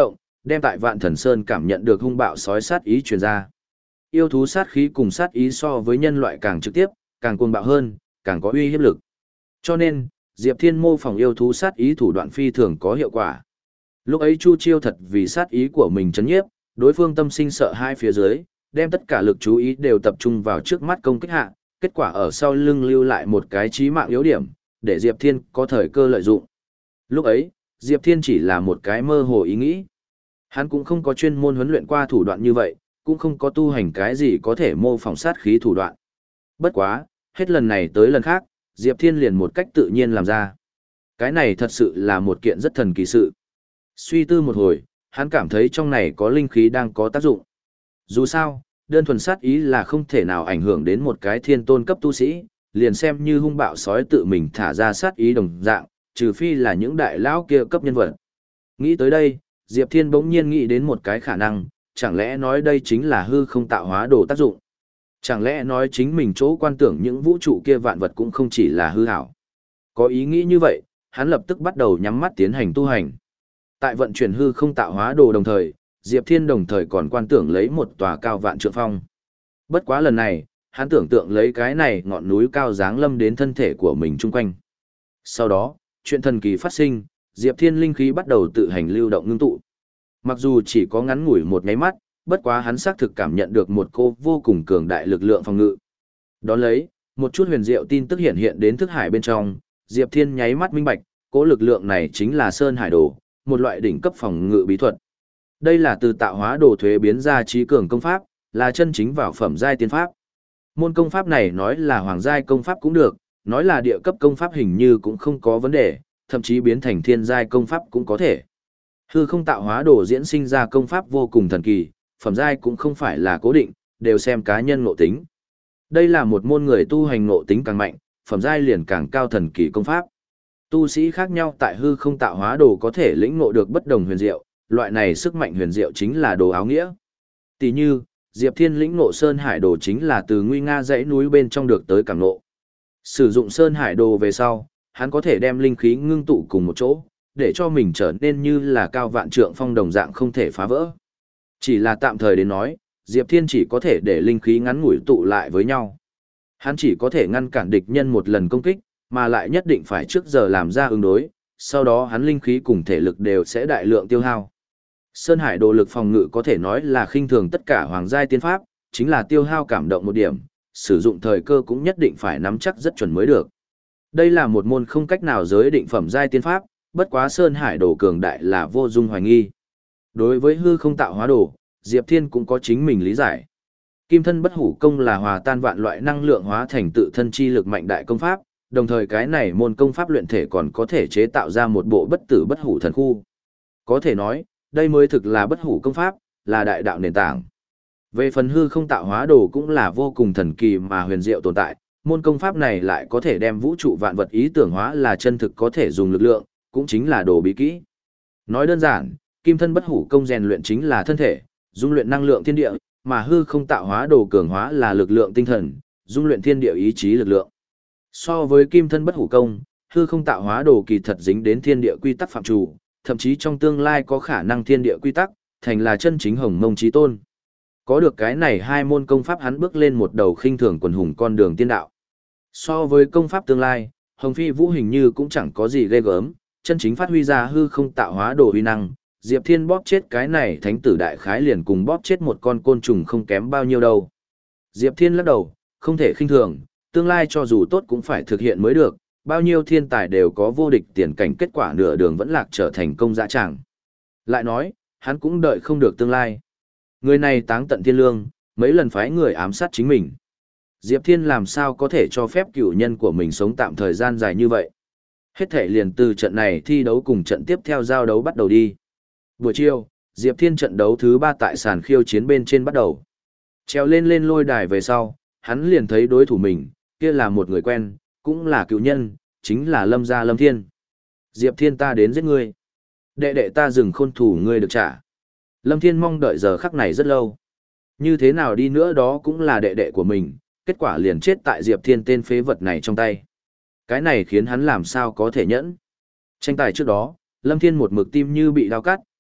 đem tại Vạn Thần Sơn cảm nhận được hung bạo sói sát ý truyền ra. Yêu thú sát khí cùng sát ý so với nhân loại càng trực tiếp, càng cuồng bạo hơn, càng có uy hiếp lực. Cho nên, Diệp Thiên mô phỏng yêu thú sát ý thủ đoạn phi thường có hiệu quả. Lúc ấy Chu Chiêu thật vì sát ý của mình chấn nhiếp, đối phương tâm sinh sợ hai phía dưới, đem tất cả lực chú ý đều tập trung vào trước mắt công kích hạ, kết quả ở sau lưng lưu lại một cái chí mạng yếu điểm, để Diệp Thiên có thời cơ lợi dụng. Lúc ấy, Diệp Thiên chỉ là một cái mơ hồ ý nghĩ. Hắn cũng không có chuyên môn huấn luyện qua thủ đoạn như vậy, cũng không có tu hành cái gì có thể mô phỏng sát khí thủ đoạn. Bất quá, hết lần này tới lần khác, Diệp Thiên liền một cách tự nhiên làm ra. Cái này thật sự là một kiện rất thần kỳ sự. Suy tư một hồi, hắn cảm thấy trong này có linh khí đang có tác dụng. Dù sao, đơn thuần sát ý là không thể nào ảnh hưởng đến một cái thiên tôn cấp tu sĩ, liền xem như hung bạo sói tự mình thả ra sát ý đồng dạng, trừ phi là những đại lão kia cấp nhân vật. Nghĩ tới đây, Diệp Thiên bỗng nhiên nghĩ đến một cái khả năng, chẳng lẽ nói đây chính là hư không tạo hóa đồ tác dụng? Chẳng lẽ nói chính mình chỗ quan tưởng những vũ trụ kia vạn vật cũng không chỉ là hư ảo? Có ý nghĩ như vậy, hắn lập tức bắt đầu nhắm mắt tiến hành tu hành. Tại vận chuyển hư không tạo hóa đồ đồng thời, Diệp Thiên đồng thời còn quan tưởng lấy một tòa cao vạn trượng phong. Bất quá lần này, hắn tưởng tượng lấy cái này ngọn núi cao dáng lâm đến thân thể của mình chung quanh. Sau đó, chuyện thần kỳ phát sinh, Diệp Thiên linh khí bắt đầu tự hành lưu động ngưng tụ. Mặc dù chỉ có ngắn ngủi một nháy mắt, bất quá hắn xác thực cảm nhận được một cô vô cùng cường đại lực lượng phòng ngự. Đón lấy, một chút huyền diệu tin tức hiện hiện đến thức hải bên trong, Diệp Thiên nháy mắt minh bạch, cỗ lực lượng này chính là Sơn Hải Đồ, một loại đỉnh cấp phòng ngự bí thuật. Đây là từ tạo hóa đồ thuế biến ra trí cường công pháp, là chân chính vào phẩm giai tiên pháp. Môn công pháp này nói là hoàng giai công pháp cũng được, nói là địa cấp công pháp hình như cũng không có vấn đề, thậm chí biến thành thiên giai công pháp cũng có thể. Hư không tạo hóa đồ diễn sinh ra công pháp vô cùng thần kỳ, phẩm giai cũng không phải là cố định, đều xem cá nhân ngộ tính. Đây là một môn người tu hành ngộ tính càng mạnh, phẩm giai liền càng cao thần kỳ công pháp. Tu sĩ khác nhau tại hư không tạo hóa đồ có thể lĩnh ngộ được bất đồng huyền diệu, loại này sức mạnh huyền diệu chính là đồ áo nghĩa. Tỷ như, Diệp Thiên lĩnh ngộ Sơn Hải đồ chính là từ nguy nga dãy núi bên trong được tới cảm ngộ. Sử dụng Sơn Hải đồ về sau, hắn có thể đem linh khí ngưng tụ cùng một chỗ, để cho mình trở nên như là cao vạn trượng phong đồng dạng không thể phá vỡ. Chỉ là tạm thời đến nói, Diệp Thiên chỉ có thể để linh khí ngắn ngủi tụ lại với nhau. Hắn chỉ có thể ngăn cản địch nhân một lần công kích, mà lại nhất định phải trước giờ làm ra ứng đối, sau đó hắn linh khí cùng thể lực đều sẽ đại lượng tiêu hao. Sơn Hải đồ lực phòng ngự có thể nói là khinh thường tất cả hoàng giai tiên pháp, chính là tiêu hao cảm động một điểm, sử dụng thời cơ cũng nhất định phải nắm chắc rất chuẩn mới được. Đây là một môn không cách nào giới định phẩm giai tiên pháp, bất quá Sơn Hải đồ cường đại là vô dung hoài nghi. Đối với hư không tạo hóa đồ, Diệp Thiên cũng có chính mình lý giải. Kim thân bất hủ công là hòa tan vạn loại năng lượng hóa thành tự thân chi lực mạnh đại công pháp, đồng thời cái này môn công pháp luyện thể còn có thể chế tạo ra một bộ bất tử bất hủ thần khu. Có thể nói, đây mới thực là bất hủ công pháp, là đại đạo nền tảng. Về phần hư không tạo hóa đồ cũng là vô cùng thần kỳ mà huyền diệu tồn tại, môn công pháp này lại có thể đem vũ trụ vạn vật ý tưởng hóa là chân thực có thể dùng lực lượng, cũng chính là đồ bí kỹ. Nói đơn giản, kim thân bất hủ công rèn luyện chính là thân thể, dung luyện năng lượng thiên địa, mà hư không tạo hóa đồ cường hóa là lực lượng tinh thần, dung luyện thiên địa ý chí lực lượng. So với kim thân bất hủ công, hư không tạo hóa đồ kỳ thật dính đến thiên địa quy tắc phạm chủ, thậm chí trong tương lai có khả năng thiên địa quy tắc, thành là chân chính hồng mông chí tôn. Có được cái này hai môn công pháp hắn bước lên một đầu khinh thường quần hùng con đường tiên đạo. So với công pháp tương lai, Hồng Phi Vũ hình như cũng chẳng có gì ghê gớm, chân chính phát huy ra hư không tạo hóa đồ uy năng, Diệp Thiên bóp chết cái này thánh tử đại khái liền cùng bóp chết một con côn trùng không kém bao nhiêu đâu. Diệp Thiên lắc đầu, không thể khinh thường, tương lai cho dù tốt cũng phải thực hiện mới được, bao nhiêu thiên tài đều có vô địch tiền cảnh kết quả nửa đường vẫn lạc trở thành công dã tràng. Lại nói, hắn cũng đợi không được tương lai. Người này táng tận thiên lương, mấy lần phái người ám sát chính mình. Diệp Thiên làm sao có thể cho phép cựu nhân của mình sống tạm thời gian dài như vậy. Hết thể liền từ trận này thi đấu cùng trận tiếp theo giao đấu bắt đầu đi. Buổi chiều, Diệp Thiên trận đấu thứ ba tại sàn khiêu chiến bên trên bắt đầu. Treo lên lên lôi đài về sau, hắn liền thấy đối thủ mình, kia là một người quen, cũng là cựu nhân, chính là Lâm gia Lâm Thiên. Diệp Thiên ta đến giết ngươi. Đệ đệ ta dừng khôn thủ ngươi được trả. Lâm Thiên mong đợi giờ khắc này rất lâu. Như thế nào đi nữa đó cũng là đệ đệ của mình, kết quả liền chết tại Diệp Thiên tên phế vật này trong tay. Cái này khiến hắn làm sao có thể nhẫn. Tranh tài trước đó, Lâm Thiên một mực tim như bị đau cắt,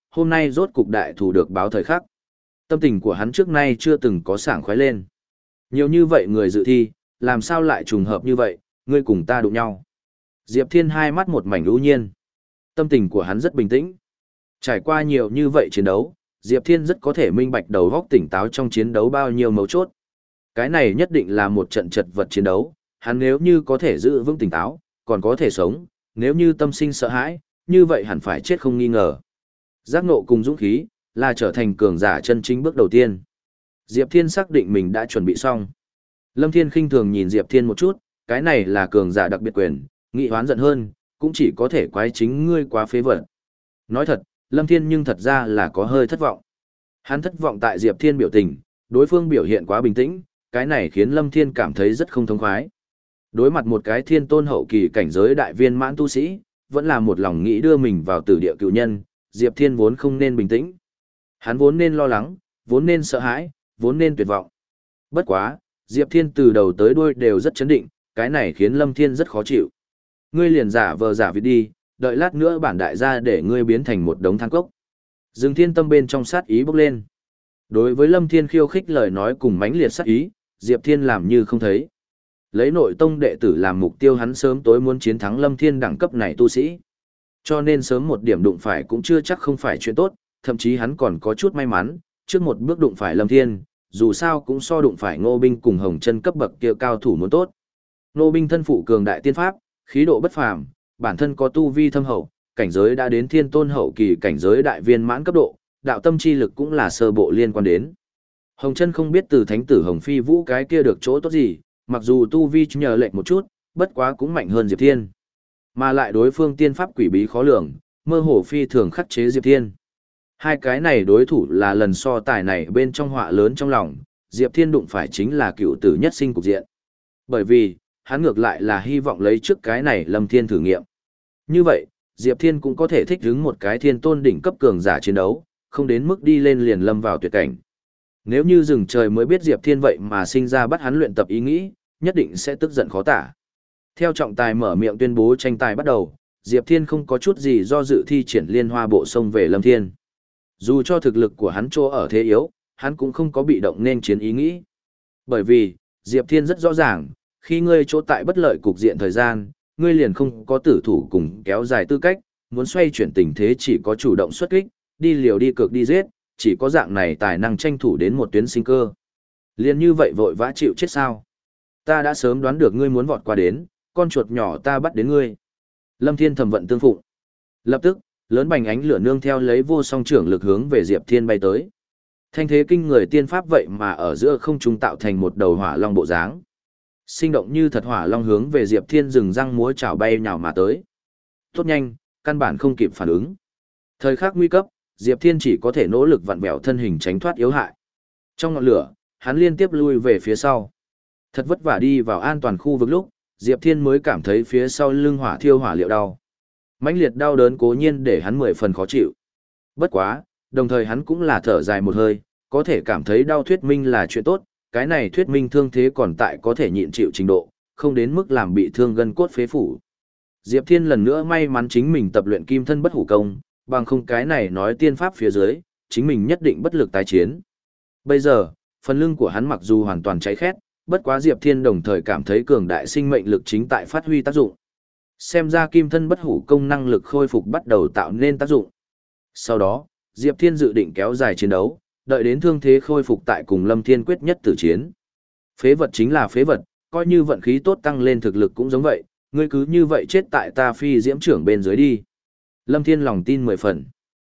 hôm nay rốt cục đại thủ được báo thời khắc. Tâm tình của hắn trước nay chưa từng có sảng khoái lên. Nhiều như vậy người dự thi, làm sao lại trùng hợp như vậy, ngươi cùng ta đụng nhau. Diệp Thiên hai mắt một mảnh ưu nhiên. Tâm tình của hắn rất bình tĩnh. Trải qua nhiều như vậy chiến đấu, Diệp Thiên rất có thể minh bạch đầu óc tỉnh táo trong chiến đấu bao nhiêu mấu chốt. Cái này nhất định là một trận chật vật chiến đấu, hắn nếu như có thể giữ vững tỉnh táo, còn có thể sống, nếu như tâm sinh sợ hãi, như vậy hẳn phải chết không nghi ngờ. Giác ngộ cùng dũng khí, là trở thành cường giả chân chính bước đầu tiên. Diệp Thiên xác định mình đã chuẩn bị xong. Lâm Thiên khinh thường nhìn Diệp Thiên một chút, cái này là cường giả đặc biệt quyền, nghị hoán giận hơn, cũng chỉ có thể quái chính ngươi quá phế vật. Nói thật, Lâm Thiên nhưng thật ra là có hơi thất vọng. Hắn thất vọng tại Diệp Thiên biểu tình, đối phương biểu hiện quá bình tĩnh, cái này khiến Lâm Thiên cảm thấy rất không thông khoái. Đối mặt một cái thiên tôn hậu kỳ cảnh giới đại viên mãn tu sĩ, vẫn là một lòng nghĩ đưa mình vào tử địa cựu nhân, Diệp Thiên vốn không nên bình tĩnh. Hắn vốn nên lo lắng, vốn nên sợ hãi, vốn nên tuyệt vọng. Bất quá, Diệp Thiên từ đầu tới đuôi đều rất chấn định, cái này khiến Lâm Thiên rất khó chịu. Ngươi liền giả vờ giả vịt đi, đợi lát nữa bản đại gia để ngươi biến thành một đống than cốc. Dương Thiên tâm bên trong sát ý bốc lên. Đối với Lâm Thiên khiêu khích lời nói cùng mãnh liệt sát ý, Diệp Thiên làm như không thấy. Lấy nội tông đệ tử làm mục tiêu, hắn sớm tối muốn chiến thắng Lâm Thiên đẳng cấp này tu sĩ. Cho nên sớm một điểm đụng phải cũng chưa chắc không phải chuyện tốt, thậm chí hắn còn có chút may mắn, trước một bước đụng phải Lâm Thiên, dù sao cũng so đụng phải Ngô Binh cùng Hồng Chân cấp bậc kia cao thủ muốn tốt. Ngô Binh thân phụ cường đại tiên pháp, khí độ bất phàm, bản thân có tu vi thâm hậu, cảnh giới đã đến thiên tôn hậu kỳ cảnh giới đại viên mãn cấp độ, đạo tâm chi lực cũng là sơ bộ liên quan đến. Hồng Chân không biết từ thánh tử Hồng Phi Vũ cái kia được chỗ tốt gì, mặc dù tu vi nhờ lệch một chút, bất quá cũng mạnh hơn Diệp Thiên. Mà lại đối phương tiên pháp quỷ bí khó lường, mơ hồ phi thường khắc chế Diệp Thiên. Hai cái này đối thủ là lần so tài này bên trong họa lớn trong lòng, Diệp Thiên đụng phải chính là cựu tử nhất sinh cục diện. Bởi vì, hắn ngược lại là hy vọng lấy trước cái này Lâm Thiên thử nghiệm. Như vậy, Diệp Thiên cũng có thể thích ứng một cái thiên tôn đỉnh cấp cường giả chiến đấu, không đến mức đi lên liền lâm vào tuyệt cảnh. Nếu như rừng trời mới biết Diệp Thiên vậy mà sinh ra bắt hắn luyện tập ý nghĩ, nhất định sẽ tức giận khó tả. Theo trọng tài mở miệng tuyên bố tranh tài bắt đầu, Diệp Thiên không có chút gì do dự thi triển liên hoa bộ sông về Lâm Thiên. Dù cho thực lực của hắn chỗ ở thế yếu, hắn cũng không có bị động nên chiến ý nghĩ. Bởi vì, Diệp Thiên rất rõ ràng, khi ngươi chỗ tại bất lợi cục diện thời gian, ngươi liền không có tử thủ cùng kéo dài tư cách, muốn xoay chuyển tình thế chỉ có chủ động xuất kích, đi liều đi cược đi giết, chỉ có dạng này tài năng tranh thủ đến một tuyến sinh cơ. Liền như vậy vội vã chịu chết sao? Ta đã sớm đoán được ngươi muốn vọt qua đến, con chuột nhỏ ta bắt đến ngươi. Lâm Thiên thầm vận tương phụng. Lập tức, lớn bành ánh lửa nương theo lấy vô song trưởng lực hướng về Diệp Thiên bay tới. Thanh thế kinh người tiên pháp vậy mà ở giữa không trung tạo thành một đầu hỏa long bộ dáng. Sinh động như thật hỏa long hướng về Diệp Thiên rừng răng múa chảo bay nhào mà tới. Tốt nhanh, căn bản không kịp phản ứng. Thời khắc nguy cấp, Diệp Thiên chỉ có thể nỗ lực vặn vẹo thân hình tránh thoát yếu hại. Trong ngọn lửa, hắn liên tiếp lui về phía sau. Thật vất vả đi vào an toàn khu vực lúc, Diệp Thiên mới cảm thấy phía sau lưng hỏa thiêu hỏa liệu đau. Mãnh liệt đau đớn cố nhiên để hắn mười phần khó chịu. Bất quá, đồng thời hắn cũng là thở dài một hơi, có thể cảm thấy đau thuyết minh là chuyện tốt, cái này thuyết minh thương thế còn tại có thể nhịn chịu trình độ, không đến mức làm bị thương gân cốt phế phủ. Diệp Thiên lần nữa may mắn chính mình tập luyện kim thân bất hủ công, bằng không cái này nói tiên pháp phía dưới, chính mình nhất định bất lực tái chiến. Bây giờ, phần lưng của hắn mặc dù hoàn toàn cháy khét, bất quá Diệp Thiên đồng thời cảm thấy cường đại sinh mệnh lực chính tại phát huy tác dụng. Xem ra kim thân bất hủ công năng lực khôi phục bắt đầu tạo nên tác dụng. Sau đó, Diệp Thiên dự định kéo dài chiến đấu, đợi đến thương thế khôi phục tại cùng Lâm Thiên quyết nhất tử chiến. Phế vật chính là phế vật, coi như vận khí tốt tăng lên thực lực cũng giống vậy, ngươi cứ như vậy chết tại ta phi diễm trưởng bên dưới đi. Lâm Thiên lòng tin mười phần.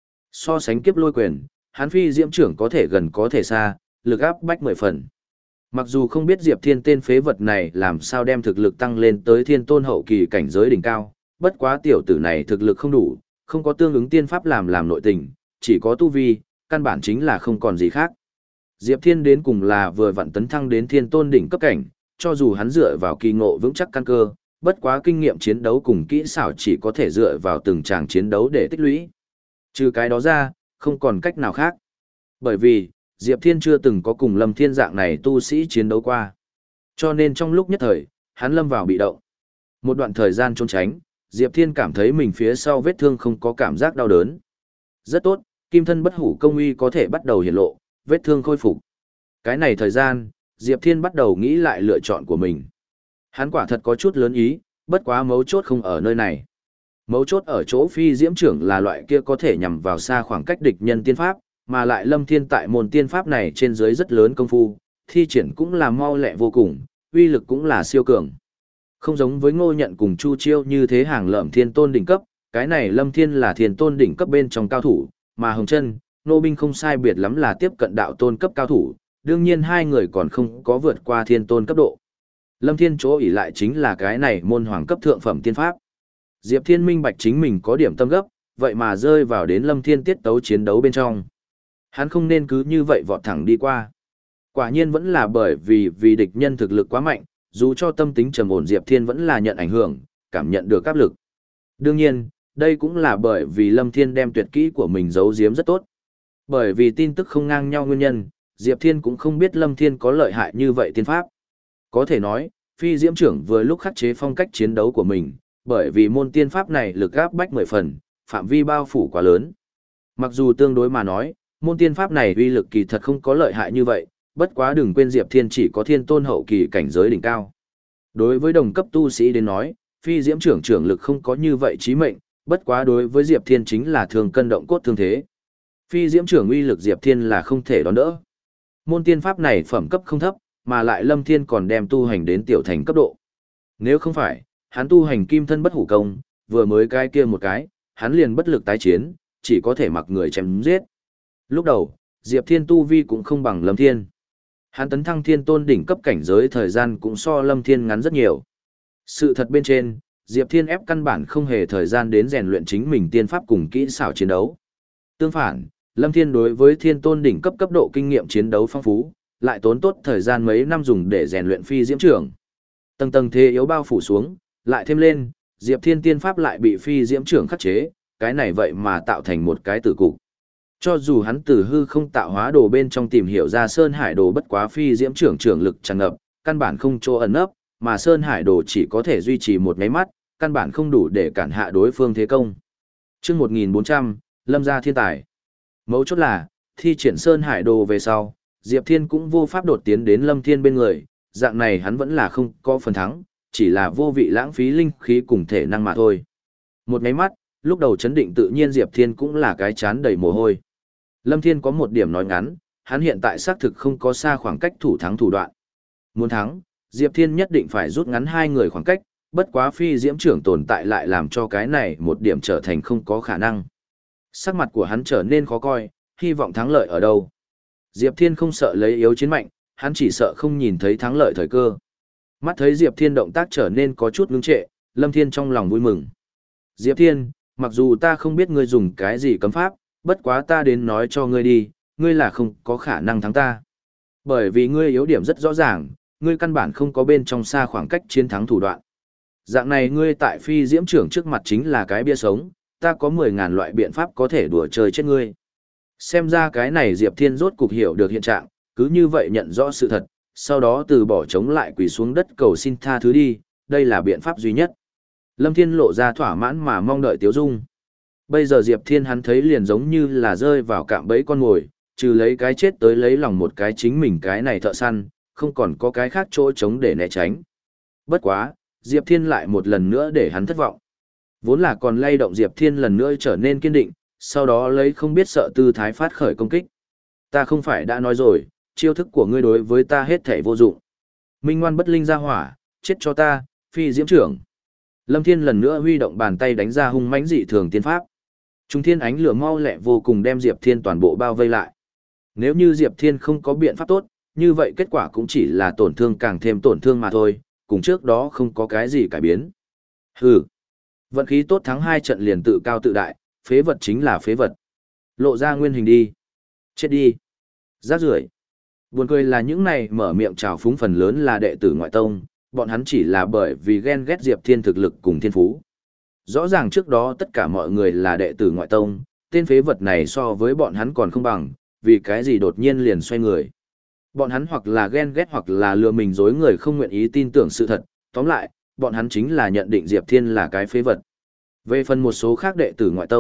So sánh kiếp lôi quyền, hắn phi diễm trưởng có thể gần có thể xa, lực áp bách mười phần. Mặc dù không biết Diệp Thiên tên phế vật này làm sao đem thực lực tăng lên tới thiên tôn hậu kỳ cảnh giới đỉnh cao, bất quá tiểu tử này thực lực không đủ, không có tương ứng tiên pháp làm làm nội tình, chỉ có tu vi, căn bản chính là không còn gì khác. Diệp Thiên đến cùng là vừa vặn tấn thăng đến thiên tôn đỉnh cấp cảnh, cho dù hắn dựa vào kỳ ngộ vững chắc căn cơ, bất quá kinh nghiệm chiến đấu cùng kỹ xảo chỉ có thể dựa vào từng tràng chiến đấu để tích lũy. Trừ cái đó ra, không còn cách nào khác. Bởi vì, Diệp Thiên chưa từng có cùng Lâm Thiên dạng này tu sĩ chiến đấu qua. Cho nên trong lúc nhất thời, hắn lâm vào bị động. Một đoạn thời gian trốn tránh, Diệp Thiên cảm thấy mình phía sau vết thương không có cảm giác đau đớn. Rất tốt, kim thân bất hủ công uy có thể bắt đầu hiển lộ, vết thương khôi phục. Cái này thời gian, Diệp Thiên bắt đầu nghĩ lại lựa chọn của mình. Hắn quả thật có chút lớn ý, bất quá mấu chốt không ở nơi này. Mấu chốt ở chỗ phi diễm trưởng là loại kia có thể nhằm vào xa khoảng cách địch nhân tiên pháp, mà lại Lâm Thiên tại môn tiên pháp này trên dưới rất lớn công phu, thi triển cũng là mau lẹ vô cùng, uy lực cũng là siêu cường. Không giống với Ngô Nhận cùng Chu Chiêu như thế hàng lợm thiên tôn đỉnh cấp, cái này Lâm Thiên là thiên tôn đỉnh cấp bên trong cao thủ, mà Hồng Chân, Nô Binh không sai biệt lắm là tiếp cận đạo tôn cấp cao thủ, đương nhiên hai người còn không có vượt qua thiên tôn cấp độ. Lâm Thiên chỗ ỷ lại chính là cái này môn hoàng cấp thượng phẩm tiên pháp. Diệp Thiên minh bạch chính mình có điểm tâm gấp, vậy mà rơi vào đến Lâm Thiên tiết tấu chiến đấu bên trong. Hắn không nên cứ như vậy vọt thẳng đi qua. Quả nhiên vẫn là bởi vì vì địch nhân thực lực quá mạnh, dù cho tâm tính trầm ổn Diệp Thiên vẫn là nhận ảnh hưởng, cảm nhận được áp lực. Đương nhiên, đây cũng là bởi vì Lâm Thiên đem tuyệt kỹ của mình giấu giếm rất tốt. Bởi vì tin tức không ngang nhau nguyên nhân, Diệp Thiên cũng không biết Lâm Thiên có lợi hại như vậy tiên pháp. Có thể nói, phi diễm trưởng vừa lúc khắc chế phong cách chiến đấu của mình, bởi vì môn tiên pháp này lực áp bách mười phần, phạm vi bao phủ quá lớn. Mặc dù tương đối mà nói, môn tiên pháp này uy lực kỳ thật không có lợi hại như vậy, bất quá đừng quên Diệp Thiên chỉ có thiên tôn hậu kỳ cảnh giới đỉnh cao. Đối với đồng cấp tu sĩ đến nói, phi diễm trưởng trưởng lực không có như vậy chí mệnh, bất quá đối với Diệp Thiên chính là thường cân động cốt thương thế. Phi diễm trưởng uy lực Diệp Thiên là không thể đón đỡ. Môn tiên pháp này phẩm cấp không thấp, mà lại Lâm Thiên còn đem tu hành đến tiểu thành cấp độ. Nếu không phải, hắn tu hành kim thân bất hủ công, vừa mới cái kia một cái, hắn liền bất lực tái chiến, chỉ có thể mặc người chém giết. Lúc đầu, Diệp Thiên tu vi cũng không bằng Lâm Thiên. Hắn tấn thăng thiên tôn đỉnh cấp cảnh giới thời gian cũng so Lâm Thiên ngắn rất nhiều. Sự thật bên trên, Diệp Thiên ép căn bản không hề thời gian đến rèn luyện chính mình tiên pháp cùng kỹ xảo chiến đấu. Tương phản, Lâm Thiên đối với thiên tôn đỉnh cấp cấp độ kinh nghiệm chiến đấu phong phú, lại tốn tốt thời gian mấy năm dùng để rèn luyện phi diễm trưởng. Tầng tầng thế yếu bao phủ xuống, lại thêm lên, Diệp Thiên tiên pháp lại bị phi diễm trưởng khắc chế, cái này vậy mà tạo thành một cái tử cục. Cho dù hắn từ hư không tạo hóa đồ bên trong tìm hiểu ra Sơn Hải đồ bất quá phi diễm trưởng trưởng lực tràn ngập, căn bản không chỗ ẩn nấp, mà Sơn Hải đồ chỉ có thể duy trì một máy mắt, căn bản không đủ để cản hạ đối phương thế công. Chương một nghìn bốn trăm, Lâm gia thiên tài. Mấu chốt là, thi triển Sơn Hải đồ về sau, Diệp Thiên cũng vô pháp đột tiến đến Lâm Thiên bên người, dạng này hắn vẫn là không có phần thắng, chỉ là vô vị lãng phí linh khí cùng thể năng mà thôi. Một máy mắt, lúc đầu chấn định tự nhiên Diệp Thiên cũng là cái chán đầy mồ hôi. Lâm Thiên có một điểm nói ngắn, hắn hiện tại xác thực không có xa khoảng cách thủ thắng thủ đoạn. Muốn thắng, Diệp Thiên nhất định phải rút ngắn hai người khoảng cách, bất quá phi diễm trưởng tồn tại lại làm cho cái này một điểm trở thành không có khả năng. Sắc mặt của hắn trở nên khó coi, hy vọng thắng lợi ở đâu. Diệp Thiên không sợ lấy yếu chiến mạnh, hắn chỉ sợ không nhìn thấy thắng lợi thời cơ. Mắt thấy Diệp Thiên động tác trở nên có chút ngưng trệ, Lâm Thiên trong lòng vui mừng. Diệp Thiên, mặc dù ta không biết ngươi dùng cái gì cấm pháp, bất quá ta đến nói cho ngươi đi, ngươi là không có khả năng thắng ta. Bởi vì ngươi yếu điểm rất rõ ràng, ngươi căn bản không có bên trong xa khoảng cách chiến thắng thủ đoạn. Dạng này ngươi tại phi diễm trưởng trước mặt chính là cái bia sống, ta có mười ngàn loại biện pháp có thể đùa chơi chết ngươi. Xem ra cái này Diệp Thiên rốt cục hiểu được hiện trạng, cứ như vậy nhận rõ sự thật, sau đó từ bỏ chống lại quỳ xuống đất cầu xin tha thứ đi, đây là biện pháp duy nhất. Lâm Thiên lộ ra thỏa mãn mà mong đợi Tiếu Dung. Bây giờ Diệp Thiên hắn thấy liền giống như là rơi vào cạm bẫy con mồi, trừ lấy cái chết tới lấy lòng một cái chính mình cái này thợ săn, không còn có cái khác chỗ trống để né tránh. Bất quá, Diệp Thiên lại một lần nữa để hắn thất vọng. Vốn là còn lay động Diệp Thiên lần nữa trở nên kiên định, sau đó lấy không biết sợ tư thái phát khởi công kích. Ta không phải đã nói rồi, chiêu thức của ngươi đối với ta hết thảy vô dụng. Minh ngoan bất linh ra hỏa, chết cho ta, phi diễm trưởng. Lâm Thiên lần nữa huy động bàn tay đánh ra hung mãnh dị thường tiên pháp. Trung thiên ánh lửa mau lẹ vô cùng đem Diệp Thiên toàn bộ bao vây lại. Nếu như Diệp Thiên không có biện pháp tốt, như vậy kết quả cũng chỉ là tổn thương càng thêm tổn thương mà thôi, cùng trước đó không có cái gì cải biến. Hừ. Vận khí tốt thắng hai trận liền tự cao tự đại, phế vật chính là phế vật. Lộ ra nguyên hình đi. Chết đi. Rác rưởi. Buồn cười là những này mở miệng trào phúng phần lớn là đệ tử ngoại tông, bọn hắn chỉ là bởi vì ghen ghét Diệp Thiên thực lực cùng thiên phú. Rõ ràng trước đó tất cả mọi người là đệ tử ngoại tông, tên phế vật này so với bọn hắn còn không bằng, vì cái gì đột nhiên liền xoay người. Bọn hắn hoặc là ghen ghét hoặc là lừa mình dối người không nguyện ý tin tưởng sự thật, tóm lại, bọn hắn chính là nhận định Diệp Thiên là cái phế vật. Về phần một số khác đệ tử ngoại tông,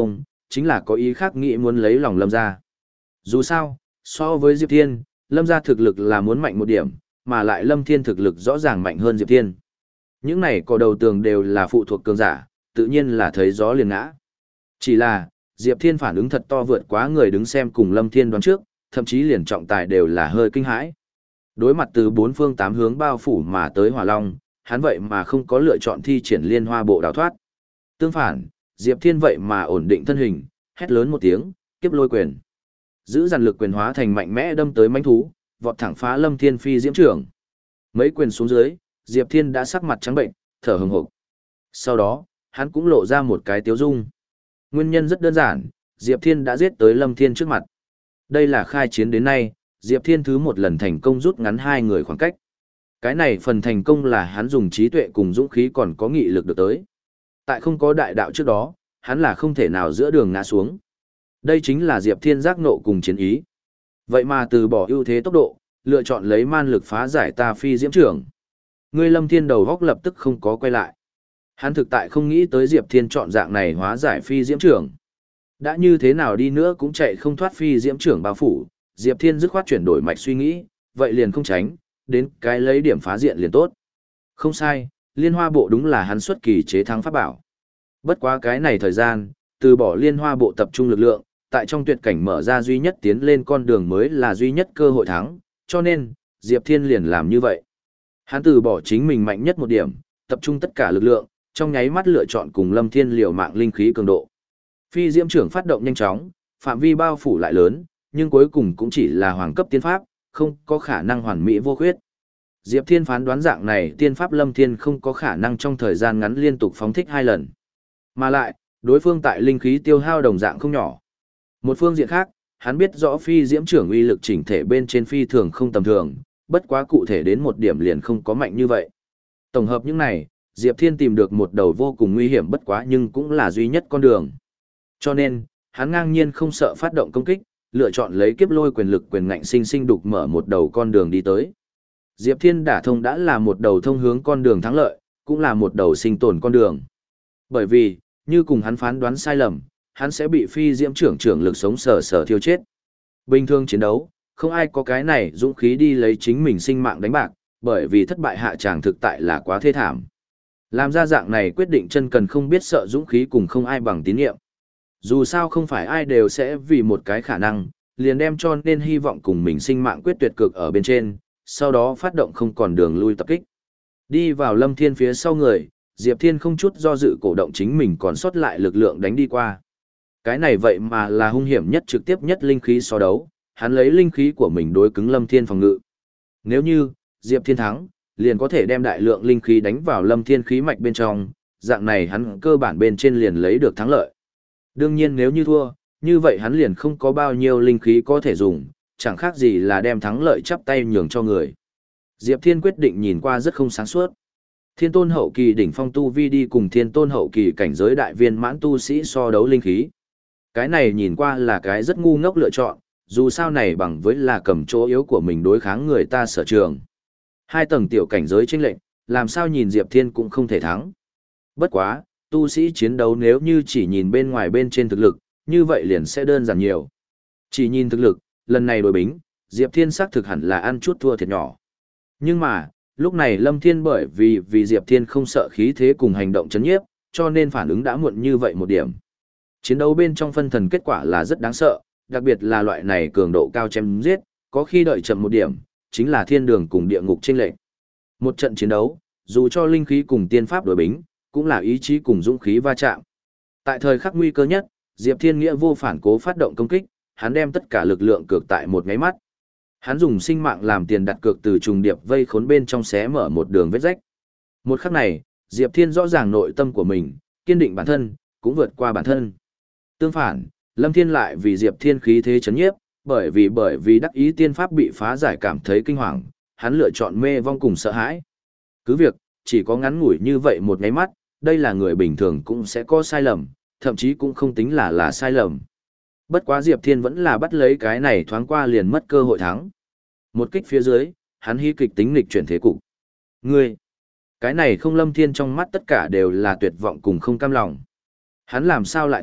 chính là có ý khác nghĩ muốn lấy lòng Lâm gia. Dù sao, so với Diệp Thiên, Lâm gia thực lực là muốn mạnh một điểm, mà lại Lâm Thiên thực lực rõ ràng mạnh hơn Diệp Thiên. Những này có đầu tường đều là phụ thuộc cường giả, tự nhiên là thấy gió liền ngã. Chỉ là, Diệp Thiên phản ứng thật to vượt quá người đứng xem cùng Lâm Thiên đoán trước, thậm chí liền trọng tài đều là hơi kinh hãi. Đối mặt từ bốn phương tám hướng bao phủ mà tới Hỏa Long, hắn vậy mà không có lựa chọn thi triển liên hoa bộ đào thoát. Tương phản, Diệp Thiên vậy mà ổn định thân hình, hét lớn một tiếng, kiếp lôi quyền. Giữ dàn lực quyền hóa thành mạnh mẽ đâm tới mãnh thú, vọt thẳng phá Lâm Thiên phi diễm trưởng. Mấy quyền xuống dưới, Diệp Thiên đã sắc mặt trắng bệnh, thở hừng hực. Sau đó, hắn cũng lộ ra một cái tiếu dung. Nguyên nhân rất đơn giản, Diệp Thiên đã giết tới Lâm Thiên trước mặt. Đây là khai chiến đến nay, Diệp Thiên thứ một lần thành công rút ngắn hai người khoảng cách. Cái này phần thành công là hắn dùng trí tuệ cùng dũng khí còn có nghị lực được tới. Tại không có đại đạo trước đó, hắn là không thể nào giữa đường ngã xuống. Đây chính là Diệp Thiên giác nộ cùng chiến ý. Vậy mà từ bỏ ưu thế tốc độ, lựa chọn lấy man lực phá giải ta phi diễm trưởng. Ngươi Lâm Thiên đầu góc lập tức không có quay lại. Hắn thực tại không nghĩ tới Diệp Thiên chọn dạng này hóa giải phi diễm trưởng. Đã như thế nào đi nữa cũng chạy không thoát phi diễm trưởng bao phủ, Diệp Thiên dứt khoát chuyển đổi mạch suy nghĩ, vậy liền không tránh, đến cái lấy điểm phá diện liền tốt. Không sai, liên hoa bộ đúng là hắn xuất kỳ chế thắng pháp bảo. Bất quá cái này thời gian, từ bỏ liên hoa bộ tập trung lực lượng, tại trong tuyệt cảnh mở ra duy nhất tiến lên con đường mới là duy nhất cơ hội thắng, cho nên, Diệp Thiên liền làm như vậy. Hắn từ bỏ chính mình mạnh nhất một điểm, tập trung tất cả lực lượng, trong nháy mắt lựa chọn cùng Lâm Thiên liều mạng linh khí cường độ. Phi diễm trưởng phát động nhanh chóng, phạm vi bao phủ lại lớn, nhưng cuối cùng cũng chỉ là hoàng cấp tiên pháp, không có khả năng hoàn mỹ vô khuyết. Diệp Thiên phán đoán dạng này tiên pháp Lâm Thiên không có khả năng trong thời gian ngắn liên tục phóng thích hai lần. Mà lại, đối phương tại linh khí tiêu hao đồng dạng không nhỏ. Một phương diện khác, hắn biết rõ phi diễm trưởng uy lực chỉnh thể bên trên phi thường không tầm thường, bất quá cụ thể đến một điểm liền không có mạnh như vậy. Tổng hợp những này, Diệp Thiên tìm được một đầu vô cùng nguy hiểm bất quá nhưng cũng là duy nhất con đường. Cho nên, hắn ngang nhiên không sợ phát động công kích, lựa chọn lấy kiếp lôi quyền lực quyền ngạnh sinh sinh đục mở một đầu con đường đi tới. Diệp Thiên đả thông đã là một đầu thông hướng con đường thắng lợi, cũng là một đầu sinh tồn con đường. Bởi vì, như cùng hắn phán đoán sai lầm, hắn sẽ bị phi diễm trưởng trưởng lực sống sờ sờ thiêu chết. Bình thường chiến đấu, không ai có cái này dũng khí đi lấy chính mình sinh mạng đánh bạc, bởi vì thất bại hạ tràng thực tại là quá thê thảm. Làm ra dạng này quyết định chân cần không biết sợ dũng khí cùng không ai bằng tín nhiệm. Dù sao không phải ai đều sẽ vì một cái khả năng, liền đem cho nên hy vọng cùng mình sinh mạng quyết tuyệt cực ở bên trên, sau đó phát động không còn đường lui tập kích. Đi vào Lâm Thiên phía sau người, Diệp Thiên không chút do dự cổ động chính mình còn sót lại lực lượng đánh đi qua. Cái này vậy mà là hung hiểm nhất trực tiếp nhất linh khí so đấu, hắn lấy linh khí của mình đối cứng Lâm Thiên phòng ngự. Nếu như, Diệp Thiên thắng, liền có thể đem đại lượng linh khí đánh vào Lâm Thiên khí mạch bên trong, dạng này hắn cơ bản bên trên liền lấy được thắng lợi. Đương nhiên nếu như thua, như vậy hắn liền không có bao nhiêu linh khí có thể dùng, chẳng khác gì là đem thắng lợi chắp tay nhường cho người. Diệp Thiên quyết định nhìn qua rất không sáng suốt. Thiên tôn hậu kỳ đỉnh phong tu vi đi cùng thiên tôn hậu kỳ cảnh giới đại viên mãn tu sĩ so đấu linh khí. Cái này nhìn qua là cái rất ngu ngốc lựa chọn, dù sao này bằng với là cầm chỗ yếu của mình đối kháng người ta sở trường. Hai tầng tiểu cảnh giới chênh lệnh, làm sao nhìn Diệp Thiên cũng không thể thắng. Bất quá, tu sĩ chiến đấu nếu như chỉ nhìn bên ngoài bên trên thực lực, như vậy liền sẽ đơn giản nhiều. Chỉ nhìn thực lực, lần này đối bính, Diệp Thiên xác thực hẳn là ăn chút thua thiệt nhỏ. Nhưng mà, lúc này Lâm Thiên bởi vì vì Diệp Thiên không sợ khí thế cùng hành động chấn nhiếp, cho nên phản ứng đã muộn như vậy một điểm. Chiến đấu bên trong phân thần kết quả là rất đáng sợ, đặc biệt là loại này cường độ cao chém giết, có khi đợi chậm một điểm, chính là thiên đường cùng địa ngục chênh lệch. Một trận chiến đấu, dù cho linh khí cùng tiên pháp đối bính, cũng là ý chí cùng dũng khí va chạm. Tại thời khắc nguy cơ nhất, Diệp Thiên nghĩa vô phản cố phát động công kích, hắn đem tất cả lực lượng cược tại một cái mắt. Hắn dùng sinh mạng làm tiền đặt cược từ trùng điệp vây khốn bên trong xé mở một đường vết rách. Một khắc này, Diệp Thiên rõ ràng nội tâm của mình, kiên định bản thân, cũng vượt qua bản thân. Tương phản, Lâm Thiên lại vì Diệp Thiên khí thế chấn nhiếp, bởi vì bởi vì đắc ý tiên pháp bị phá giải cảm thấy kinh hoàng, hắn lựa chọn mê vong cùng sợ hãi. Cứ việc, chỉ có ngắn ngủi như vậy một cái mắt, đây là người bình thường cũng sẽ có sai lầm, thậm chí cũng không tính là là sai lầm. Bất quá Diệp Thiên vẫn là bắt lấy cái này thoáng qua liền mất cơ hội thắng. Một kích phía dưới, hắn hí kịch tính nghịch chuyển thế cục. Ngươi, cái này không Lâm Thiên trong mắt tất cả đều là tuyệt vọng cùng không cam lòng. Hắn làm sao lại thua,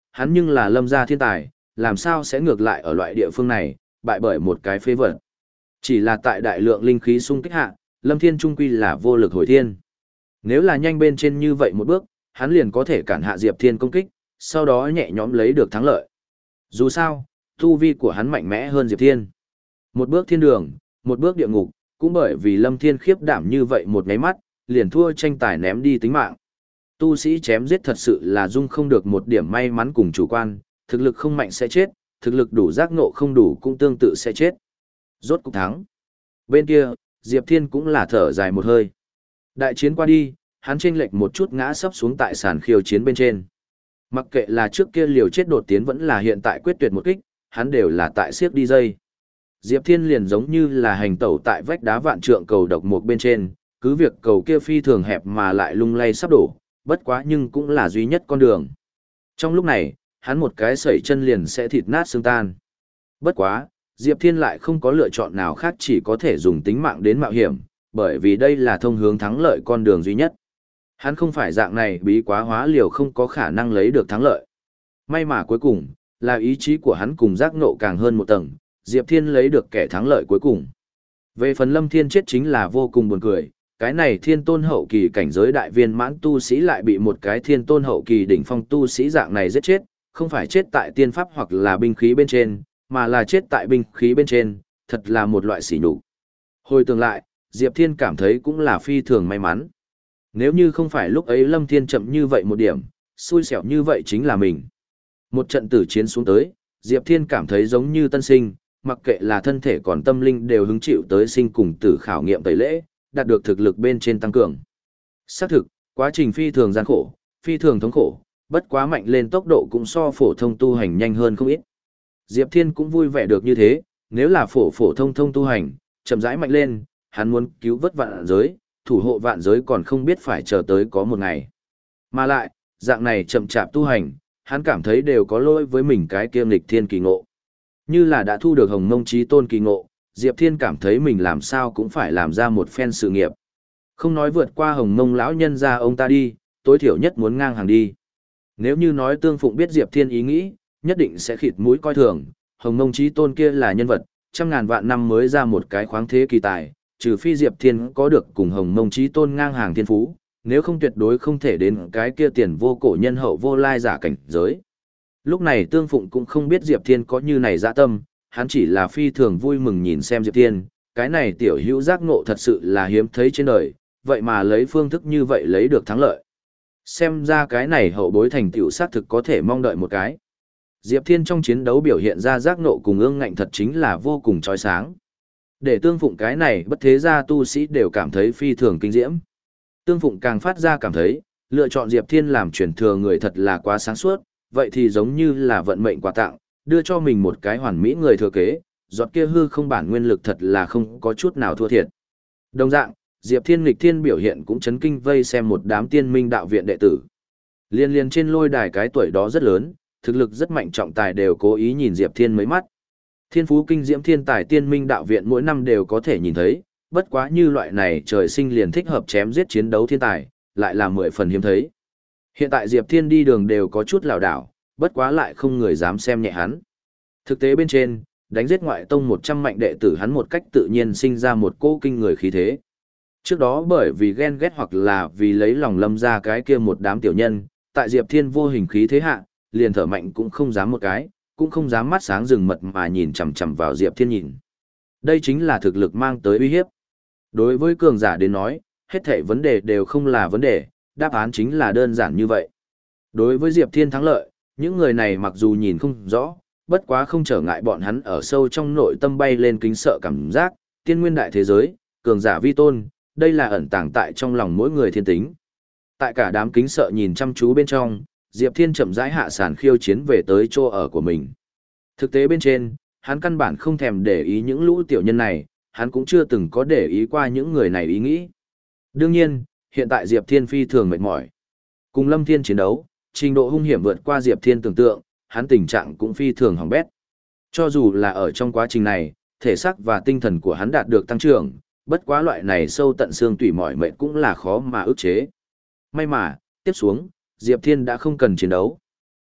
hắn nhưng là Lâm gia thiên tài, làm sao sẽ ngược lại ở loại địa phương này, bại bởi một cái phế vật. Chỉ là tại đại lượng linh khí xung kích hạ, Lâm Thiên trung quy là vô lực hồi thiên. Nếu là nhanh bên trên như vậy một bước, hắn liền có thể cản hạ Diệp Thiên công kích, sau đó nhẹ nhõm lấy được thắng lợi. Dù sao, tu vi của hắn mạnh mẽ hơn Diệp Thiên. Một bước thiên đường, một bước địa ngục, cũng bởi vì Lâm Thiên khiếp đảm như vậy một nháy mắt, liền thua tranh tài ném đi tính mạng. Tu sĩ chém giết thật sự là dung không được một điểm may mắn cùng chủ quan, thực lực không mạnh sẽ chết, thực lực đủ giác ngộ không đủ cũng tương tự sẽ chết. Rốt cục thắng. Bên kia, Diệp Thiên cũng là thở dài một hơi. Đại chiến qua đi, hắn chênh lệch một chút ngã sấp xuống tại sàn khiêu chiến bên trên. Mặc kệ là trước kia liều chết đột tiến vẫn là hiện tại quyết tuyệt một kích, hắn đều là tại siếc đi dây. Diệp Thiên liền giống như là hành tẩu tại vách đá vạn trượng cầu độc một bên trên, cứ việc cầu kia phi thường hẹp mà lại lung lay sắp đổ, bất quá nhưng cũng là duy nhất con đường. Trong lúc này, hắn một cái sẩy chân liền sẽ thịt nát xương tan. Bất quá, Diệp Thiên lại không có lựa chọn nào khác chỉ có thể dùng tính mạng đến mạo hiểm, bởi vì đây là thông hướng thắng lợi con đường duy nhất. Hắn không phải dạng này bí quá hóa liều không có khả năng lấy được thắng lợi. May mà cuối cùng, là ý chí của hắn cùng giác ngộ càng hơn một tầng, Diệp Thiên lấy được kẻ thắng lợi cuối cùng. Về phần Lâm Thiên chết chính là vô cùng buồn cười, cái này thiên tôn hậu kỳ cảnh giới đại viên mãn tu sĩ lại bị một cái thiên tôn hậu kỳ đỉnh phong tu sĩ dạng này giết chết, không phải chết tại tiên pháp hoặc là binh khí bên trên, mà là chết tại binh khí bên trên, thật là một loại sỉ nhục. Hồi tưởng lại, Diệp Thiên cảm thấy cũng là phi thường may mắn. Nếu như không phải lúc ấy Lâm Thiên chậm như vậy một điểm, xui xẻo như vậy chính là mình. Một trận tử chiến xuống tới, Diệp Thiên cảm thấy giống như tân sinh, mặc kệ là thân thể còn tâm linh đều hứng chịu tới sinh cùng tử khảo nghiệm tẩy lễ, đạt được thực lực bên trên tăng cường. Xác thực, quá trình phi thường gian khổ, phi thường thống khổ, bất quá mạnh lên tốc độ cũng so phổ thông tu hành nhanh hơn không ít. Diệp Thiên cũng vui vẻ được như thế, nếu là phổ phổ thông thông tu hành, chậm rãi mạnh lên, hắn muốn cứu vớt vạn giới, thủ hộ vạn giới còn không biết phải chờ tới có một ngày. Mà lại, dạng này chậm chạp tu hành, hắn cảm thấy đều có lỗi với mình cái kiêm lịch thiên kỳ ngộ. Như là đã thu được Hồng Mông Chí Tôn kỳ ngộ, Diệp Thiên cảm thấy mình làm sao cũng phải làm ra một phen sự nghiệp. Không nói vượt qua Hồng Mông lão nhân ra ông ta đi, tối thiểu nhất muốn ngang hàng đi. Nếu như nói Tương Phụng biết Diệp Thiên ý nghĩ, nhất định sẽ khịt mũi coi thường, Hồng Mông Chí Tôn kia là nhân vật, trăm ngàn vạn năm mới ra một cái khoáng thế kỳ tài, trừ phi Diệp Thiên có được cùng Hồng Mông Chí Tôn ngang hàng thiên phú, nếu không tuyệt đối không thể đến cái kia tiền vô cổ nhân hậu vô lai giả cảnh giới. Lúc này Tương Phụng cũng không biết Diệp Thiên có như này dạ tâm, hắn chỉ là phi thường vui mừng nhìn xem Diệp Thiên, cái này tiểu hữu giác ngộ thật sự là hiếm thấy trên đời, vậy mà lấy phương thức như vậy lấy được thắng lợi. Xem ra cái này hậu bối thành tựu xác thực có thể mong đợi một cái. Diệp Thiên trong chiến đấu biểu hiện ra giác ngộ cùng ương ngạnh thật chính là vô cùng chói sáng. Để Tương Phụng cái này bất thế gia tu sĩ đều cảm thấy phi thường kinh diễm. Tương Phụng càng phát ra cảm thấy, lựa chọn Diệp Thiên làm truyền thừa người thật là quá sáng suốt, vậy thì giống như là vận mệnh quà tặng, đưa cho mình một cái hoàn mỹ người thừa kế, giọt kia hư không bản nguyên lực thật là không có chút nào thua thiệt. Đồng dạng, Diệp Thiên nghịch thiên biểu hiện cũng chấn kinh vây xem một đám tiên minh đạo viện đệ tử. Liên liên trên lôi đài cái tuổi đó rất lớn, thực lực rất mạnh trọng tài đều cố ý nhìn Diệp Thiên mấy mắt. Thiên phú kinh diễm thiên tài tiên minh đạo viện mỗi năm đều có thể nhìn thấy, bất quá như loại này trời sinh liền thích hợp chém giết chiến đấu thiên tài, lại là mười phần hiếm thấy. Hiện tại Diệp Thiên đi đường đều có chút lảo đảo, bất quá lại không người dám xem nhẹ hắn. Thực tế bên trên, đánh giết ngoại tông một trăm mạnh đệ tử hắn một cách tự nhiên sinh ra một cô kinh người khí thế. Trước đó bởi vì ghen ghét hoặc là vì lấy lòng Lâm ra cái kia một đám tiểu nhân, tại Diệp Thiên vô hình khí thế hạ, liền thở mạnh cũng không dám một cái, cũng không dám mắt sáng rừng mật mà nhìn chằm chằm vào Diệp Thiên nhìn. Đây chính là thực lực mang tới uy hiếp. Đối với cường giả đến nói, hết thảy vấn đề đều không là vấn đề, đáp án chính là đơn giản như vậy. Đối với Diệp Thiên thắng lợi, những người này mặc dù nhìn không rõ, bất quá không trở ngại bọn hắn ở sâu trong nội tâm bay lên kính sợ cảm giác, tiên nguyên đại thế giới, cường giả vi tôn, đây là ẩn tàng tại trong lòng mỗi người thiên tính. Tại cả đám kính sợ nhìn chăm chú bên trong, Diệp Thiên chậm rãi hạ sàn khiêu chiến về tới chỗ ở của mình. Thực tế bên trên, hắn căn bản không thèm để ý những lũ tiểu nhân này, hắn cũng chưa từng có để ý qua những người này ý nghĩ. Đương nhiên, hiện tại Diệp Thiên phi thường mệt mỏi. Cùng Lâm Thiên chiến đấu, trình độ hung hiểm vượt qua Diệp Thiên tưởng tượng, hắn tình trạng cũng phi thường hỏng bét. Cho dù là ở trong quá trình này, thể xác và tinh thần của hắn đạt được tăng trưởng, bất quá loại này sâu tận xương tủy mỏi mệt cũng là khó mà ức chế. May mà, tiếp xuống, Diệp Thiên đã không cần chiến đấu.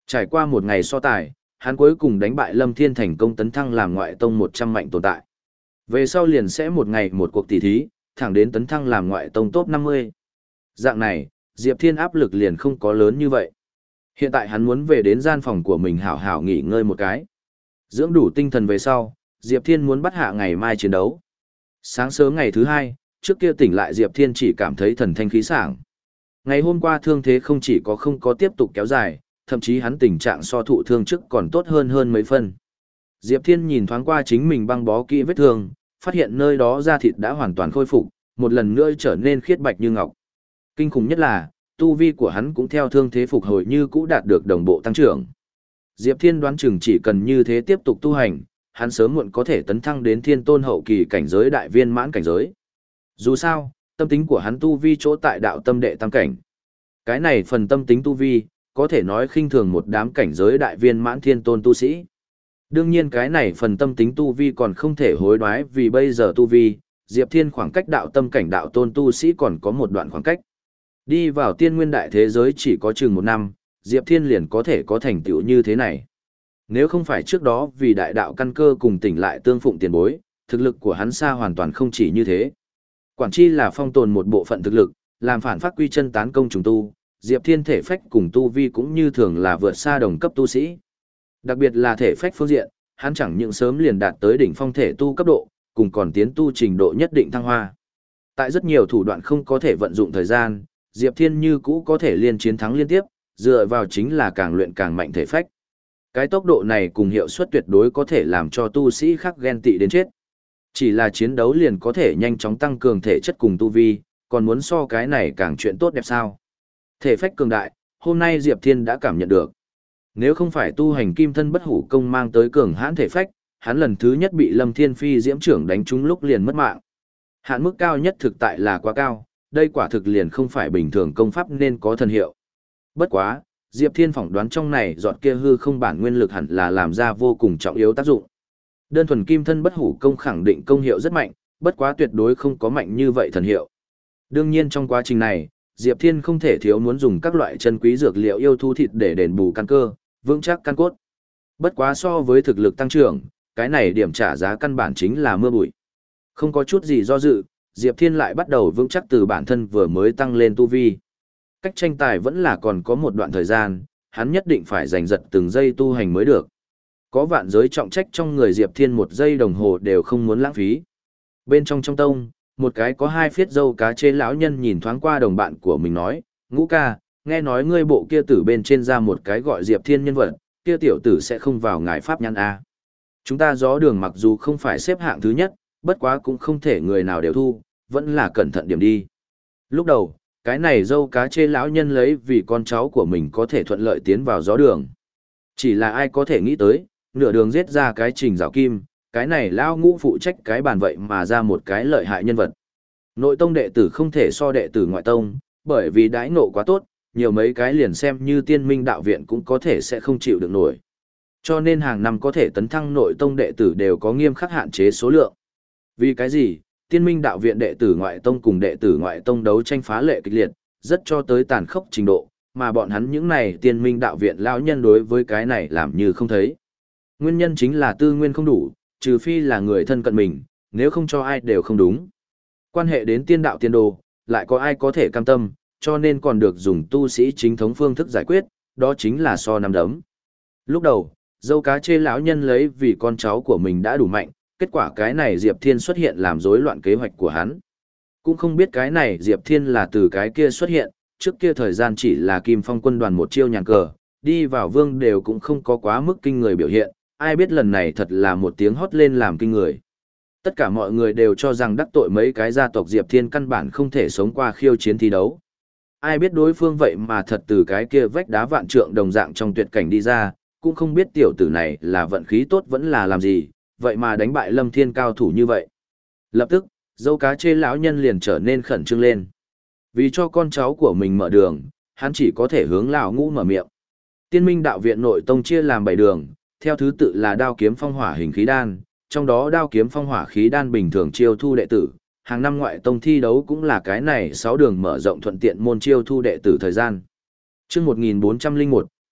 Trải qua một ngày so tài, hắn cuối cùng đánh bại Lâm Thiên thành công tấn thăng làm ngoại tông một trăm mạnh tồn tại. Về sau liền sẽ một ngày một cuộc tỷ thí, thẳng đến tấn thăng làm ngoại tông top năm mươi. Dạng này, Diệp Thiên áp lực liền không có lớn như vậy. Hiện tại hắn muốn về đến gian phòng của mình hảo hảo nghỉ ngơi một cái. Dưỡng đủ tinh thần về sau, Diệp Thiên muốn bắt hạ ngày mai chiến đấu. Sáng sớm ngày thứ hai, trước kia tỉnh lại Diệp Thiên chỉ cảm thấy thần thanh khí sảng. Ngày hôm qua thương thế không chỉ có không có tiếp tục kéo dài, thậm chí hắn tình trạng so thụ thương trước còn tốt hơn hơn mấy phân. Diệp Thiên nhìn thoáng qua chính mình băng bó kỹ vết thương, phát hiện nơi đó da thịt đã hoàn toàn khôi phục, một lần nữa trở nên khiết bạch như ngọc. Kinh khủng nhất là, tu vi của hắn cũng theo thương thế phục hồi như cũ đạt được đồng bộ tăng trưởng. Diệp Thiên đoán chừng chỉ cần như thế tiếp tục tu hành, hắn sớm muộn có thể tấn thăng đến thiên tôn hậu kỳ cảnh giới đại viên mãn cảnh giới. Dù sao, tâm tính của hắn tu vi chỗ tại đạo tâm đệ tam cảnh. Cái này phần tâm tính tu vi, có thể nói khinh thường một đám cảnh giới đại viên mãn thiên tôn tu sĩ. Đương nhiên cái này phần tâm tính tu vi còn không thể hối đoái vì bây giờ tu vi, Diệp Thiên khoảng cách đạo tâm cảnh đạo tôn tu sĩ còn có một đoạn khoảng cách. Đi vào tiên nguyên đại thế giới chỉ có chừng một năm, Diệp Thiên liền có thể có thành tựu như thế này. Nếu không phải trước đó vì đại đạo căn cơ cùng tỉnh lại tương phụng tiền bối, thực lực của hắn xa hoàn toàn không chỉ như thế. Quản chi là phong tồn một bộ phận thực lực, làm phản phát quy chân tán công trùng tu, Diệp Thiên thể phách cùng tu vi cũng như thường là vượt xa đồng cấp tu sĩ. Đặc biệt là thể phách phương diện, hắn chẳng những sớm liền đạt tới đỉnh phong thể tu cấp độ, cùng còn tiến tu trình độ nhất định thăng hoa. Tại rất nhiều thủ đoạn không có thể vận dụng thời gian, Diệp Thiên như cũ có thể liên chiến thắng liên tiếp, dựa vào chính là càng luyện càng mạnh thể phách. Cái tốc độ này cùng hiệu suất tuyệt đối có thể làm cho tu sĩ khác ghen tị đến chết. Chỉ là chiến đấu liền có thể nhanh chóng tăng cường thể chất cùng tu vi, còn muốn so cái này càng chuyện tốt đẹp sao. Thể phách cường đại, hôm nay Diệp Thiên đã cảm nhận được. Nếu không phải tu hành kim thân bất hủ công mang tới cường hãn thể phách, hắn lần thứ nhất bị Lâm Thiên Phi diễm trưởng đánh trúng lúc liền mất mạng. Hạn mức cao nhất thực tại là quá cao, đây quả thực liền không phải bình thường công pháp nên có thần hiệu. Bất quá, Diệp Thiên phỏng đoán trong này giọt kia hư không bản nguyên lực hẳn là làm ra vô cùng trọng yếu tác dụng. Đơn thuần kim thân bất hủ công khẳng định công hiệu rất mạnh, bất quá tuyệt đối không có mạnh như vậy thần hiệu. Đương nhiên trong quá trình này, Diệp Thiên không thể thiếu muốn dùng các loại chân quý dược liệu yêu thú thịt để đền bù căn cơ, vững chắc căn cốt. Bất quá so với thực lực tăng trưởng, cái này điểm trả giá căn bản chính là mưa bụi. Không có chút gì do dự, Diệp Thiên lại bắt đầu vững chắc từ bản thân vừa mới tăng lên tu vi. Cách tranh tài vẫn là còn có một đoạn thời gian, hắn nhất định phải giành giật từng giây tu hành mới được. Có vạn giới trọng trách trong người Diệp Thiên một giây đồng hồ đều không muốn lãng phí. Bên trong trong tông, một cái có hai phiết râu cá chê lão nhân nhìn thoáng qua đồng bạn của mình nói, Ngũ ca, nghe nói ngươi bộ kia tử bên trên ra một cái gọi Diệp Thiên nhân vật, kia tiểu tử sẽ không vào ngài pháp nhăn A. Chúng ta gió đường mặc dù không phải xếp hạng thứ nhất, bất quá cũng không thể người nào đều thu, vẫn là cẩn thận điểm đi. Lúc đầu, cái này dâu cá chê lão nhân lấy vì con cháu của mình có thể thuận lợi tiến vào gió đường. Chỉ là ai có thể nghĩ tới, nửa đường giết ra cái trình rào kim, cái này lão ngũ phụ trách cái bàn vậy mà ra một cái lợi hại nhân vật. Nội tông đệ tử không thể so đệ tử ngoại tông, bởi vì đãi ngộ quá tốt, nhiều mấy cái liền xem như tiên minh đạo viện cũng có thể sẽ không chịu được nổi. Cho nên hàng năm có thể tấn thăng nội tông đệ tử đều có nghiêm khắc hạn chế số lượng. Vì cái gì? Tiên minh đạo viện đệ tử ngoại tông cùng đệ tử ngoại tông đấu tranh phá lệ kịch liệt, rất cho tới tàn khốc trình độ, mà bọn hắn những này tiên minh đạo viện lão nhân đối với cái này làm như không thấy. Nguyên nhân chính là tư nguyên không đủ, trừ phi là người thân cận mình, nếu không cho ai đều không đúng. Quan hệ đến tiên đạo tiên đồ, lại có ai có thể cam tâm, cho nên còn được dùng tu sĩ chính thống phương thức giải quyết, đó chính là so nắm đấm. Lúc đầu, dâu cá chê lão nhân lấy vì con cháu của mình đã đủ mạnh, kết quả cái này Diệp Thiên xuất hiện làm rối loạn kế hoạch của hắn. Cũng không biết cái này Diệp Thiên là từ cái kia xuất hiện, trước kia thời gian chỉ là Kim Phong quân đoàn một chiêu nhàn cờ, đi vào vương đều cũng không có quá mức kinh người biểu hiện, ai biết lần này thật là một tiếng hót lên làm kinh người. Tất cả mọi người đều cho rằng đắc tội mấy cái gia tộc Diệp Thiên căn bản không thể sống qua khiêu chiến thi đấu. Ai biết đối phương vậy mà thật từ cái kia vách đá vạn trượng đồng dạng trong tuyệt cảnh đi ra, cũng không biết tiểu tử này là vận khí tốt vẫn là làm gì, vậy mà đánh bại Lâm Thiên cao thủ như vậy. Lập tức, dâu cá chê lão nhân liền trở nên khẩn trương lên. Vì cho con cháu của mình mở đường, hắn chỉ có thể hướng lão ngũ mở miệng. Tiên minh đạo viện nội tông chia làm bảy đường, theo thứ tự là đao kiếm phong hỏa hình khí đan, trong đó đao kiếm phong hỏa khí đan bình thường chiêu thu đệ tử, hàng năm ngoại tông thi đấu cũng là cái này sáu đường mở rộng thuận tiện môn chiêu thu đệ tử thời gian. Chương một nghìn bốn trăm lẻ một,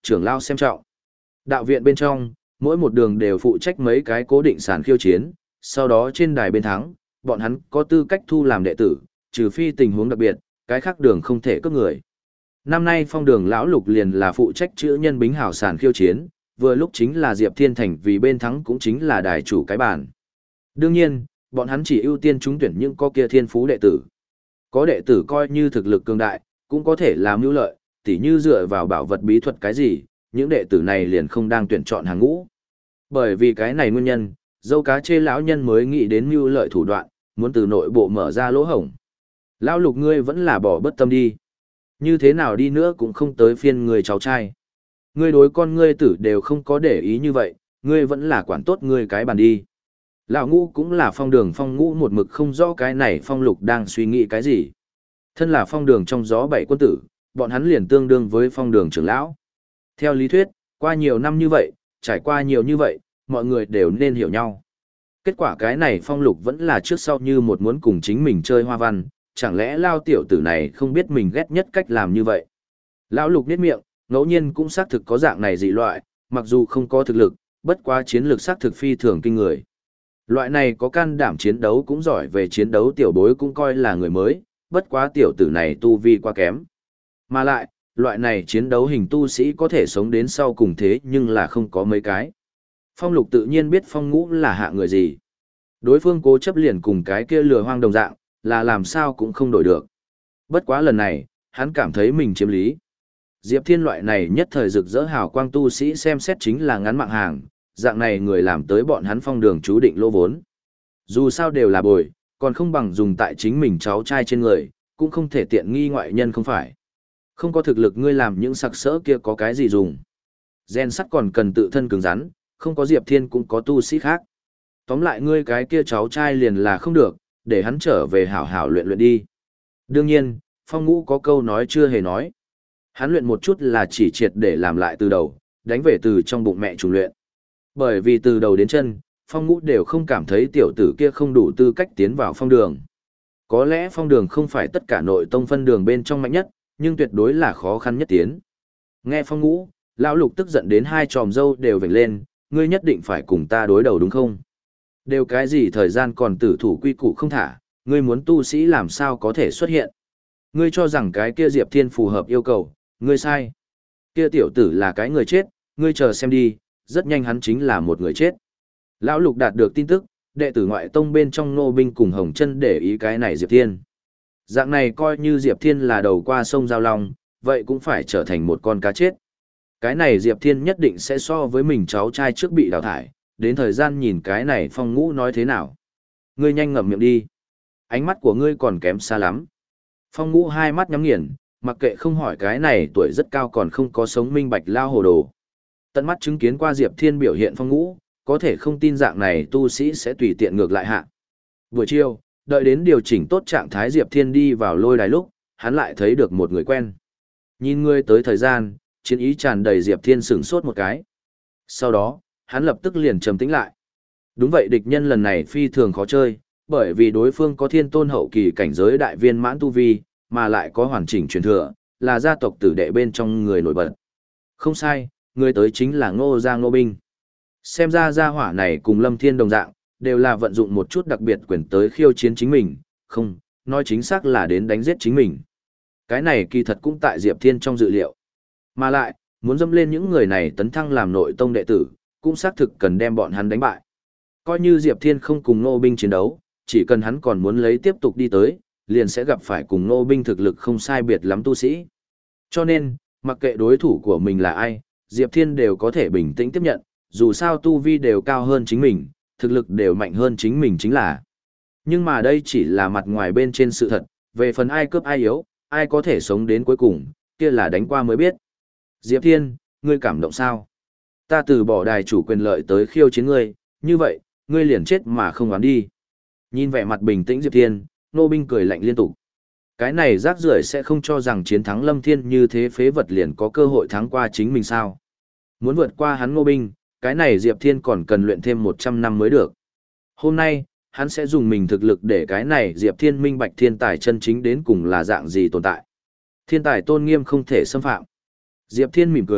trưởng lao xem trọng. Đạo viện bên trong, mỗi một đường đều phụ trách mấy cái cố định sàn khiêu chiến, sau đó trên đài bên thắng, bọn hắn có tư cách thu làm đệ tử, trừ phi tình huống đặc biệt, cái khác đường không thể cướp người. Năm nay phong đường lão lục liền là phụ trách chữ nhân bính hảo sàn khiêu chiến, vừa lúc chính là Diệp Thiên Thành vì bên thắng cũng chính là đài chủ cái bản. Đương nhiên, bọn hắn chỉ ưu tiên trúng tuyển những có kia thiên phú đệ tử. Có đệ tử coi như thực lực cường đại, cũng có thể làm mưu lợi, tỉ như dựa vào bảo vật bí thuật cái gì, những đệ tử này liền không đang tuyển chọn hàng ngũ. Bởi vì cái này nguyên nhân, dâu cá chê lão nhân mới nghĩ đến mưu lợi thủ đoạn, muốn từ nội bộ mở ra lỗ hổng. Lão lục ngươi vẫn là bỏ bất tâm đi. Như thế nào đi nữa cũng không tới phiên người cháu trai. Ngươi đối con ngươi tử đều không có để ý như vậy, ngươi vẫn là quản tốt ngươi cái bàn đi. Lão ngũ cũng là phong đường phong ngũ một mực không rõ cái này phong lục đang suy nghĩ cái gì. Thân là phong đường trong gió bảy quân tử, bọn hắn liền tương đương với phong đường trưởng lão. Theo lý thuyết, qua nhiều năm như vậy, trải qua nhiều như vậy, mọi người đều nên hiểu nhau. Kết quả cái này phong lục vẫn là trước sau như một muốn cùng chính mình chơi hoa văn, chẳng lẽ lao tiểu tử này không biết mình ghét nhất cách làm như vậy. Lão lục niết miệng, ngẫu nhiên cũng xác thực có dạng này dị loại, mặc dù không có thực lực, bất quá chiến lược xác thực phi thường kinh người. Loại này có can đảm chiến đấu cũng giỏi về chiến đấu tiểu bối cũng coi là người mới, bất quá tiểu tử này tu vi quá kém. Mà lại, loại này chiến đấu hình tu sĩ có thể sống đến sau cùng thế nhưng là không có mấy cái. Phong lục tự nhiên biết phong ngũ là hạ người gì. Đối phương cố chấp liền cùng cái kia lừa hoang đồng dạng, là làm sao cũng không đổi được. Bất quá lần này, hắn cảm thấy mình chiếm lý. Diệp Thiên loại này nhất thời rực rỡ hào quang tu sĩ xem xét chính là ngắn mạng hàng, dạng này người làm tới bọn hắn phong đường chú định lỗ vốn. Dù sao đều là bồi, còn không bằng dùng tại chính mình cháu trai trên người, cũng không thể tiện nghi ngoại nhân không phải. Không có thực lực ngươi làm những sặc sỡ kia có cái gì dùng. Gen sắt còn cần tự thân cứng rắn, không có Diệp Thiên cũng có tu sĩ khác. Tóm lại ngươi cái kia cháu trai liền là không được, để hắn trở về hảo hảo luyện luyện đi. Đương nhiên, phong ngũ có câu nói chưa hề nói. Hắn luyện một chút là chỉ triệt để làm lại từ đầu, đánh về từ trong bụng mẹ trùng luyện. Bởi vì từ đầu đến chân, phong ngũ đều không cảm thấy tiểu tử kia không đủ tư cách tiến vào phong đường. Có lẽ phong đường không phải tất cả nội tông phân đường bên trong mạnh nhất, nhưng tuyệt đối là khó khăn nhất tiến. Nghe phong ngũ, lão lục tức giận đến hai tròm dâu đều vểnh lên, ngươi nhất định phải cùng ta đối đầu đúng không? Đều cái gì thời gian còn tử thủ quy củ không thả, ngươi muốn tu sĩ làm sao có thể xuất hiện? Ngươi cho rằng cái kia Diệp Thiên phù hợp yêu cầu, ngươi sai. Kia tiểu tử là cái người chết, ngươi chờ xem đi, rất nhanh hắn chính là một người chết. Lão lục đạt được tin tức, đệ tử ngoại tông bên trong Ngô Binh cùng Hồng Chân để ý cái này Diệp Thiên. Dạng này coi như Diệp Thiên là đầu qua sông Giao Long, vậy cũng phải trở thành một con cá chết. Cái này Diệp Thiên nhất định sẽ so với mình cháu trai trước bị đào thải, đến thời gian nhìn cái này phong ngũ nói thế nào. Ngươi nhanh ngậm miệng đi. Ánh mắt của ngươi còn kém xa lắm. Phong ngũ hai mắt nhắm nghiền, mặc kệ không hỏi cái này tuổi rất cao còn không có sống minh bạch lao hồ đồ. Tận mắt chứng kiến qua Diệp Thiên biểu hiện phong ngũ, có thể không tin dạng này tu sĩ sẽ tùy tiện ngược lại hạ. Buổi chiều, đợi đến điều chỉnh tốt trạng thái Diệp Thiên đi vào lôi đài lúc, hắn lại thấy được một người quen. Nhìn ngươi tới thời gian, chiến ý tràn đầy Diệp Thiên sửng sốt một cái. Sau đó, hắn lập tức liền trầm tĩnh lại. Đúng vậy, địch nhân lần này phi thường khó chơi, bởi vì đối phương có thiên tôn hậu kỳ cảnh giới đại viên mãn tu vi, mà lại có hoàn chỉnh truyền thừa, là gia tộc tử đệ bên trong người nổi bật. Không sai, người tới chính là Ngô Gia Ngô Binh. Xem ra gia hỏa này cùng Lâm Thiên đồng dạng, đều là vận dụng một chút đặc biệt quyền tới khiêu chiến chính mình, không, nói chính xác là đến đánh giết chính mình. Cái này kỳ thật cũng tại Diệp Thiên trong dự liệu. Mà lại, muốn dâm lên những người này tấn thăng làm nội tông đệ tử, cũng xác thực cần đem bọn hắn đánh bại. Coi như Diệp Thiên không cùng Ngô Binh chiến đấu, chỉ cần hắn còn muốn lấy tiếp tục đi tới, liền sẽ gặp phải cùng Ngô Binh thực lực không sai biệt lắm tu sĩ. Cho nên, mặc kệ đối thủ của mình là ai, Diệp Thiên đều có thể bình tĩnh tiếp nhận, dù sao tu vi đều cao hơn chính mình, thực lực đều mạnh hơn chính mình chính là. Nhưng mà đây chỉ là mặt ngoài bên trên sự thật, về phần ai cướp ai yếu, ai có thể sống đến cuối cùng, kia là đánh qua mới biết. Diệp Thiên, ngươi cảm động sao? Ta từ bỏ đài chủ quyền lợi tới khiêu chiến ngươi, như vậy, ngươi liền chết mà không oán đi. Nhìn vẻ mặt bình tĩnh Diệp Thiên, Ngô Binh cười lạnh liên tục. Cái này rác rưởi sẽ không cho rằng chiến thắng Lâm Thiên như thế phế vật liền có cơ hội thắng qua chính mình sao? Muốn vượt qua hắn Ngô Binh, cái này Diệp Thiên còn cần luyện thêm một trăm năm mới được. Hôm nay, hắn sẽ dùng mình thực lực để cái này Diệp Thiên minh bạch thiên tài chân chính đến cùng là dạng gì tồn tại. Thiên tài tôn nghiêm không thể xâm phạm. Diệp Thiên mỉm cười,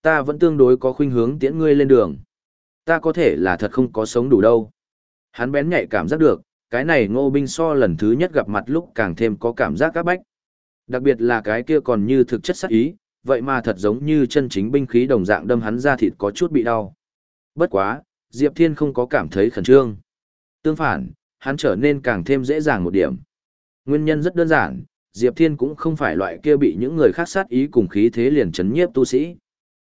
ta vẫn tương đối có khuynh hướng tiễn ngươi lên đường. Ta có thể là thật không có sống đủ đâu. Hắn bén nhạy cảm giác được, cái này Ngô Binh so lần thứ nhất gặp mặt lúc càng thêm có cảm giác áp bách. Đặc biệt là cái kia còn như thực chất sát ý, vậy mà thật giống như chân chính binh khí đồng dạng đâm hắn ra thịt có chút bị đau. Bất quá, Diệp Thiên không có cảm thấy khẩn trương. Tương phản, hắn trở nên càng thêm dễ dàng một điểm. Nguyên nhân rất đơn giản, Diệp Thiên cũng không phải loại kia bị những người khác sát ý cùng khí thế liền chấn nhiếp tu sĩ.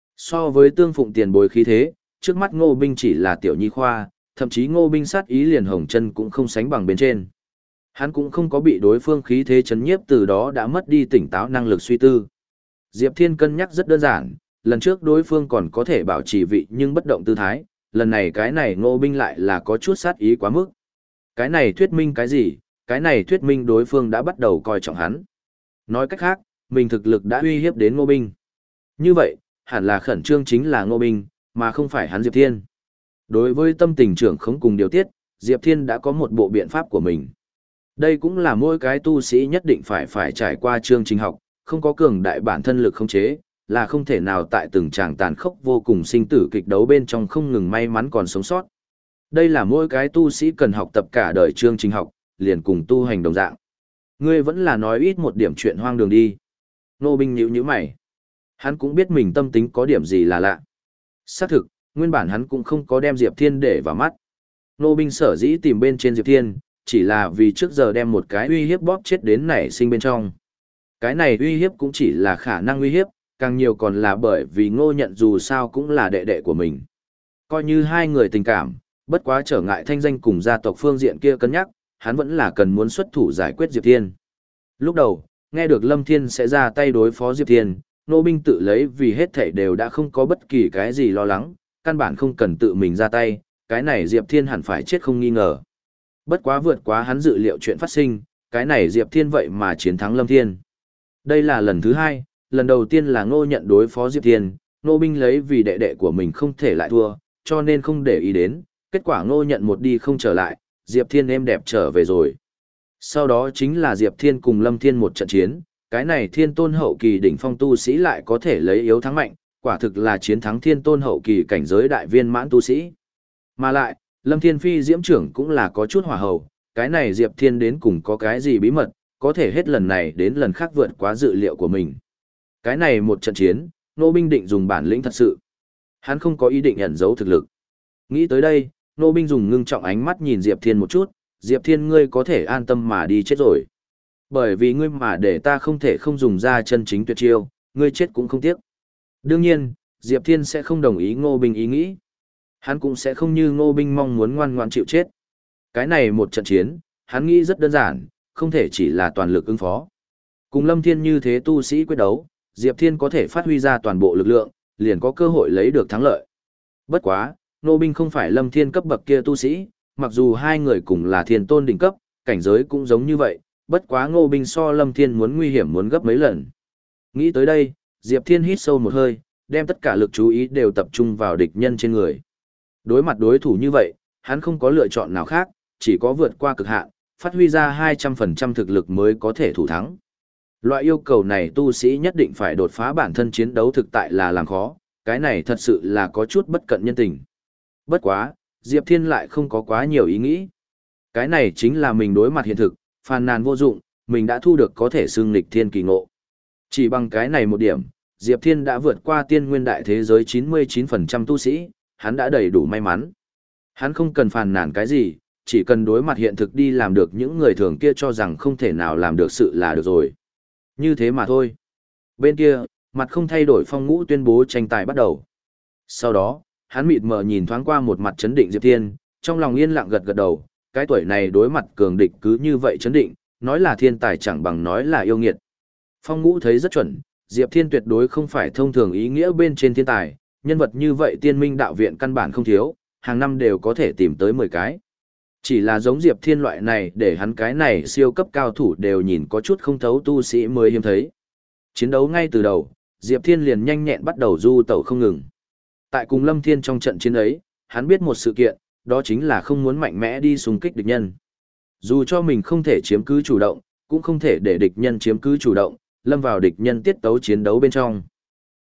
So với Tương Phụng tiền bối khí thế, trước mắt Ngô Binh chỉ là tiểu nhi khoa, thậm chí Ngô Binh sát ý liền hồng chân cũng không sánh bằng bên trên. Hắn cũng không có bị đối phương khí thế chấn nhiếp, từ đó đã mất đi tỉnh táo năng lực suy tư. Diệp Thiên cân nhắc rất đơn giản, lần trước đối phương còn có thể bảo trì vị nhưng bất động tư thái, lần này cái này Ngô Binh lại là có chút sát ý quá mức. Cái này thuyết minh cái gì? Cái này thuyết minh đối phương đã bắt đầu coi trọng hắn. Nói cách khác, mình thực lực đã uy hiếp đến Ngô Binh. Như vậy, hẳn là khẩn trương chính là Ngô Binh, mà không phải hắn Diệp Thiên. Đối với tâm tình trưởng không cùng điều tiết, Diệp Thiên đã có một bộ biện pháp của mình. Đây cũng là mỗi cái tu sĩ nhất định phải phải trải qua chương trình học, không có cường đại bản thân lực khống chế, là không thể nào tại từng tràng tàn khốc vô cùng sinh tử kịch đấu bên trong không ngừng may mắn còn sống sót. Đây là mỗi cái tu sĩ cần học tập cả đời chương trình học, liền cùng tu hành đồng dạng. Ngươi vẫn là nói ít một điểm chuyện hoang đường đi. Nô Binh nhíu nhíu mày. Hắn cũng biết mình tâm tính có điểm gì là lạ. Xác thực, nguyên bản hắn cũng không có đem Diệp Thiên để vào mắt. Nô Binh sở dĩ tìm bên trên Diệp Thiên, chỉ là vì trước giờ đem một cái uy hiếp bóp chết đến nảy sinh bên trong. Cái này uy hiếp cũng chỉ là khả năng uy hiếp, càng nhiều còn là bởi vì Ngô Nhận dù sao cũng là đệ đệ của mình. Coi như hai người tình cảm, bất quá trở ngại thanh danh cùng gia tộc phương diện kia cân nhắc, hắn vẫn là cần muốn xuất thủ giải quyết Diệp Thiên. Lúc đầu, nghe được Lâm Thiên sẽ ra tay đối phó Diệp Thiên, Nô Binh tự lấy vì hết thảy đều đã không có bất kỳ cái gì lo lắng, căn bản không cần tự mình ra tay, cái này Diệp Thiên hẳn phải chết không nghi ngờ. Bất quá vượt quá hắn dự liệu chuyện phát sinh, cái này Diệp Thiên vậy mà chiến thắng Lâm Thiên. Đây là lần thứ hai, lần đầu tiên là Ngô Nhận đối phó Diệp Thiên, Nô Binh lấy vì đệ đệ của mình không thể lại thua, cho nên không để ý đến, kết quả Ngô Nhận một đi không trở lại, Diệp Thiên êm đẹp trở về rồi. Sau đó chính là Diệp Thiên cùng Lâm Thiên một trận chiến, cái này thiên tôn hậu kỳ đỉnh phong tu sĩ lại có thể lấy yếu thắng mạnh, quả thực là chiến thắng thiên tôn hậu kỳ cảnh giới đại viên mãn tu sĩ. Mà lại, Lâm Thiên Phi diễm trưởng cũng là có chút hỏa hầu, cái này Diệp Thiên đến cùng có cái gì bí mật, có thể hết lần này đến lần khác vượt quá dự liệu của mình. Cái này một trận chiến, Nô Binh định dùng bản lĩnh thật sự. Hắn không có ý định ẩn giấu thực lực. Nghĩ tới đây, Nô Binh dùng ngưng trọng ánh mắt nhìn Diệp Thiên một chút, Diệp Thiên ngươi có thể an tâm mà đi chết rồi. Bởi vì ngươi mà để ta không thể không dùng ra chân chính tuyệt chiêu, ngươi chết cũng không tiếc. Đương nhiên, Diệp Thiên sẽ không đồng ý Ngô Binh ý nghĩ. Hắn cũng sẽ không như Ngô Binh mong muốn ngoan ngoãn chịu chết. Cái này một trận chiến, hắn nghĩ rất đơn giản, không thể chỉ là toàn lực ứng phó. Cùng Lâm Thiên như thế tu sĩ quyết đấu, Diệp Thiên có thể phát huy ra toàn bộ lực lượng, liền có cơ hội lấy được thắng lợi. Bất quá, Ngô Binh không phải Lâm Thiên cấp bậc kia tu sĩ, mặc dù hai người cùng là thiên tôn đỉnh cấp, cảnh giới cũng giống như vậy, bất quá Ngô Binh so Lâm Thiên muốn nguy hiểm muốn gấp mấy lần. Nghĩ tới đây, Diệp Thiên hít sâu một hơi, đem tất cả lực chú ý đều tập trung vào địch nhân trên người. Đối mặt đối thủ như vậy, hắn không có lựa chọn nào khác, chỉ có vượt qua cực hạn, phát huy ra hai trăm phần trăm thực lực mới có thể thủ thắng. Loại yêu cầu này tu sĩ nhất định phải đột phá bản thân chiến đấu thực tại là làm khó, cái này thật sự là có chút bất cận nhân tình. Bất quá, Diệp Thiên lại không có quá nhiều ý nghĩ. Cái này chính là mình đối mặt hiện thực, phàn nàn vô dụng, mình đã thu được có thể xưng lịch thiên kỳ ngộ. Chỉ bằng cái này một điểm, Diệp Thiên đã vượt qua tiên nguyên đại thế giới chín mươi chín phần trăm tu sĩ, hắn đã đầy đủ may mắn. Hắn không cần phàn nàn cái gì, chỉ cần đối mặt hiện thực đi làm được những người thường kia cho rằng không thể nào làm được sự là được rồi. Như thế mà thôi. Bên kia, mặt không thay đổi Phong Ngũ tuyên bố tranh tài bắt đầu. Sau đó, hắn mịt mờ nhìn thoáng qua một mặt chấn định Diệp Thiên, trong lòng yên lặng gật gật đầu, cái tuổi này đối mặt cường địch cứ như vậy chấn định, nói là thiên tài chẳng bằng nói là yêu nghiệt. Phong Ngũ thấy rất chuẩn, Diệp Thiên tuyệt đối không phải thông thường ý nghĩa bên trên thiên tài, nhân vật như vậy tiên minh đạo viện căn bản không thiếu, hàng năm đều có thể tìm tới mười cái. Chỉ là giống Diệp Thiên loại này để hắn cái này siêu cấp cao thủ đều nhìn có chút không thấu tu sĩ mới hiếm thấy. Chiến đấu ngay từ đầu, Diệp Thiên liền nhanh nhẹn bắt đầu du tẩu không ngừng. Tại cùng Lâm Thiên trong trận chiến ấy, hắn biết một sự kiện, đó chính là không muốn mạnh mẽ đi xung kích địch nhân. Dù cho mình không thể chiếm cứ chủ động, cũng không thể để địch nhân chiếm cứ chủ động, lâm vào địch nhân tiết tấu chiến đấu bên trong.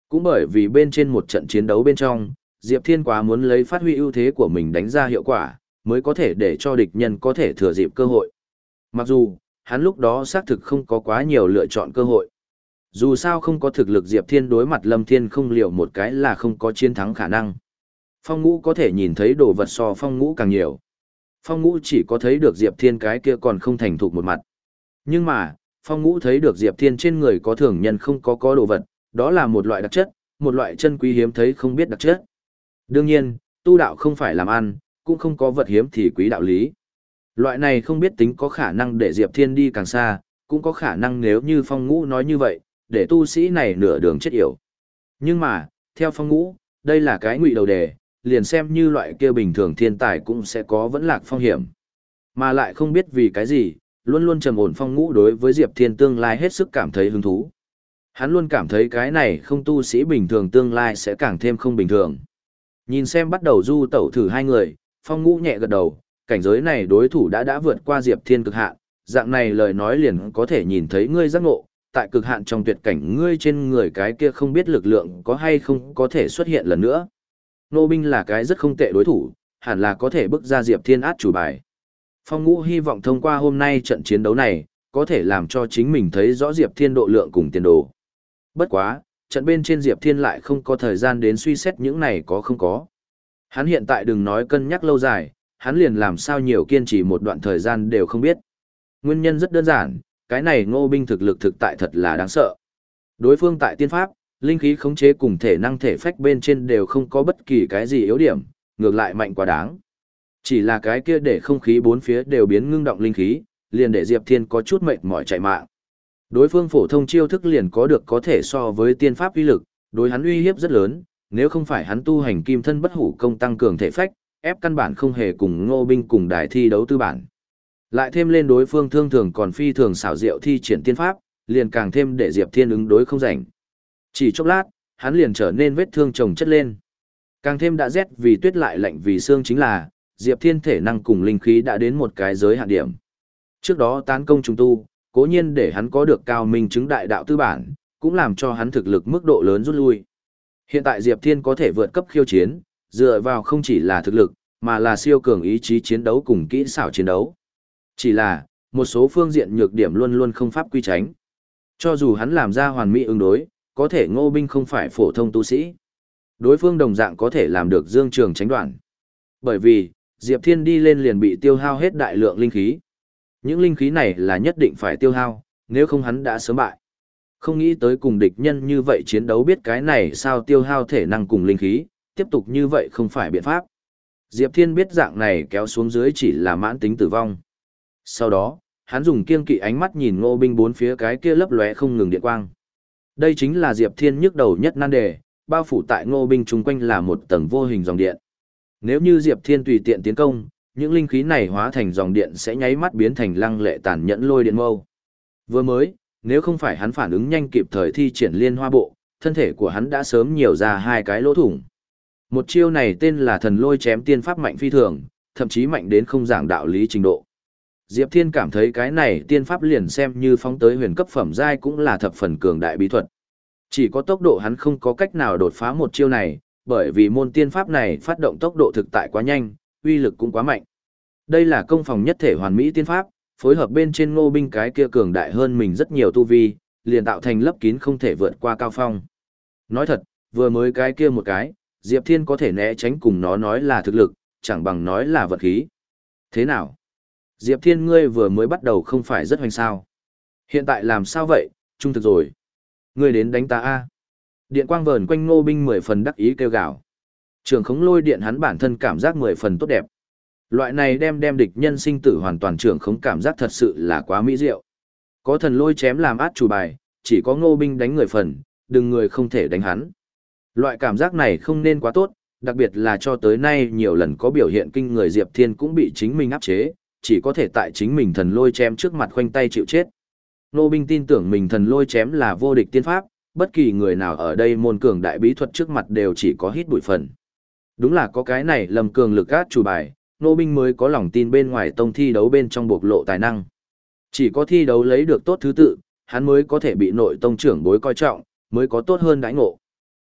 Cũng bởi vì bên trên một trận chiến đấu bên trong, Diệp Thiên quá muốn lấy phát huy ưu thế của mình đánh ra hiệu quả, mới có thể để cho địch nhân có thể thừa dịp cơ hội. Mặc dù, hắn lúc đó xác thực không có quá nhiều lựa chọn cơ hội. Dù sao không có thực lực Diệp Thiên đối mặt Lâm Thiên không liệu một cái là không có chiến thắng khả năng. Phong Ngũ có thể nhìn thấy đồ vật so Phong Ngũ càng nhiều. Phong Ngũ chỉ có thấy được Diệp Thiên cái kia còn không thành thục một mặt. Nhưng mà, Phong Ngũ thấy được Diệp Thiên trên người có thường nhân không có có đồ vật, đó là một loại đặc chất, một loại chân quý hiếm thấy không biết đặc chất. Đương nhiên, tu đạo không phải làm ăn, cũng không có vật hiếm thì quý đạo lý. Loại này không biết tính có khả năng để Diệp Thiên đi càng xa, cũng có khả năng nếu như Phong Ngũ nói như vậy, để tu sĩ này nửa đường chết yểu. Nhưng mà, theo Phong Ngũ, đây là cái ngụy đầu đề, liền xem như loại kia bình thường thiên tài cũng sẽ có vẫn lạc phong hiểm. Mà lại không biết vì cái gì, luôn luôn trầm ổn Phong Ngũ đối với Diệp Thiên tương lai hết sức cảm thấy hứng thú. Hắn luôn cảm thấy cái này không tu sĩ bình thường tương lai sẽ càng thêm không bình thường. Nhìn xem bắt đầu du tẩu thử hai người, Phong Ngũ nhẹ gật đầu, cảnh giới này đối thủ đã đã vượt qua Diệp Thiên cực hạn, dạng này lời nói liền có thể nhìn thấy ngươi giác ngộ, tại cực hạn trong tuyệt cảnh ngươi trên người cái kia không biết lực lượng có hay không có thể xuất hiện lần nữa. Nô binh là cái rất không tệ đối thủ, hẳn là có thể bức ra Diệp Thiên át chủ bài. Phong Ngũ hy vọng thông qua hôm nay trận chiến đấu này, có thể làm cho chính mình thấy rõ Diệp Thiên độ lượng cùng tiền đồ. Bất quá, trận bên trên Diệp Thiên lại không có thời gian đến suy xét những này có không có. Hắn hiện tại đừng nói cân nhắc lâu dài, hắn liền làm sao nhiều kiên trì một đoạn thời gian đều không biết. Nguyên nhân rất đơn giản, cái này Ngô binh thực lực thực tại thật là đáng sợ. Đối phương tại tiên pháp, linh khí khống chế cùng thể năng thể phách bên trên đều không có bất kỳ cái gì yếu điểm, ngược lại mạnh quá đáng. Chỉ là cái kia để không khí bốn phía đều biến ngưng động linh khí, liền để Diệp Thiên có chút mệt mỏi chạy mạng. Đối phương phổ thông chiêu thức liền có được có thể so với tiên pháp uy lực, đối hắn uy hiếp rất lớn, nếu không phải hắn tu hành kim thân bất hủ công tăng cường thể phách, ép căn bản không hề cùng Ngô binh cùng đài thi đấu tư bản. Lại thêm lên đối phương thương thường còn phi thường xảo diệu thi triển tiên pháp, liền càng thêm để Diệp Thiên ứng đối không rảnh. Chỉ chốc lát, hắn liền trở nên vết thương chồng chất lên. Càng thêm đã rét vì tuyết lại lạnh vì xương chính là, Diệp Thiên thể năng cùng linh khí đã đến một cái giới hạn điểm. Trước đó tán công trùng tu, cố nhiên để hắn có được cao minh chứng đại đạo tư bản, cũng làm cho hắn thực lực mức độ lớn rút lui. Hiện tại Diệp Thiên có thể vượt cấp khiêu chiến, dựa vào không chỉ là thực lực, mà là siêu cường ý chí chiến đấu cùng kỹ xảo chiến đấu. Chỉ là, một số phương diện nhược điểm luôn luôn không pháp quy tránh. Cho dù hắn làm ra hoàn mỹ ứng đối, có thể Ngô binh không phải phổ thông tu sĩ. Đối phương đồng dạng có thể làm được dương trường tránh đoạn. Bởi vì, Diệp Thiên đi lên liền bị tiêu hao hết đại lượng linh khí. Những linh khí này là nhất định phải tiêu hao, nếu không hắn đã sớm bại. Không nghĩ tới cùng địch nhân như vậy chiến đấu biết cái này sao tiêu hao thể năng cùng linh khí, tiếp tục như vậy không phải biện pháp. Diệp Thiên biết dạng này kéo xuống dưới chỉ là mãn tính tử vong. Sau đó, hắn dùng kiêng kỵ ánh mắt nhìn Ngô binh bốn phía cái kia lấp lóe không ngừng điện quang. Đây chính là Diệp Thiên nhức đầu nhất nan đề, bao phủ tại Ngô binh chung quanh là một tầng vô hình dòng điện. Nếu như Diệp Thiên tùy tiện tiến công, những linh khí này hóa thành dòng điện sẽ nháy mắt biến thành lăng lệ tàn nhẫn lôi điện mâu. Vừa mới, nếu không phải hắn phản ứng nhanh kịp thời thi triển liên hoa bộ, thân thể của hắn đã sớm nhiều ra hai cái lỗ thủng. Một chiêu này tên là thần lôi chém tiên pháp mạnh phi thường, thậm chí mạnh đến không giảng đạo lý trình độ. Diệp Thiên cảm thấy cái này tiên pháp liền xem như phóng tới huyền cấp phẩm giai cũng là thập phần cường đại bí thuật. Chỉ có tốc độ hắn không có cách nào đột phá một chiêu này, bởi vì môn tiên pháp này phát động tốc độ thực tại quá nhanh, uy lực cũng quá mạnh. Đây là công phòng nhất thể hoàn mỹ tiên pháp, phối hợp bên trên Ngô binh cái kia cường đại hơn mình rất nhiều tu vi, liền tạo thành lấp kín không thể vượt qua cao phong. Nói thật, vừa mới cái kia một cái, Diệp Thiên có thể né tránh cùng nó nói là thực lực, chẳng bằng nói là vật khí. Thế nào? Diệp Thiên ngươi vừa mới bắt đầu không phải rất hoành sao. Hiện tại làm sao vậy, trung thực rồi. Ngươi đến đánh ta a. Điện quang vờn quanh Ngô binh mười phần đắc ý kêu gào. Trường khống lôi điện hắn bản thân cảm giác mười phần tốt đẹp. Loại này đem đem địch nhân sinh tử hoàn toàn trường khống cảm giác thật sự là quá mỹ diệu. Có thần lôi chém làm át chủ bài, chỉ có Ngô binh đánh người phần, đừng người không thể đánh hắn. Loại cảm giác này không nên quá tốt, đặc biệt là cho tới nay nhiều lần có biểu hiện kinh người Diệp Thiên cũng bị chính mình áp chế, chỉ có thể tại chính mình thần lôi chém trước mặt khoanh tay chịu chết. Ngô binh tin tưởng mình thần lôi chém là vô địch tiên pháp, bất kỳ người nào ở đây môn cường đại bí thuật trước mặt đều chỉ có hít bụi phần. Đúng là có cái này lầm cường lực át chủ bài, Ngô binh mới có lòng tin bên ngoài tông thi đấu bên trong bộc lộ tài năng. Chỉ có thi đấu lấy được tốt thứ tự, hắn mới có thể bị nội tông trưởng bối coi trọng, mới có tốt hơn đãi ngộ.